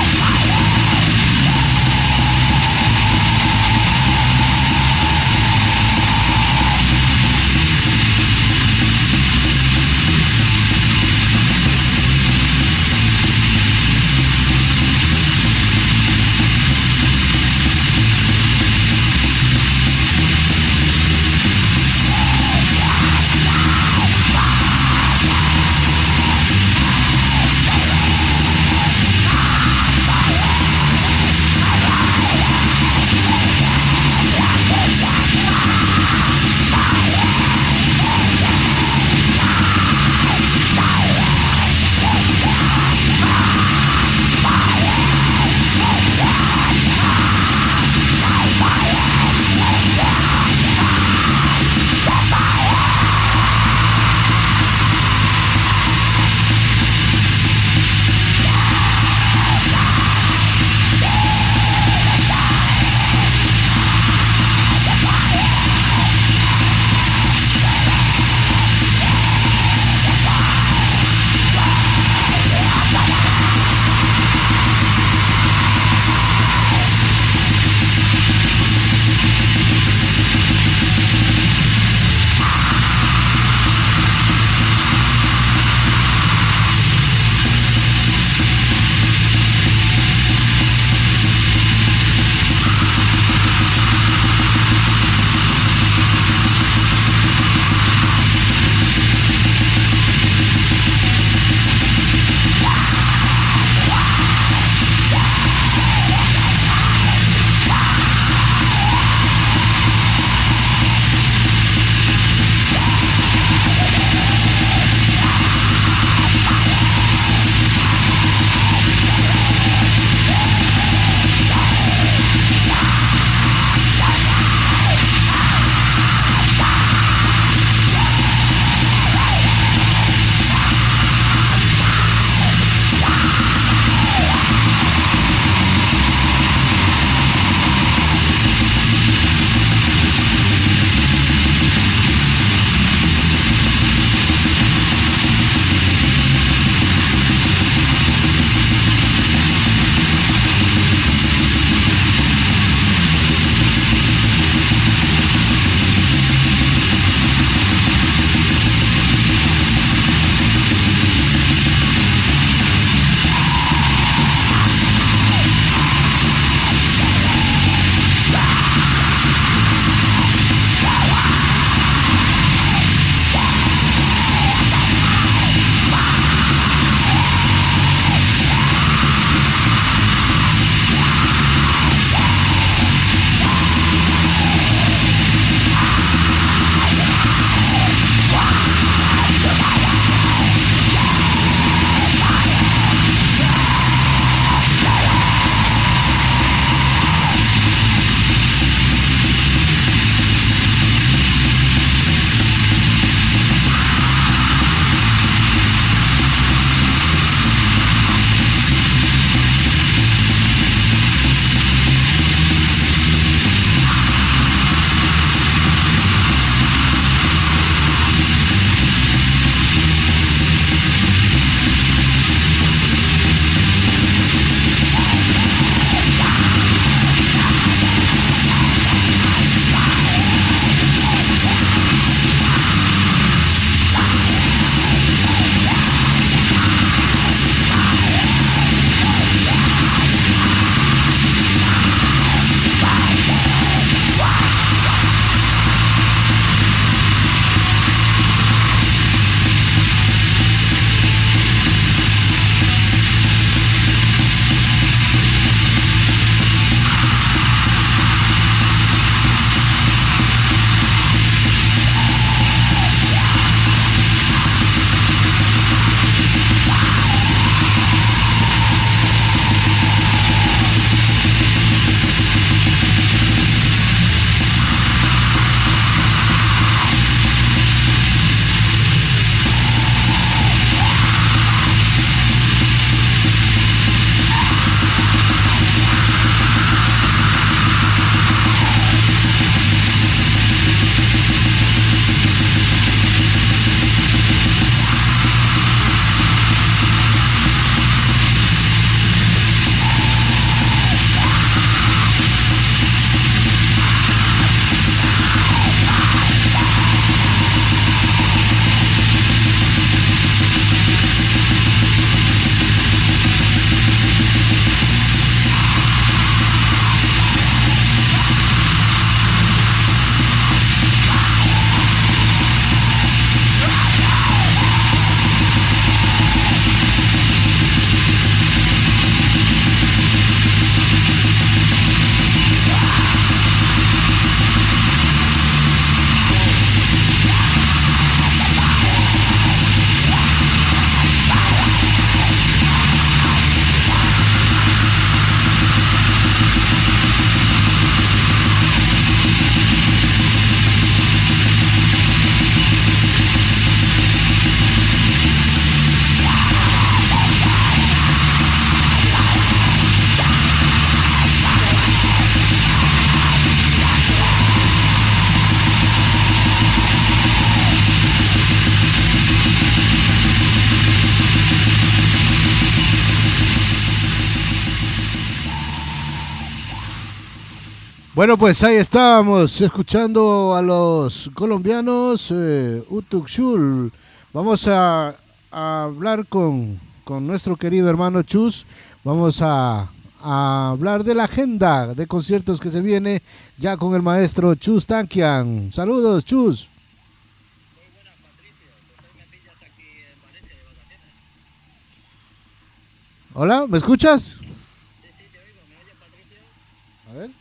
Bueno, pues ahí estábamos escuchando a los colombianos Utukshul. Vamos a hablar con nuestro querido hermano Chus. Vamos a hablar de la agenda de conciertos que se viene ya con el maestro Chus Tankian. Saludos, Chus. Hola, ¿me escuchas? A ver.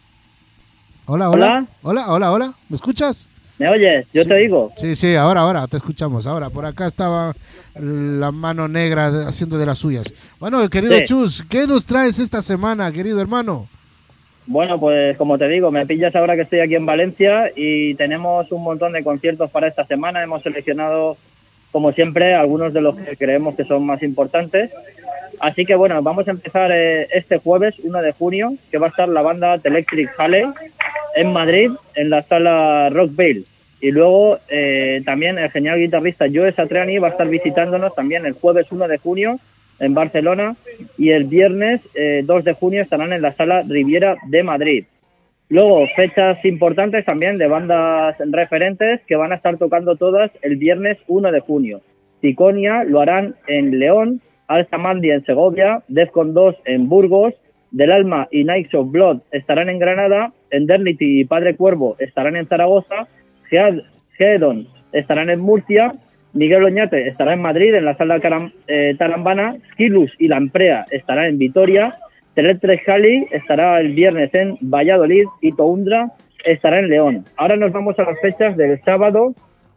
Hola. ¿Me escuchas? ¿Me oyes? Yo te oigo. Sí, ahora te escuchamos. Ahora, por acá estaba la mano negra haciendo de las suyas. Bueno, querido Chus, ¿qué nos traes esta semana, querido hermano? Bueno, pues como te digo, me pillas ahora que estoy aquí en Valencia y tenemos un montón de conciertos para esta semana. Hemos seleccionado, como siempre, algunos de los que creemos que son más importantes. Así que bueno, vamos a empezar este jueves, 1 de junio, que va a estar la banda The Electric Halley en Madrid, en la sala Rockville. Y luego también el genial guitarrista Joe Satriani va a estar visitándonos también el jueves 1 de junio en Barcelona, y el viernes 2 de junio estarán en la sala Riviera de Madrid. Luego, fechas importantes también de bandas referentes que van a estar tocando todas el viernes 1 de junio. Ciconia lo harán en León, Alzamandi en Segovia, Defcon 2 en Burgos, Del Alma y Knights of Blood estarán en Granada, Endernity y Padre Cuervo estarán en Zaragoza, Geedon estarán en Murcia, Miguel Oñate estará en Madrid en la sala Tarambana, Skilus y Lamprea estarán en Vitoria, The Electric Halley estará el viernes en Valladolid y Toundra estará en León. Ahora nos vamos a las fechas del sábado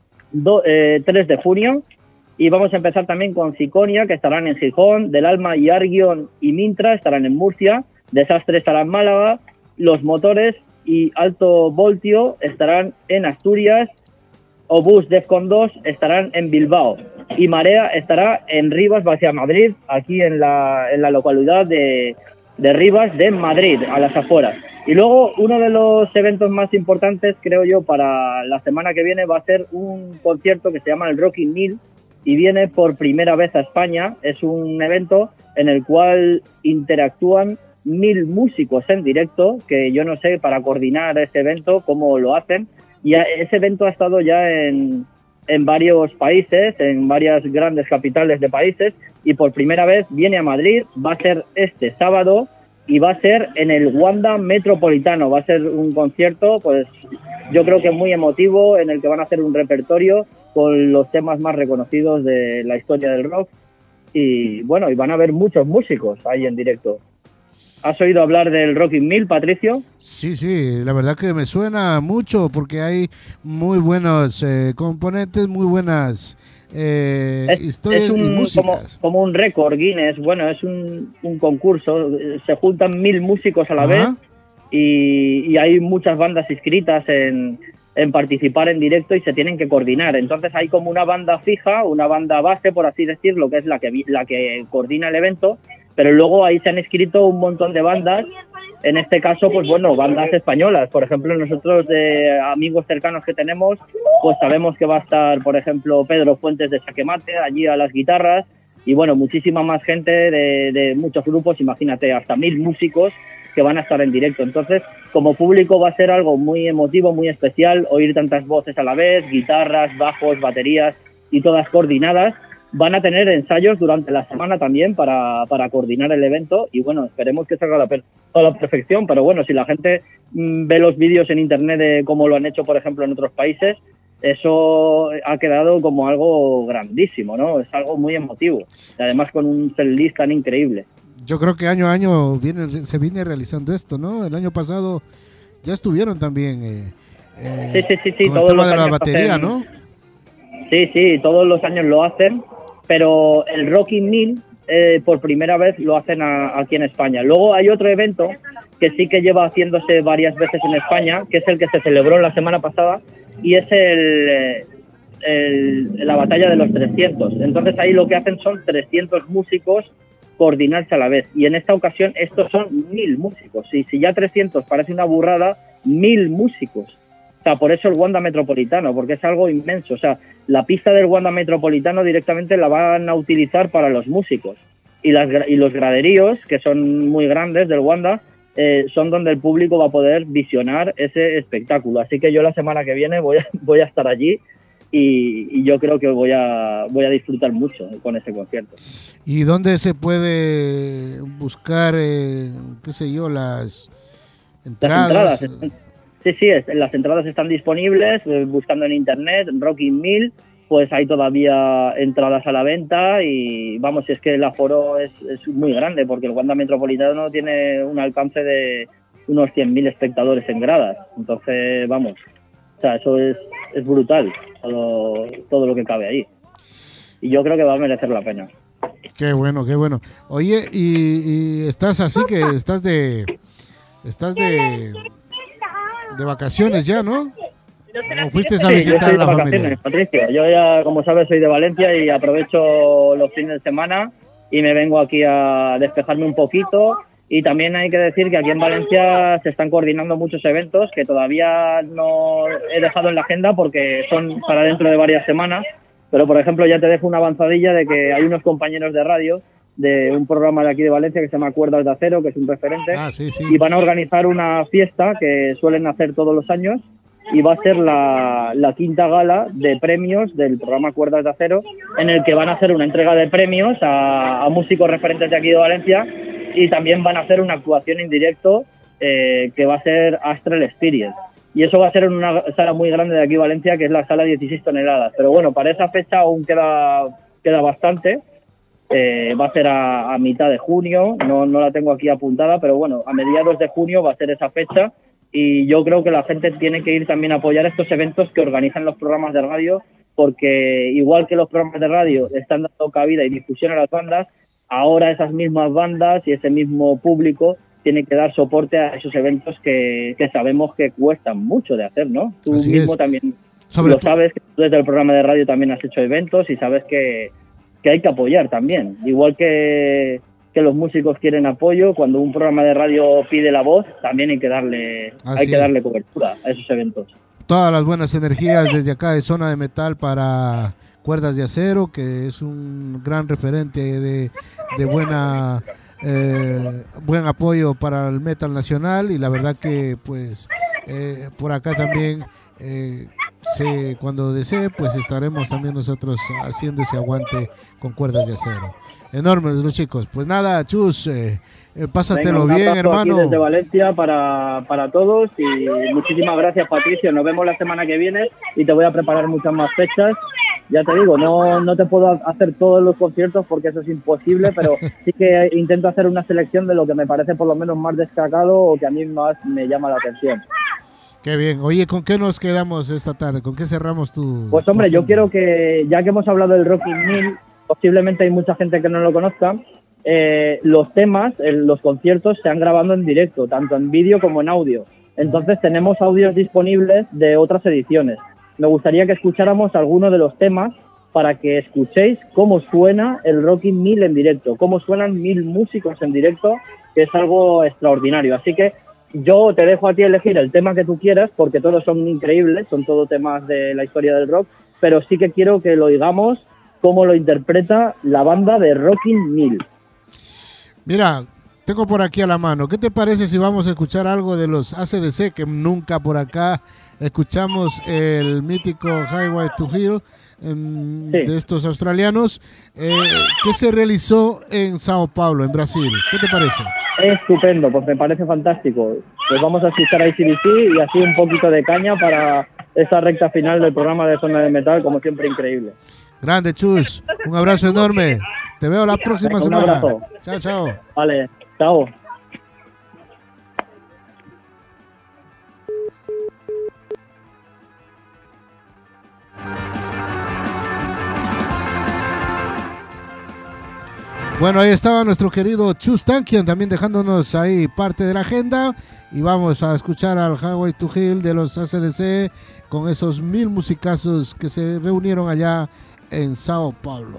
3 de junio. Y vamos a empezar también con Ciconia, que estarán en Gijón, Del Alma y Argion y Mintra estarán en Murcia, Desastre estará en Málaga, Los Motores y Alto Voltio estarán en Asturias, Obús Defcon 2 estarán en Bilbao y Marea estará en Rivas, hacia Madrid, aquí en la localidad de Rivas de Madrid, a las afueras. Y luego uno de los eventos más importantes, creo yo, para la semana que viene va a ser un concierto que se llama el Rock in 1000, y viene por primera vez a España. Es un evento en el cual interactúan 1000 músicos en directo, que yo no sé para coordinar ese evento cómo lo hacen. Y ese evento ha estado ya en varios países, en varias grandes capitales de países, y por primera vez viene a Madrid. Va a ser este sábado y va a ser en el Wanda Metropolitano. Va a ser un concierto, pues yo creo que muy emotivo, en el que van a hacer un repertorio con los temas más reconocidos de la historia del rock. Y bueno, y van a haber muchos músicos ahí en directo. ¿Has oído hablar del Rock in 1000, Patricio? Sí, la verdad que me suena mucho, porque hay muy buenos componentes, muy buenas historias y músicas. Como un récord Guinness. Bueno, es un concurso, se juntan 1000 músicos a la vez, y hay muchas bandas inscritas en participar en directo y se tienen que coordinar. Entonces hay como una banda fija, una banda base, por así decirlo, que es la que coordina el evento, pero luego ahí se han inscrito un montón de bandas. En este caso, pues bueno, bandas españolas. Por ejemplo, nosotros, de amigos cercanos que tenemos, pues sabemos que va a estar, por ejemplo, Pedro Fuentes de Saquemate allí a las guitarras, y bueno, muchísima más gente de muchos grupos, imagínate, hasta 1000 músicos que van a estar en directo. Entonces, como público va a ser algo muy emotivo, muy especial, oír tantas voces a la vez, guitarras, bajos, baterías y todas coordinadas. Van a tener ensayos durante la semana también para coordinar el evento, y bueno, esperemos que salga a la perfección. Pero bueno, si la gente ve los vídeos en internet de cómo lo han hecho, por ejemplo, en otros países, eso ha quedado como algo grandísimo, ¿no? Es algo muy emotivo, y además con un setlist tan increíble. Yo creo que año a año se viene realizando esto, ¿no? El año pasado ya estuvieron también sí, con el tema de la batería, ¿no? Sí, todos los años lo hacen, pero el Rock in 1000 por primera vez lo hacen aquí en España. Luego hay otro evento que sí que lleva haciéndose varias veces en España, que es el que se celebró la semana pasada, y es la batalla de los 300. Entonces ahí lo que hacen son 300 músicos coordinarse a la vez, y en esta ocasión estos son 1000 músicos. Y si ya 300 parece una burrada, 1000 músicos. O sea, por eso el Wanda Metropolitano, porque es algo inmenso. O sea, la pista del Wanda Metropolitano directamente la van a utilizar para los músicos, y los graderíos, que son muy grandes del Wanda, son donde el público va a poder visionar ese espectáculo. Así que yo la semana que viene voy a estar allí y yo creo que voy a disfrutar mucho con ese concierto. ¿Y dónde se puede buscar, qué sé yo, las entradas? Sí, las entradas están disponibles, buscando en internet, Rocking 1000, pues hay todavía entradas a la venta y vamos, es que el aforo es muy grande porque el Wanda Metropolitano tiene un alcance de unos 100.000 espectadores en gradas, entonces vamos, o sea, eso es brutal, todo lo que cabe ahí. Y yo creo que va a merecer la pena. Qué bueno, qué bueno. Oye, y estás así que estás de vacaciones ya, ¿no? ¿O fuiste a visitar a la familia? Patricio, yo ya, como sabes, soy de Valencia y aprovecho los fines de semana y me vengo aquí a despejarme un poquito. Y también hay que decir que aquí en Valencia se están coordinando muchos eventos que todavía no he dejado en la agenda porque son para dentro de varias semanas. Pero, por ejemplo, ya te dejo una avanzadilla de que hay unos compañeros de radio de un programa de aquí de Valencia que se llama Cuerdas de Acero, que es un referente, y van a organizar una fiesta que suelen hacer todos los años y va a ser la quinta gala de premios del programa Cuerdas de Acero, en el que van a hacer una entrega de premios a músicos referentes de aquí de Valencia y también van a hacer una actuación en directo que va a ser Astral Experience. Y eso va a ser en una sala muy grande de aquí de Valencia, que es la sala 16 toneladas. Pero bueno, para esa fecha aún queda bastante. Va a ser a mitad de junio, no la tengo aquí apuntada, pero bueno, a mediados de junio va a ser esa fecha. Y yo creo que la gente tiene que ir también a apoyar estos eventos que organizan los programas de radio, porque igual que los programas de radio están dando cabida y difusión a las bandas, ahora esas mismas bandas y ese mismo público tiene que dar soporte a esos eventos que sabemos que cuestan mucho de hacer, ¿no? Tú Así mismo es. también lo sabes, que tú desde el programa de radio también has hecho eventos y sabes que hay que apoyar también. Igual que los músicos quieren apoyo, cuando un programa de radio pide la voz, también hay que darle cobertura a esos eventos. Todas las buenas energías desde acá de Zona de Metal para Cuerdas de Acero, que es un gran referente de buen apoyo para el metal nacional, y la verdad que pues por acá también cuando desee pues estaremos también nosotros haciendo ese aguante con Cuerdas de Acero. Enormes los chicos. Pues nada, Chus, pásatelo Venga, un bien, abrazo hermano. aquí desde Valencia para todos y muchísimas gracias, Patricio. Nos vemos la semana que viene y te voy a preparar muchas más fechas. Ya te digo, no te puedo hacer todos los conciertos porque eso es imposible, pero sí que intento hacer una selección de lo que me parece por lo menos más destacado o que a mí más me llama la atención. Qué bien. Oye, ¿con qué nos quedamos esta tarde? ¿Con qué cerramos tu...? Pues hombre, yo quiero que, ya que hemos hablado del Rocking 1000, posiblemente hay mucha gente que no lo conozca, los temas, los conciertos se han grabado en directo, tanto en vídeo como en audio. Entonces tenemos audios disponibles de otras ediciones. Me gustaría que escucháramos algunos de los temas para que escuchéis cómo suena el Rocking 1000 en directo, cómo suenan 1000 músicos en directo, que es algo extraordinario. Así que yo te dejo a ti elegir el tema que tú quieras, porque todos son increíbles, son todos temas de la historia del rock, pero sí que quiero que lo oigamos cómo lo interpreta la banda de Rocking 1000. Mira, tengo por aquí a la mano. ¿Qué te parece si vamos a escuchar algo de los AC/DC, que nunca por acá escuchamos el mítico Highway to Hell de estos australianos, que se realizó en Sao Paulo, en Brasil? ¿Qué te parece? Estupendo, pues me parece fantástico. Pues vamos a escuchar a AC/DC y así un poquito de caña para esta recta final del programa de Zona de Metal, como siempre increíble. Grande, Chus. Un abrazo enorme. Te veo la próxima semana. Un abrazo. Chao, chao. Vale, chao. Bueno, ahí estaba nuestro querido Chus Tankian también dejándonos ahí parte de la agenda, y vamos a escuchar al Highway to Hell de los AC/DC con esos 1000 musicazos que se reunieron allá en Sao Paulo.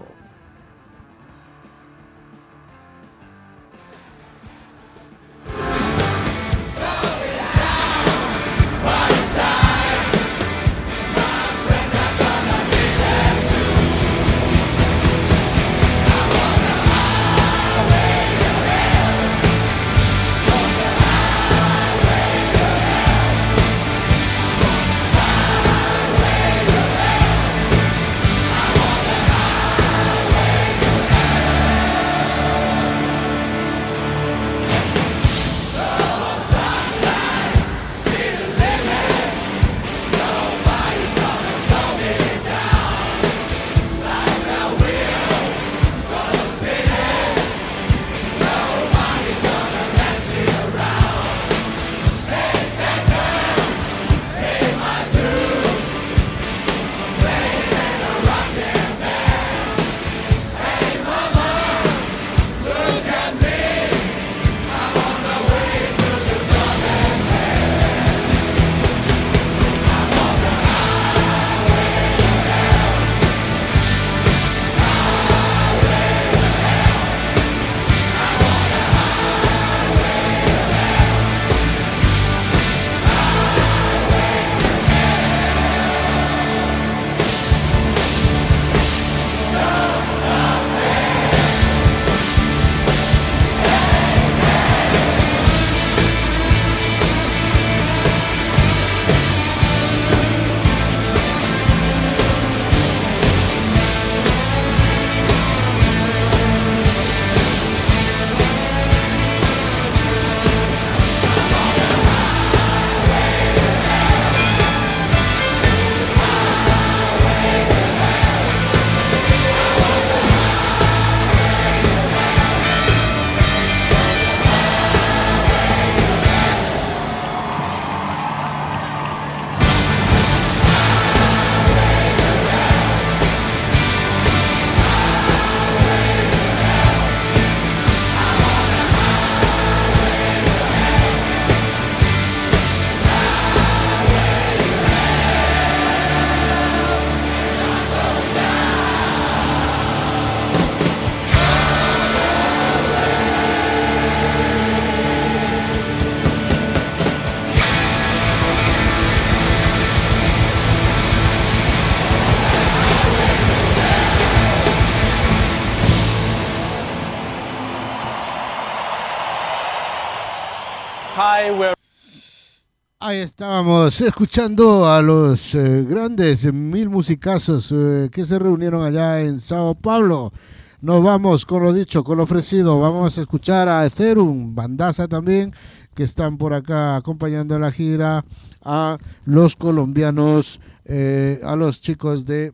Ahí estábamos escuchando a los grandes mil musicazos que se reunieron allá en Sao Paulo. Nos vamos con lo dicho, con lo ofrecido. Vamos a escuchar a Ethereum, bandaza también, que están por acá acompañando en la gira a los colombianos, a los chicos de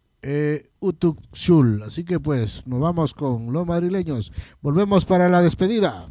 Utuxul. Así que pues nos vamos con los madrileños. Volvemos para la despedida.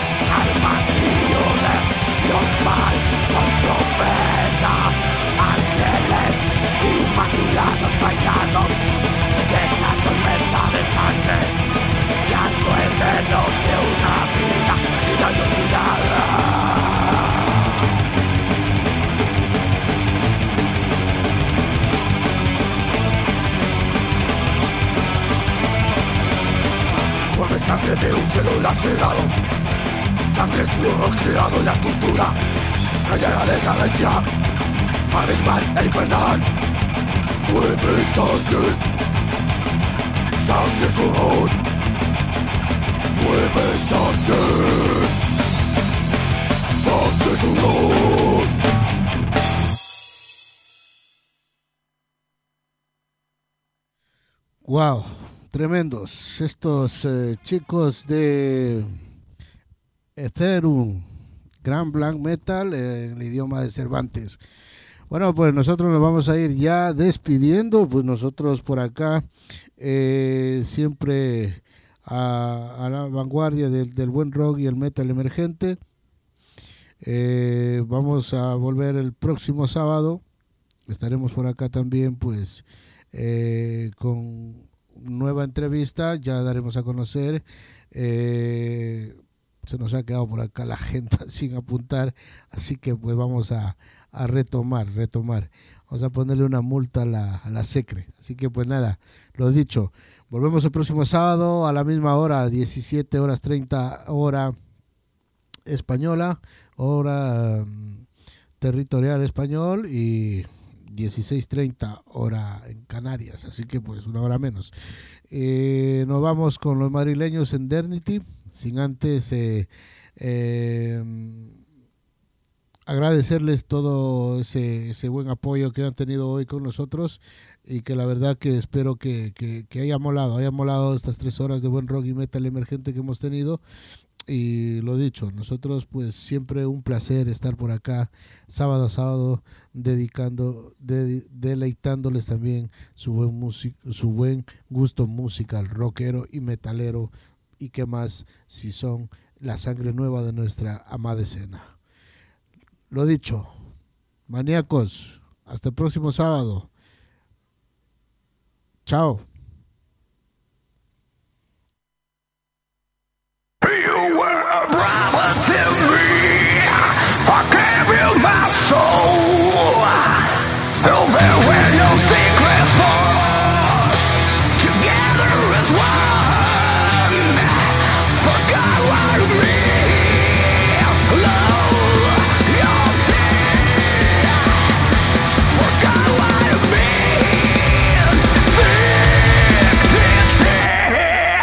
Son profetas al lacerado, sangre, sudor creado en la estructura, calla la decadencia, abismal e infernal. Llueve sangre, sangre, sudor, llueve sangre, sangre, sudor. Wow, tremendos estos chicos de Ethereum, Grand Black Metal en el idioma de Cervantes. Bueno, pues nosotros nos vamos a ir ya despidiendo, pues nosotros por acá siempre a la vanguardia del buen rock y el metal emergente. Vamos a volver el próximo sábado, estaremos por acá también pues con nueva entrevista, ya daremos a conocer. Se nos ha quedado por acá la agenda sin apuntar, así que pues vamos a retomar. Vamos a ponerle una multa a la SECRE. Así que pues nada, lo dicho, volvemos el próximo sábado a la misma hora, 17:30 hora española, hora territorial español, y 16:30 hora en Canarias, así que pues una hora menos. Nos vamos con los madrileños Endernity, sin antes agradecerles todo ese buen apoyo que han tenido hoy con nosotros, y que la verdad que espero que haya molado estas 3 horas de buen rock y metal emergente que hemos tenido. Y lo dicho, nosotros pues siempre un placer estar por acá sábado a sábado, deleitándoles también su buen gusto musical, rockero y metalero, y qué más si son la sangre nueva de nuestra amada escena. Lo dicho, maníacos, hasta el próximo sábado. Chao. You were a brother to me. I gave you my soul. Oh, there were no secrets for us. Together as one. Forgot what it means. Loyalty. Forgot what it means. Think this here.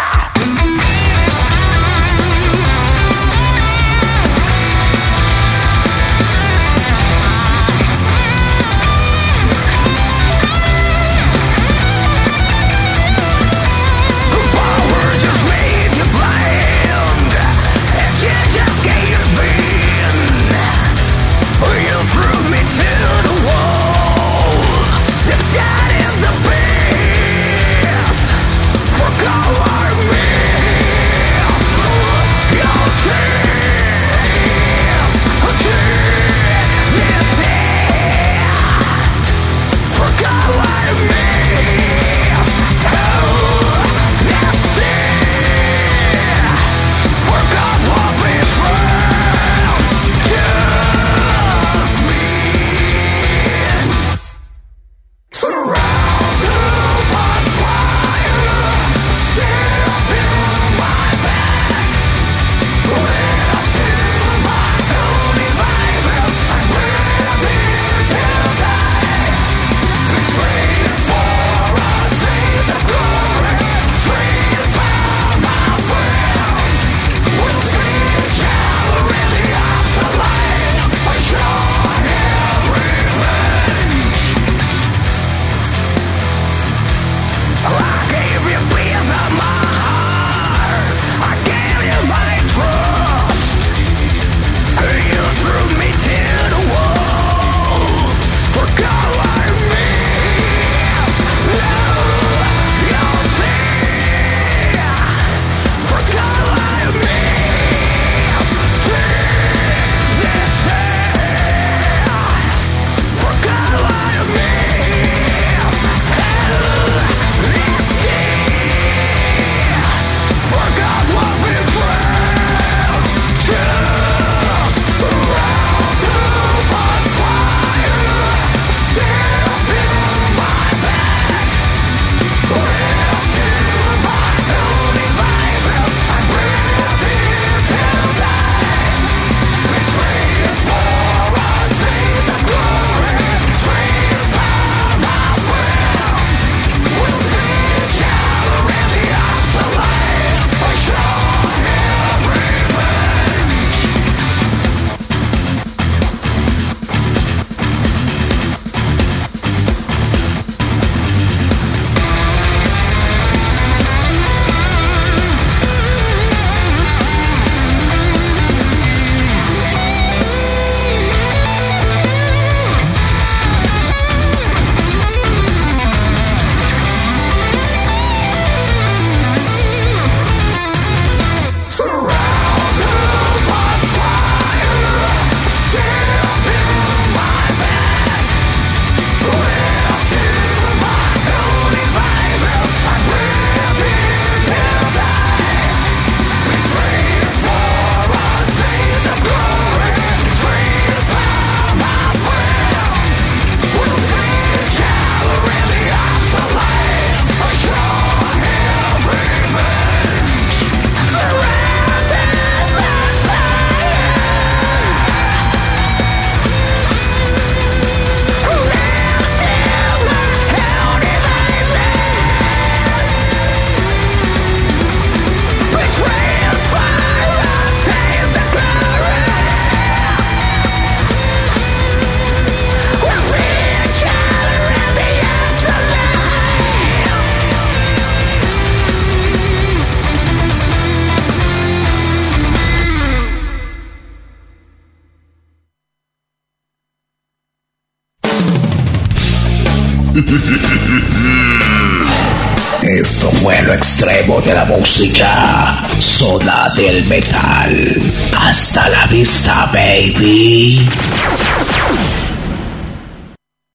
Esto fue lo extremo de la música. Zona del metal. Hasta la vista, baby.